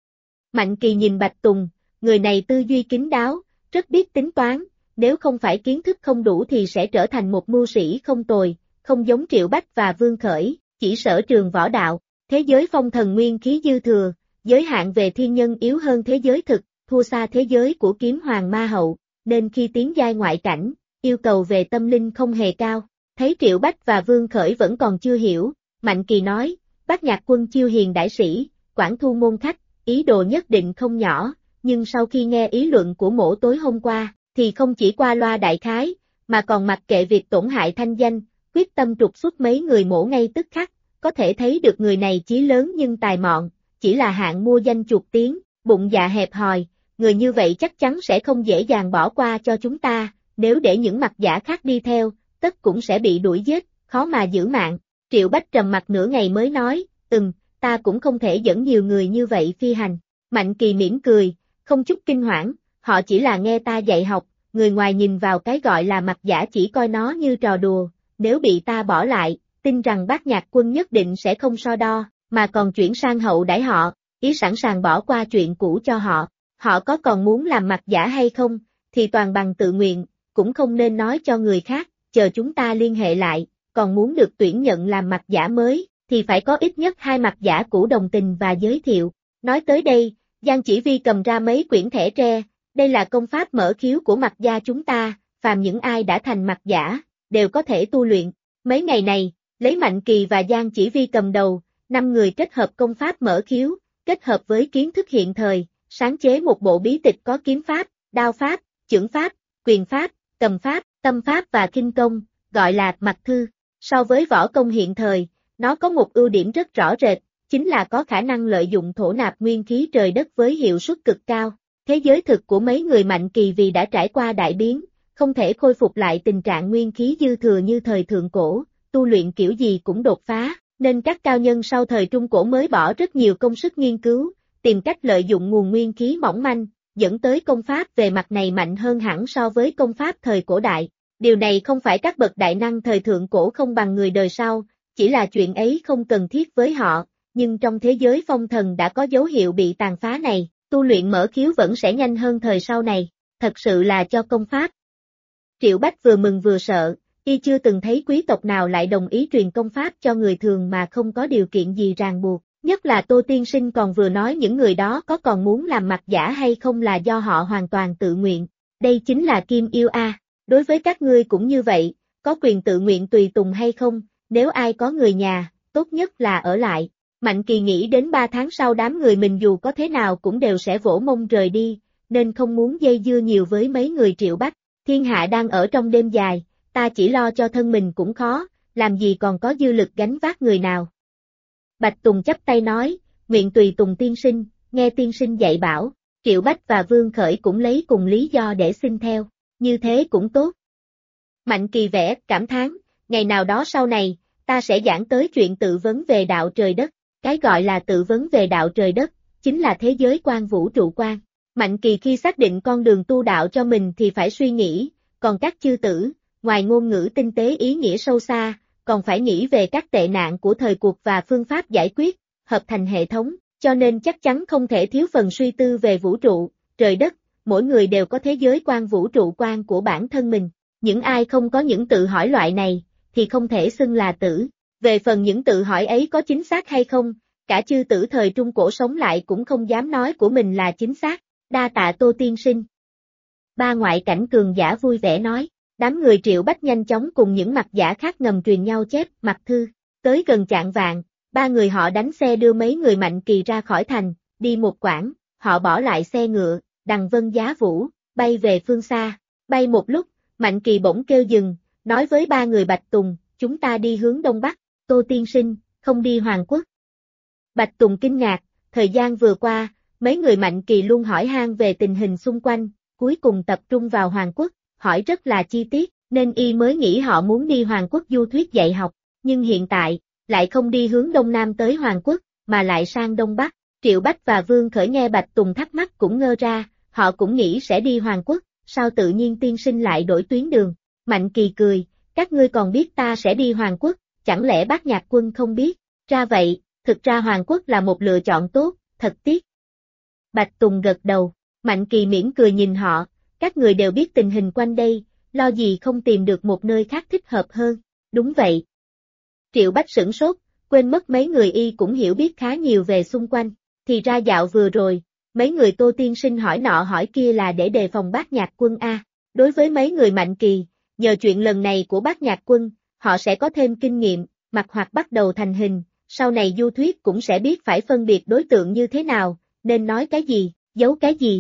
Mạnh Kỳ nhìn Bạch Tùng, người này tư duy kín đáo, rất biết tính toán, nếu không phải kiến thức không đủ thì sẽ trở thành một mưu sĩ không tồi, không giống Triệu Bách và Vương Khởi, chỉ sở trường võ đạo. Thế giới phong thần nguyên khí dư thừa, giới hạn về thiên nhân yếu hơn thế giới thực, thua xa thế giới của kiếm hoàng ma hậu, nên khi tiến giai ngoại cảnh, yêu cầu về tâm linh không hề cao. Thấy Triệu Bách và Vương Khởi vẫn còn chưa hiểu, Mạnh Kỳ nói, Bát Nhạc quân chiêu hiền đại sĩ, quản thu môn khách, ý đồ nhất định không nhỏ, nhưng sau khi nghe ý luận của mỗ tối hôm qua, thì không chỉ qua loa đại khái, mà còn mặc kệ việc tổn hại thanh danh, quyết tâm trục xuất mấy người mỗ ngay tức khắc, có thể thấy được người này chí lớn nhưng tài mọn, chỉ là hạng mua danh chuột tiếng, bụng dạ hẹp hòi, người như vậy chắc chắn sẽ không dễ dàng bỏ qua cho chúng ta, nếu để những mặt giả khác đi theo, tất cũng sẽ bị đuổi giết, khó mà giữ mạng. Triệu Bách trầm mặt nửa ngày mới nói, ta cũng không thể dẫn nhiều người như vậy phi hành. Mạnh Kỳ mỉm cười, không chút kinh hoảng, họ chỉ là nghe ta dạy học, người ngoài nhìn vào cái gọi là mặt giả chỉ coi nó như trò đùa, nếu bị ta bỏ lại, tin rằng Bát Nhạc Quân nhất định sẽ không so đo, mà còn chuyển sang hậu đãi họ, ý sẵn sàng bỏ qua chuyện cũ cho họ. Họ có còn muốn làm mặt giả hay không, thì toàn bằng tự nguyện, cũng không nên nói cho người khác, chờ chúng ta liên hệ lại, còn muốn được tuyển nhận làm mặt giả mới, thì phải có ít nhất 2 mặt giả cũ đồng tình và giới thiệu. Nói tới đây, Giang Chỉ Vi cầm ra mấy quyển thẻ tre, đây là công pháp mở khiếu của mặt gia chúng ta, phàm những ai đã thành mặt giả, đều có thể tu luyện. Mấy ngày này, lấy Mạnh Kỳ và Giang Chỉ Vi cầm đầu, 5 người kết hợp công pháp mở khiếu, kết hợp với kiến thức hiện thời, sáng chế một bộ bí tịch có kiếm pháp, đao pháp, chưởng pháp, quyền pháp, cầm pháp, tâm pháp và kinh công, gọi là Mạch Thư. So với võ công hiện thời, nó có một ưu điểm rất rõ rệt, chính là có khả năng lợi dụng thổ nạp nguyên khí trời đất với hiệu suất cực cao. Thế giới thực của mấy người Mạnh Kỳ vì đã trải qua đại biến, không thể khôi phục lại tình trạng nguyên khí dư thừa như thời thượng cổ, tu luyện kiểu gì cũng đột phá, nên các cao nhân sau thời Trung Cổ mới bỏ rất nhiều công sức nghiên cứu, tìm cách lợi dụng nguồn nguyên khí mỏng manh, dẫn tới công pháp về mặt này mạnh hơn hẳn so với công pháp thời cổ đại. Điều này không phải các bậc đại năng thời thượng cổ không bằng người đời sau, chỉ là chuyện ấy không cần thiết với họ, nhưng trong thế giới phong thần đã có dấu hiệu bị tàn phá này, tu luyện mở khiếu vẫn sẽ nhanh hơn thời sau này, thật sự là cho công pháp. Triệu Bách vừa mừng vừa sợ, y chưa từng thấy quý tộc nào lại đồng ý truyền công pháp cho người thường mà không có điều kiện gì ràng buộc, nhất là Tô Tiên Sinh còn vừa nói những người đó có còn muốn làm mặt giả hay không là do họ hoàn toàn tự nguyện, đây chính là Kim Yêu A. Đối với các ngươi cũng như vậy, có quyền tự nguyện tùy tùng hay không, nếu ai có người nhà, tốt nhất là ở lại. Mạnh Kỳ nghĩ đến 3 tháng sau đám người mình dù có thế nào cũng đều sẽ vỗ mông rời đi, nên không muốn dây dưa nhiều với mấy người Triệu Bách. Thiên hạ đang ở trong đêm dài, ta chỉ lo cho thân mình cũng khó, làm gì còn có dư lực gánh vác người nào. Bạch Tùng chắp tay nói, nguyện tùy tùng tiên sinh, nghe tiên sinh dạy bảo, Triệu Bách và Vương Khởi cũng lấy cùng lý do để xin theo, như thế cũng tốt. Mạnh Kỳ vẽ cảm thán, ngày nào đó sau này, ta sẽ giảng tới chuyện tự vấn về đạo trời đất, cái gọi là tự vấn về đạo trời đất, chính là thế giới quan vũ trụ quan. Mạnh Kỳ khi xác định con đường tu đạo cho mình thì phải suy nghĩ, còn các chư tử, ngoài ngôn ngữ tinh tế ý nghĩa sâu xa, còn phải nghĩ về các tệ nạn của thời cuộc và phương pháp giải quyết, hợp thành hệ thống, cho nên chắc chắn không thể thiếu phần suy tư về vũ trụ, trời đất, mỗi người đều có thế giới quan vũ trụ quan của bản thân mình. Những ai không có những tự hỏi loại này, thì không thể xưng là tử. Về phần những tự hỏi ấy có chính xác hay không, cả chư tử thời Trung Cổ sống lại cũng không dám nói của mình là chính xác. Đa tạ Tô tiên sinh. Ba ngoại cảnh cường giả vui vẻ nói, đám người Triệu Bách nhanh chóng cùng những mặt giả khác ngầm truyền nhau chép mặt thư. Tới gần chạng vạng, ba người họ đánh xe đưa mấy người Mạnh Kỳ ra khỏi thành, đi một quãng, họ bỏ lại xe ngựa, đằng vân giá vũ, bay về phương xa. Bay một lúc, Mạnh Kỳ bỗng kêu dừng, nói với ba người Bạch Tùng, chúng ta đi hướng Đông Bắc, Tô tiên sinh, không đi Hoàng Quốc. Bạch Tùng kinh ngạc, thời gian vừa qua, mấy người Mạnh Kỳ luôn hỏi han về tình hình xung quanh, cuối cùng tập trung vào Hoàng Quốc, hỏi rất là chi tiết, nên y mới nghĩ họ muốn đi Hoàng Quốc du thuyết dạy học, nhưng hiện tại, lại không đi hướng Đông Nam tới Hoàng Quốc, mà lại sang Đông Bắc. Triệu Bách và Vương Khởi nghe Bạch Tùng thắc mắc cũng ngơ ra, họ cũng nghĩ sẽ đi Hoàng Quốc, sao tự nhiên tiên sinh lại đổi tuyến đường. Mạnh Kỳ cười, các ngươi còn biết ta sẽ đi Hoàng Quốc, chẳng lẽ Bát Nhạc Quân không biết, ra vậy, thực ra Hoàng Quốc là một lựa chọn tốt, thật tiếc. Bạch Tùng gật đầu, Mạnh Kỳ mỉm cười nhìn họ, các người đều biết tình hình quanh đây, lo gì không tìm được một nơi khác thích hợp hơn, đúng vậy. Triệu Bách sửng sốt, quên mất mấy người y cũng hiểu biết khá nhiều về xung quanh, thì ra dạo vừa rồi, mấy người Tô tiên sinh hỏi nọ hỏi kia là để đề phòng Bát Nhạc Quân A. Đối với mấy người Mạnh Kỳ, nhờ chuyện lần này của Bát Nhạc Quân, họ sẽ có thêm kinh nghiệm, mặt hoặc bắt đầu thành hình, sau này du thuyết cũng sẽ biết phải phân biệt đối tượng như thế nào, nên nói cái gì, giấu cái gì.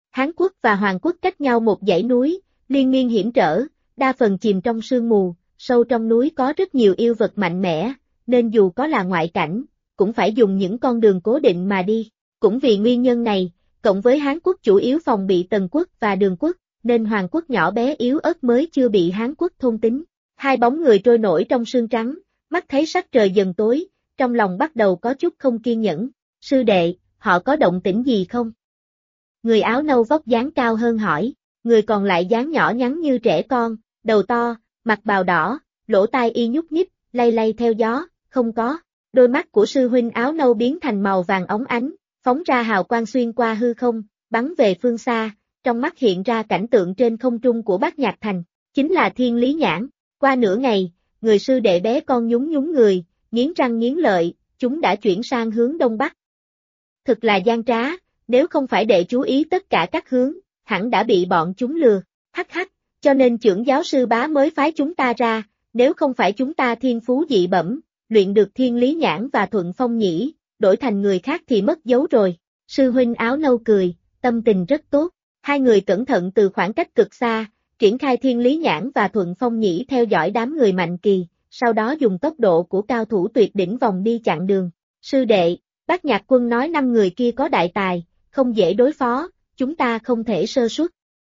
Hán quốc và Hoàng quốc cách nhau một dãy núi, liên miên hiểm trở, đa phần chìm trong sương mù, sâu trong núi có rất nhiều yêu vật mạnh mẽ, nên dù có là ngoại cảnh, cũng phải dùng những con đường cố định mà đi. Cũng vì nguyên nhân này, cộng với Hán quốc chủ yếu phòng bị Tần quốc và Đường quốc, nên Hoàng quốc nhỏ bé yếu ớt mới chưa bị Hán quốc thôn tính. Hai bóng người trôi nổi trong sương trắng, mắt thấy sắc trời dần tối, trong lòng bắt đầu có chút không kiên nhẫn. Sư đệ, họ có động tĩnh gì không? Người áo nâu vóc dáng cao hơn hỏi, người còn lại dáng nhỏ nhắn như trẻ con, đầu to, mặt bào đỏ, lỗ tai y nhúc nhích, lay lay theo gió, không có. Đôi mắt của sư huynh áo nâu biến thành màu vàng óng ánh, phóng ra hào quang xuyên qua hư không, bắn về phương xa, trong mắt hiện ra cảnh tượng trên không trung của Bát Nhạc Thành, chính là Thiên Lý Nhãn. Qua nửa ngày, người sư đệ bé con nhún nhún người, nghiến răng nghiến lợi, chúng đã chuyển sang hướng đông bắc. Thực là gian trá, nếu không phải đệ chú ý tất cả các hướng, hẳn đã bị bọn chúng lừa. Hắc hắc, cho nên trưởng giáo sư bá mới phái chúng ta ra, nếu không phải chúng ta thiên phú dị bẩm, luyện được Thiên Lý Nhãn và Thuận Phong Nhĩ, đổi thành người khác thì mất dấu rồi. Sư huynh áo nâu cười, tâm tình rất tốt. Hai người cẩn thận từ khoảng cách cực xa, triển khai Thiên Lý Nhãn và Thuận Phong Nhĩ theo dõi đám người Mạnh Kỳ, sau đó dùng tốc độ của cao thủ tuyệt đỉnh vòng đi chặn đường. Sư đệ, Bát Nhạc Quân nói 5 người kia có đại tài, không dễ đối phó, chúng ta không thể sơ suất.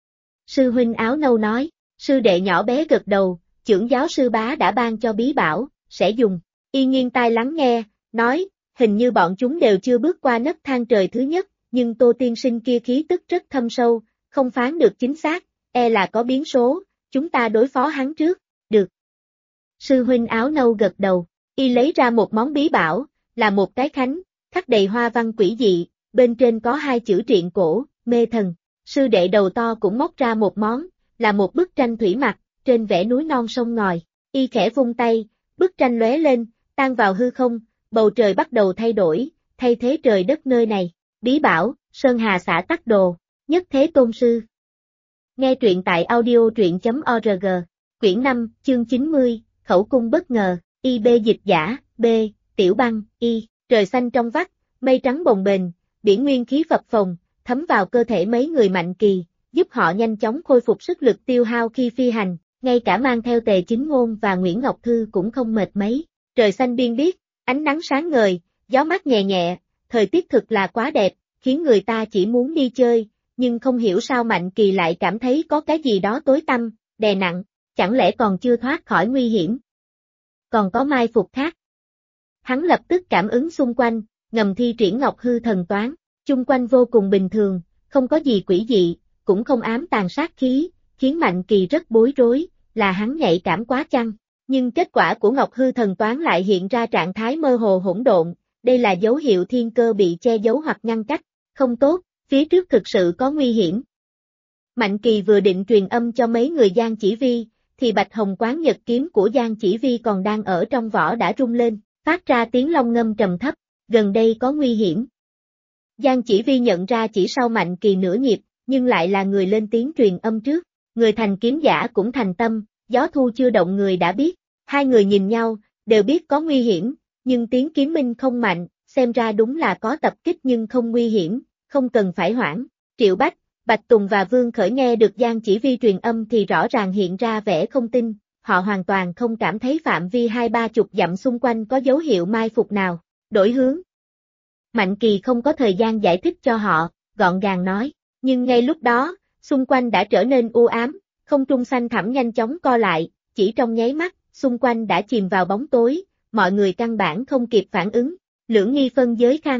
Sư huynh áo nâu nói, sư đệ nhỏ bé gật đầu, trưởng giáo sư bá đã ban cho bí bảo, sẽ dùng. Y nghiêng tai lắng nghe, nói, hình như bọn chúng đều chưa bước qua nấc thang trời thứ nhất, nhưng Tô tiên sinh kia khí tức rất thâm sâu, không phán được chính xác, e là có biến số, chúng ta đối phó hắn trước, được. Sư huynh áo nâu gật đầu, y lấy ra một món bí bảo, là một cái khánh, khắc đầy hoa văn quỷ dị, bên trên có 2 chữ triện cổ, mê thần. Sư đệ đầu to cũng móc ra một món, là một bức tranh thủy mặc, trên vẽ núi non sông ngòi, y khẽ vung tay, bức tranh lóe lên, tan vào hư không, bầu trời bắt đầu thay đổi, thay thế trời đất nơi này. Bí bảo, Sơn Hà xã tắc đồ, nhất thế tôn sư. Nghe truyện tại audio truyện.org, quyển 5, chương 90, khẩu cung bất ngờ, IB dịch giả, B, tiểu băng, Y, trời xanh trong vắt, mây trắng bồng bềnh, biển nguyên khí phập phồng, thấm vào cơ thể mấy người Mạnh Kỳ, giúp họ nhanh chóng khôi phục sức lực tiêu hao khi phi hành, ngay cả mang theo Tề Chính Ngôn và Nguyễn Ngọc Thư cũng không mệt mấy. Trời xanh biên biếc, ánh nắng sáng ngời, gió mát nhẹ nhẹ, thời tiết thực là quá đẹp, khiến người ta chỉ muốn đi chơi, nhưng không hiểu sao Mạnh Kỳ lại cảm thấy có cái gì đó tối tăm, đè nặng, chẳng lẽ còn chưa thoát khỏi nguy hiểm? Còn có mai phục khác. Hắn lập tức cảm ứng xung quanh, ngầm thi triển Ngọc Hư thần toán, chung quanh vô cùng bình thường, không có gì quỷ dị, cũng không ám tàn sát khí, khiến Mạnh Kỳ rất bối rối, là hắn nhạy cảm quá chăng? Nhưng kết quả của Ngọc Hư thần toán lại hiện ra trạng thái mơ hồ hỗn độn, đây là dấu hiệu thiên cơ bị che giấu hoặc ngăn cách, không tốt, phía trước thực sự có nguy hiểm. Mạnh Kỳ vừa định truyền âm cho mấy người Giang Chỉ Vi, thì Bạch Hồng Quán Nhật kiếm của Giang Chỉ Vi còn đang ở trong vỏ đã rung lên, phát ra tiếng long ngâm trầm thấp, gần đây có nguy hiểm. Giang Chỉ Vi nhận ra chỉ sau Mạnh Kỳ nửa nhịp, nhưng lại là người lên tiếng truyền âm trước, người thành kiếm giả cũng thành tâm, gió thu chưa động người đã biết, hai người nhìn nhau, đều biết có nguy hiểm, nhưng tiếng kiếm minh không mạnh, xem ra đúng là có tập kích nhưng không nguy hiểm, không cần phải hoảng. Triệu Bách, Bạch Tùng và Vương Khởi nghe được Giang Chỉ Vi truyền âm thì rõ ràng hiện ra vẻ không tin, họ hoàn toàn không cảm thấy phạm vi 20-30 dặm xung quanh có dấu hiệu mai phục nào. Đổi hướng. Mạnh Kỳ không có thời gian giải thích cho họ, gọn gàng nói, nhưng ngay lúc đó, xung quanh đã trở nên u ám, không trung xanh thẳm nhanh chóng co lại, chỉ trong nháy mắt, xung quanh đã chìm vào bóng tối, mọi người căn bản không kịp phản ứng, lưỡng nghi phân giới khăn.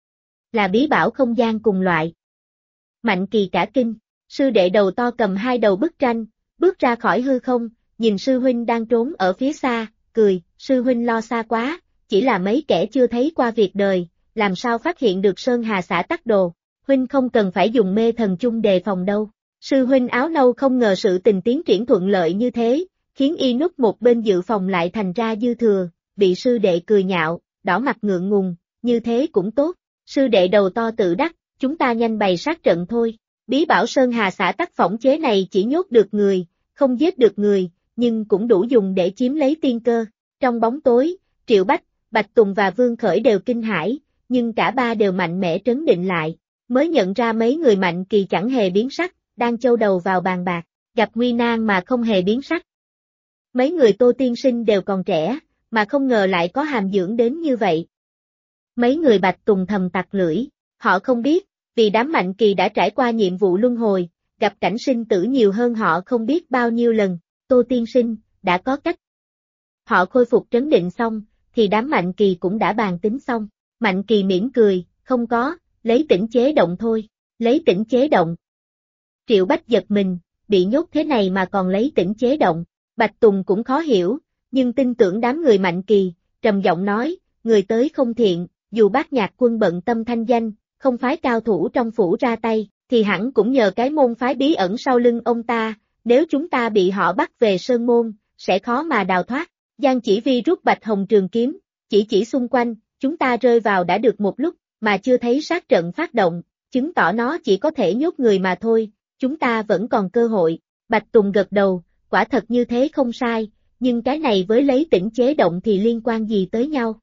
Là bí bảo không gian cùng loại. Mạnh Kỳ cả kinh, sư đệ đầu to cầm 2 đầu bức tranh, bước ra khỏi hư không, nhìn sư huynh đang trốn ở phía xa, cười, sư huynh lo xa quá, chỉ là mấy kẻ chưa thấy qua việc đời, làm sao phát hiện được Sơn Hà xã tắc đồ, huynh không cần phải dùng mê thần chung đề phòng đâu. Sư huynh áo nâu không ngờ sự tình tiến triển thuận lợi như thế, khiến y núp một bên dự phòng lại thành ra dư thừa, bị sư đệ cười nhạo, đỏ mặt ngượng ngùng, như thế cũng tốt, sư đệ đầu to tự đắc, chúng ta nhanh bày sát trận thôi. Bí bảo Sơn Hà xã tắc phỏng chế này chỉ nhốt được người, không giết được người, nhưng cũng đủ dùng để chiếm lấy tiên cơ. Trong bóng tối, Triệu Bách, Bạch Tùng và Vương Khởi đều kinh hãi, nhưng cả ba đều mạnh mẽ trấn định lại. mới nhận ra mấy người Mạnh Kỳ chẳng hề biến sắc, đang châu đầu vào bàn bạc, gặp nguy nan mà không hề biến sắc. Mấy người Tô tiên sinh đều còn trẻ, mà không ngờ lại có hàm dưỡng đến như vậy. Mấy người Bạch Tùng thầm tặc lưỡi, họ không biết, vì đám Mạnh Kỳ đã trải qua nhiệm vụ luân hồi, gặp cảnh sinh tử nhiều hơn họ không biết bao nhiêu lần, Tô tiên sinh, đã có cách. Họ khôi phục trấn định xong, thì đám Mạnh Kỳ cũng đã bàn tính xong. Mạnh Kỳ mỉm cười, không có, lấy tỉnh chế động thôi, lấy tỉnh chế động. Triệu Bách giật mình, bị nhốt thế này mà còn lấy tỉnh chế động. Bạch Tùng cũng khó hiểu, nhưng tin tưởng đám người Mạnh Kỳ, trầm giọng nói, người tới không thiện, dù Bát Nhạc quân bận tâm thanh danh, không phái cao thủ trong phủ ra tay, thì hẳn cũng nhờ cái môn phái bí ẩn sau lưng ông ta, nếu chúng ta bị họ bắt về Sơn Môn, sẽ khó mà đào thoát. Giang Chỉ Vi rút Bạch Hồng trường kiếm, chỉ xung quanh, chúng ta rơi vào đã được một lúc, mà chưa thấy sát trận phát động, chứng tỏ nó chỉ có thể nhốt người mà thôi, chúng ta vẫn còn cơ hội. Bạch Tùng gật đầu, quả thật như thế không sai, nhưng cái này với lấy tỉnh chế động thì liên quan gì tới nhau?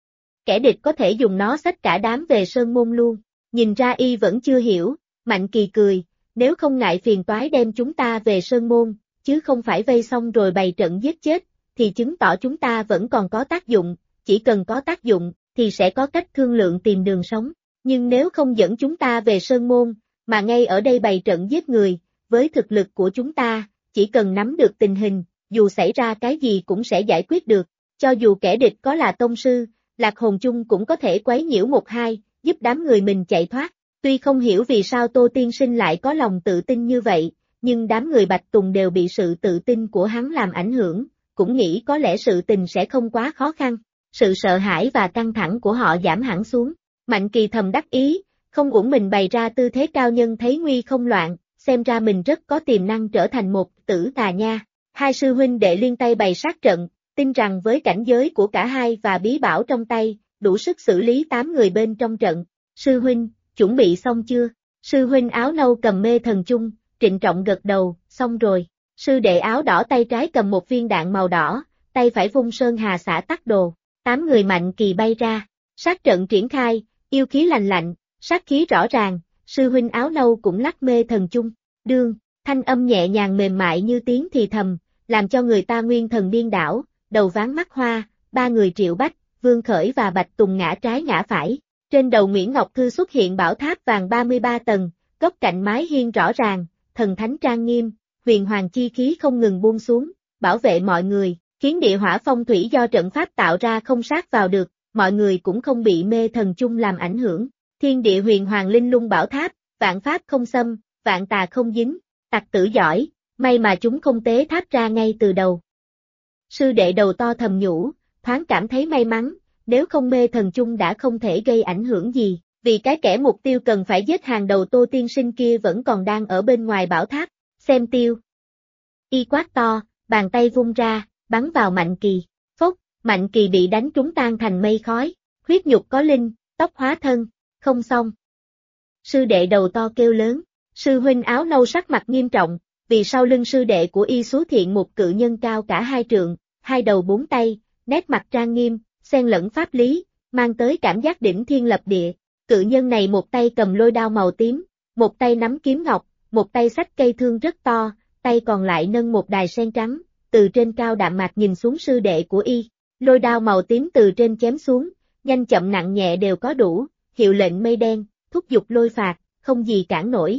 Kẻ địch có thể dùng nó xách cả đám về Sơn Môn luôn, nhìn ra y vẫn chưa hiểu, Mạnh Kỳ cười, nếu không ngại phiền toái đem chúng ta về Sơn Môn, chứ không phải vây xong rồi bày trận giết chết, thì chứng tỏ chúng ta vẫn còn có tác dụng, chỉ cần có tác dụng, thì sẽ có cách thương lượng tìm đường sống, nhưng nếu không dẫn chúng ta về Sơn Môn, mà ngay ở đây bày trận giết người, với thực lực của chúng ta, chỉ cần nắm được tình hình, dù xảy ra cái gì cũng sẽ giải quyết được, cho dù kẻ địch có là tông sư, Lạc Hồn Chung cũng có thể quấy nhiễu một hai, giúp đám người mình chạy thoát. Tuy không hiểu vì sao Tô tiên sinh lại có lòng tự tin như vậy, nhưng đám người Bạch Tùng đều bị sự tự tin của hắn làm ảnh hưởng, cũng nghĩ có lẽ sự tình sẽ không quá khó khăn. Sự sợ hãi và căng thẳng của họ giảm hẳn xuống. Mạnh Kỳ thầm đắc ý, không uổng mình bày ra tư thế cao nhân thấy nguy không loạn, xem ra mình rất có tiềm năng trở thành một tử tà nha. Hai sư huynh đệ liên tay bày sát trận, tin rằng với cảnh giới của cả hai và bí bảo trong tay, đủ sức xử lý 8 người bên trong trận. Sư huynh, chuẩn bị xong chưa? Sư huynh áo nâu cầm mê thần chung, trịnh trọng gật đầu, xong rồi. Sư đệ áo đỏ tay trái cầm một viên đạn màu đỏ, tay phải vung sơn hà xả tắc đồ. 8 người Mạnh Kỳ bay ra, sát trận triển khai, yêu khí lành lạnh, sát khí rõ ràng, sư huynh áo nâu cũng lắc mê thần chung, đương, thanh âm nhẹ nhàng mềm mại như tiếng thì thầm, làm cho người ta nguyên thần điên đảo, đầu váng mắt hoa, 3 người Triệu Bách, Vương Khởi và Bạch Tùng ngã trái ngã phải, trên đầu Nguyễn Ngọc Thư xuất hiện bảo tháp vàng 33 tầng, góc cạnh mái hiên rõ ràng, thần thánh trang nghiêm, huyền hoàng chi khí không ngừng buông xuống, bảo vệ mọi người. Khiến địa hỏa phong thủy do trận pháp tạo ra không sát vào được, mọi người cũng không bị mê thần chung làm ảnh hưởng. Thiên địa huyền hoàng linh lung bảo tháp, vạn pháp không xâm, vạn tà không dính, tặc tử giỏi, may mà chúng không tế tháp ra ngay từ đầu. Sư đệ đầu to thầm nhủ, thoáng cảm thấy may mắn, nếu không mê thần chung đã không thể gây ảnh hưởng gì, vì cái kẻ mục tiêu cần phải giết hàng đầu Tô tiên sinh kia vẫn còn đang ở bên ngoài bảo tháp, xem tiêu. Y quát to, bàn tay vung ra, bắn vào Mạnh Kỳ, phốc, Mạnh Kỳ bị đánh trúng tan thành mây khói, huyết nhục có linh, tóc hóa thân, không xong. Sư đệ đầu to kêu lớn, sư huynh áo nâu sắc mặt nghiêm trọng, vì sau lưng sư đệ của y xuất hiện một cự nhân cao cả 2 trượng, 2 đầu 4 tay, nét mặt trang nghiêm, xen lẫn pháp lý, mang tới cảm giác đỉnh thiên lập địa. Cự nhân này một tay cầm lôi đao màu tím, một tay nắm kiếm ngọc, một tay xách cây thương rất to, tay còn lại nâng một đài sen trắng. Từ trên cao đạm mạc nhìn xuống sư đệ của y, lôi đao màu tím từ trên chém xuống, nhanh chậm nặng nhẹ đều có đủ, hiệu lệnh mây đen, thúc giục lôi phạt, không gì cản nổi,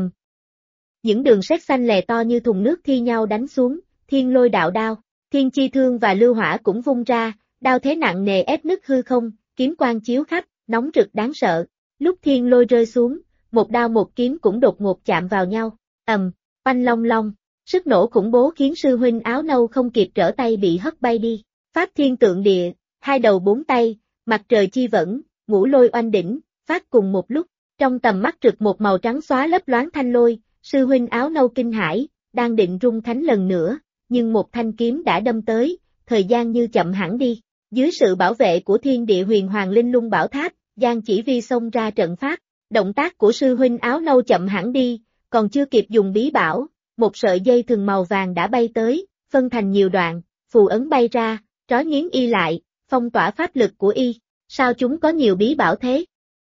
Những đường sét xanh lè to như thùng nước thi nhau đánh xuống, thiên lôi đạo đao, thiên chi thương và lưu hỏa cũng vung ra, đao thế nặng nề ép nứt hư không, kiếm quang chiếu khắp, nóng rực đáng sợ, lúc thiên lôi rơi xuống, một đao một kiếm cũng đột ngột chạm vào nhau, oanh long long. Sức nổ khủng bố khiến sư huynh áo nâu không kịp trở tay bị hất bay đi. Pháp thiên tượng địa, 2 đầu 4 tay, mặt trời chi vẫn, ngũ lôi oanh đỉnh, phát cùng một lúc. Trong tầm mắt rực một màu trắng xóa lấp loáng thanh lôi, sư huynh áo nâu kinh hãi, đang định rung thánh lần nữa, nhưng một thanh kiếm đã đâm tới, thời gian như chậm hẳn đi. Dưới sự bảo vệ của thiên địa huyền hoàng linh lung bảo tháp, Giang Chỉ Vi xông ra trận pháp. Động tác của sư huynh áo nâu chậm hẳn đi, còn chưa kịp dùng bí bảo. Một sợi dây thừng màu vàng đã bay tới, phân thành nhiều đoạn, phù ấn bay ra, trói nghiến y lại, phong tỏa pháp lực của y. Sao chúng có nhiều bí bảo thế?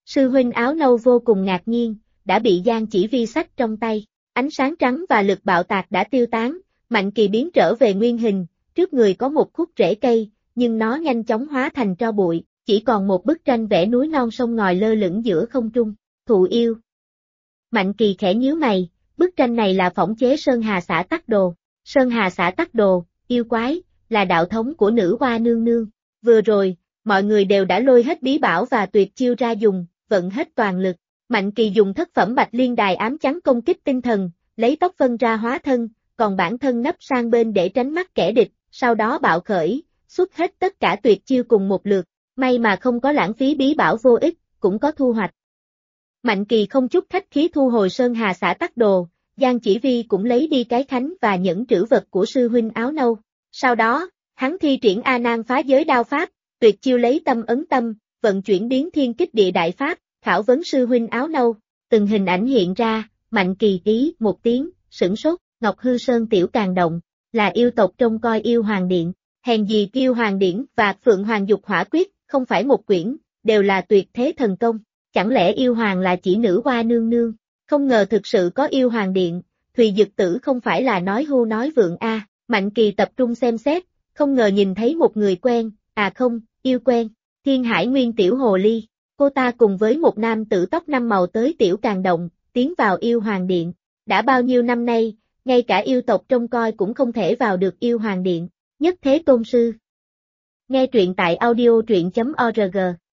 Sư huynh áo nâu vô cùng ngạc nhiên, đã bị Giang Chỉ Vi xách trong tay, ánh sáng trắng và lực bạo tạc đã tiêu tán, Mạnh Kỳ biến trở về nguyên hình, trước người có một khúc rễ cây, nhưng nó nhanh chóng hóa thành tro bụi, chỉ còn một bức tranh vẽ núi non sông ngòi lơ lửng giữa không trung, thụ yêu. Mạnh Kỳ khẽ nhíu mày, bức tranh này là phỏng chế Sơn Hà Xã Tắc Đồ. Sơn Hà Xã Tắc Đồ, yêu quái, là đạo thống của nữ hoa nương nương. Vừa rồi, mọi người đều đã lôi hết bí bảo và tuyệt chiêu ra dùng, vận hết toàn lực. Mạnh Kỳ dùng thất phẩm Bạch Liên Đài ám chắn công kích tinh thần, lấy tóc phân ra hóa thân, còn bản thân nấp sang bên để tránh mắt kẻ địch, sau đó bạo khởi, xuất hết tất cả tuyệt chiêu cùng một lượt. May mà không có lãng phí bí bảo vô ích, cũng có thu hoạch. Mạnh Kỳ không chút khách khí thu hồi Sơn Hà Xã Tắc Đồ, Giang Chỉ Vi cũng lấy đi cái khánh và những trữ vật của sư huynh áo nâu. Sau đó, hắn thi triển A Nan phá giới đao pháp, tuyệt chiêu lấy tâm ấn tâm, vận chuyển biến thiên kích địa đại pháp, khảo vấn sư huynh áo nâu. Từng hình ảnh hiện ra, Mạnh Kỳ ý một tiếng, sửng sốt, Ngọc Hư Sơn tiểu càng động, là yêu tộc trông coi yêu hoàng điện. Hèn gì Kiêu Hoàng Điển và Phượng Hoàng Dục Hỏa Quyết, không phải một quyển, đều là tuyệt thế thần công. Chẳng lẽ yêu hoàng là chỉ nữ hoa nương nương? Không ngờ thực sự có yêu hoàng điện, Thùy Dực Tử không phải là nói hưu nói vượng a. Mạnh Kỳ tập trung xem xét, không ngờ nhìn thấy một người quen, à không, yêu quen, Thiên Hải Nguyên tiểu hồ ly. Cô ta cùng với một nam tử tóc năm màu tới tiểu càng động, tiến vào yêu hoàng điện. Đã bao nhiêu năm nay, ngay cả yêu tộc trông coi cũng không thể vào được yêu hoàng điện. Nhất Thế Tôn Sư. Nghe truyện tại audio truyện.org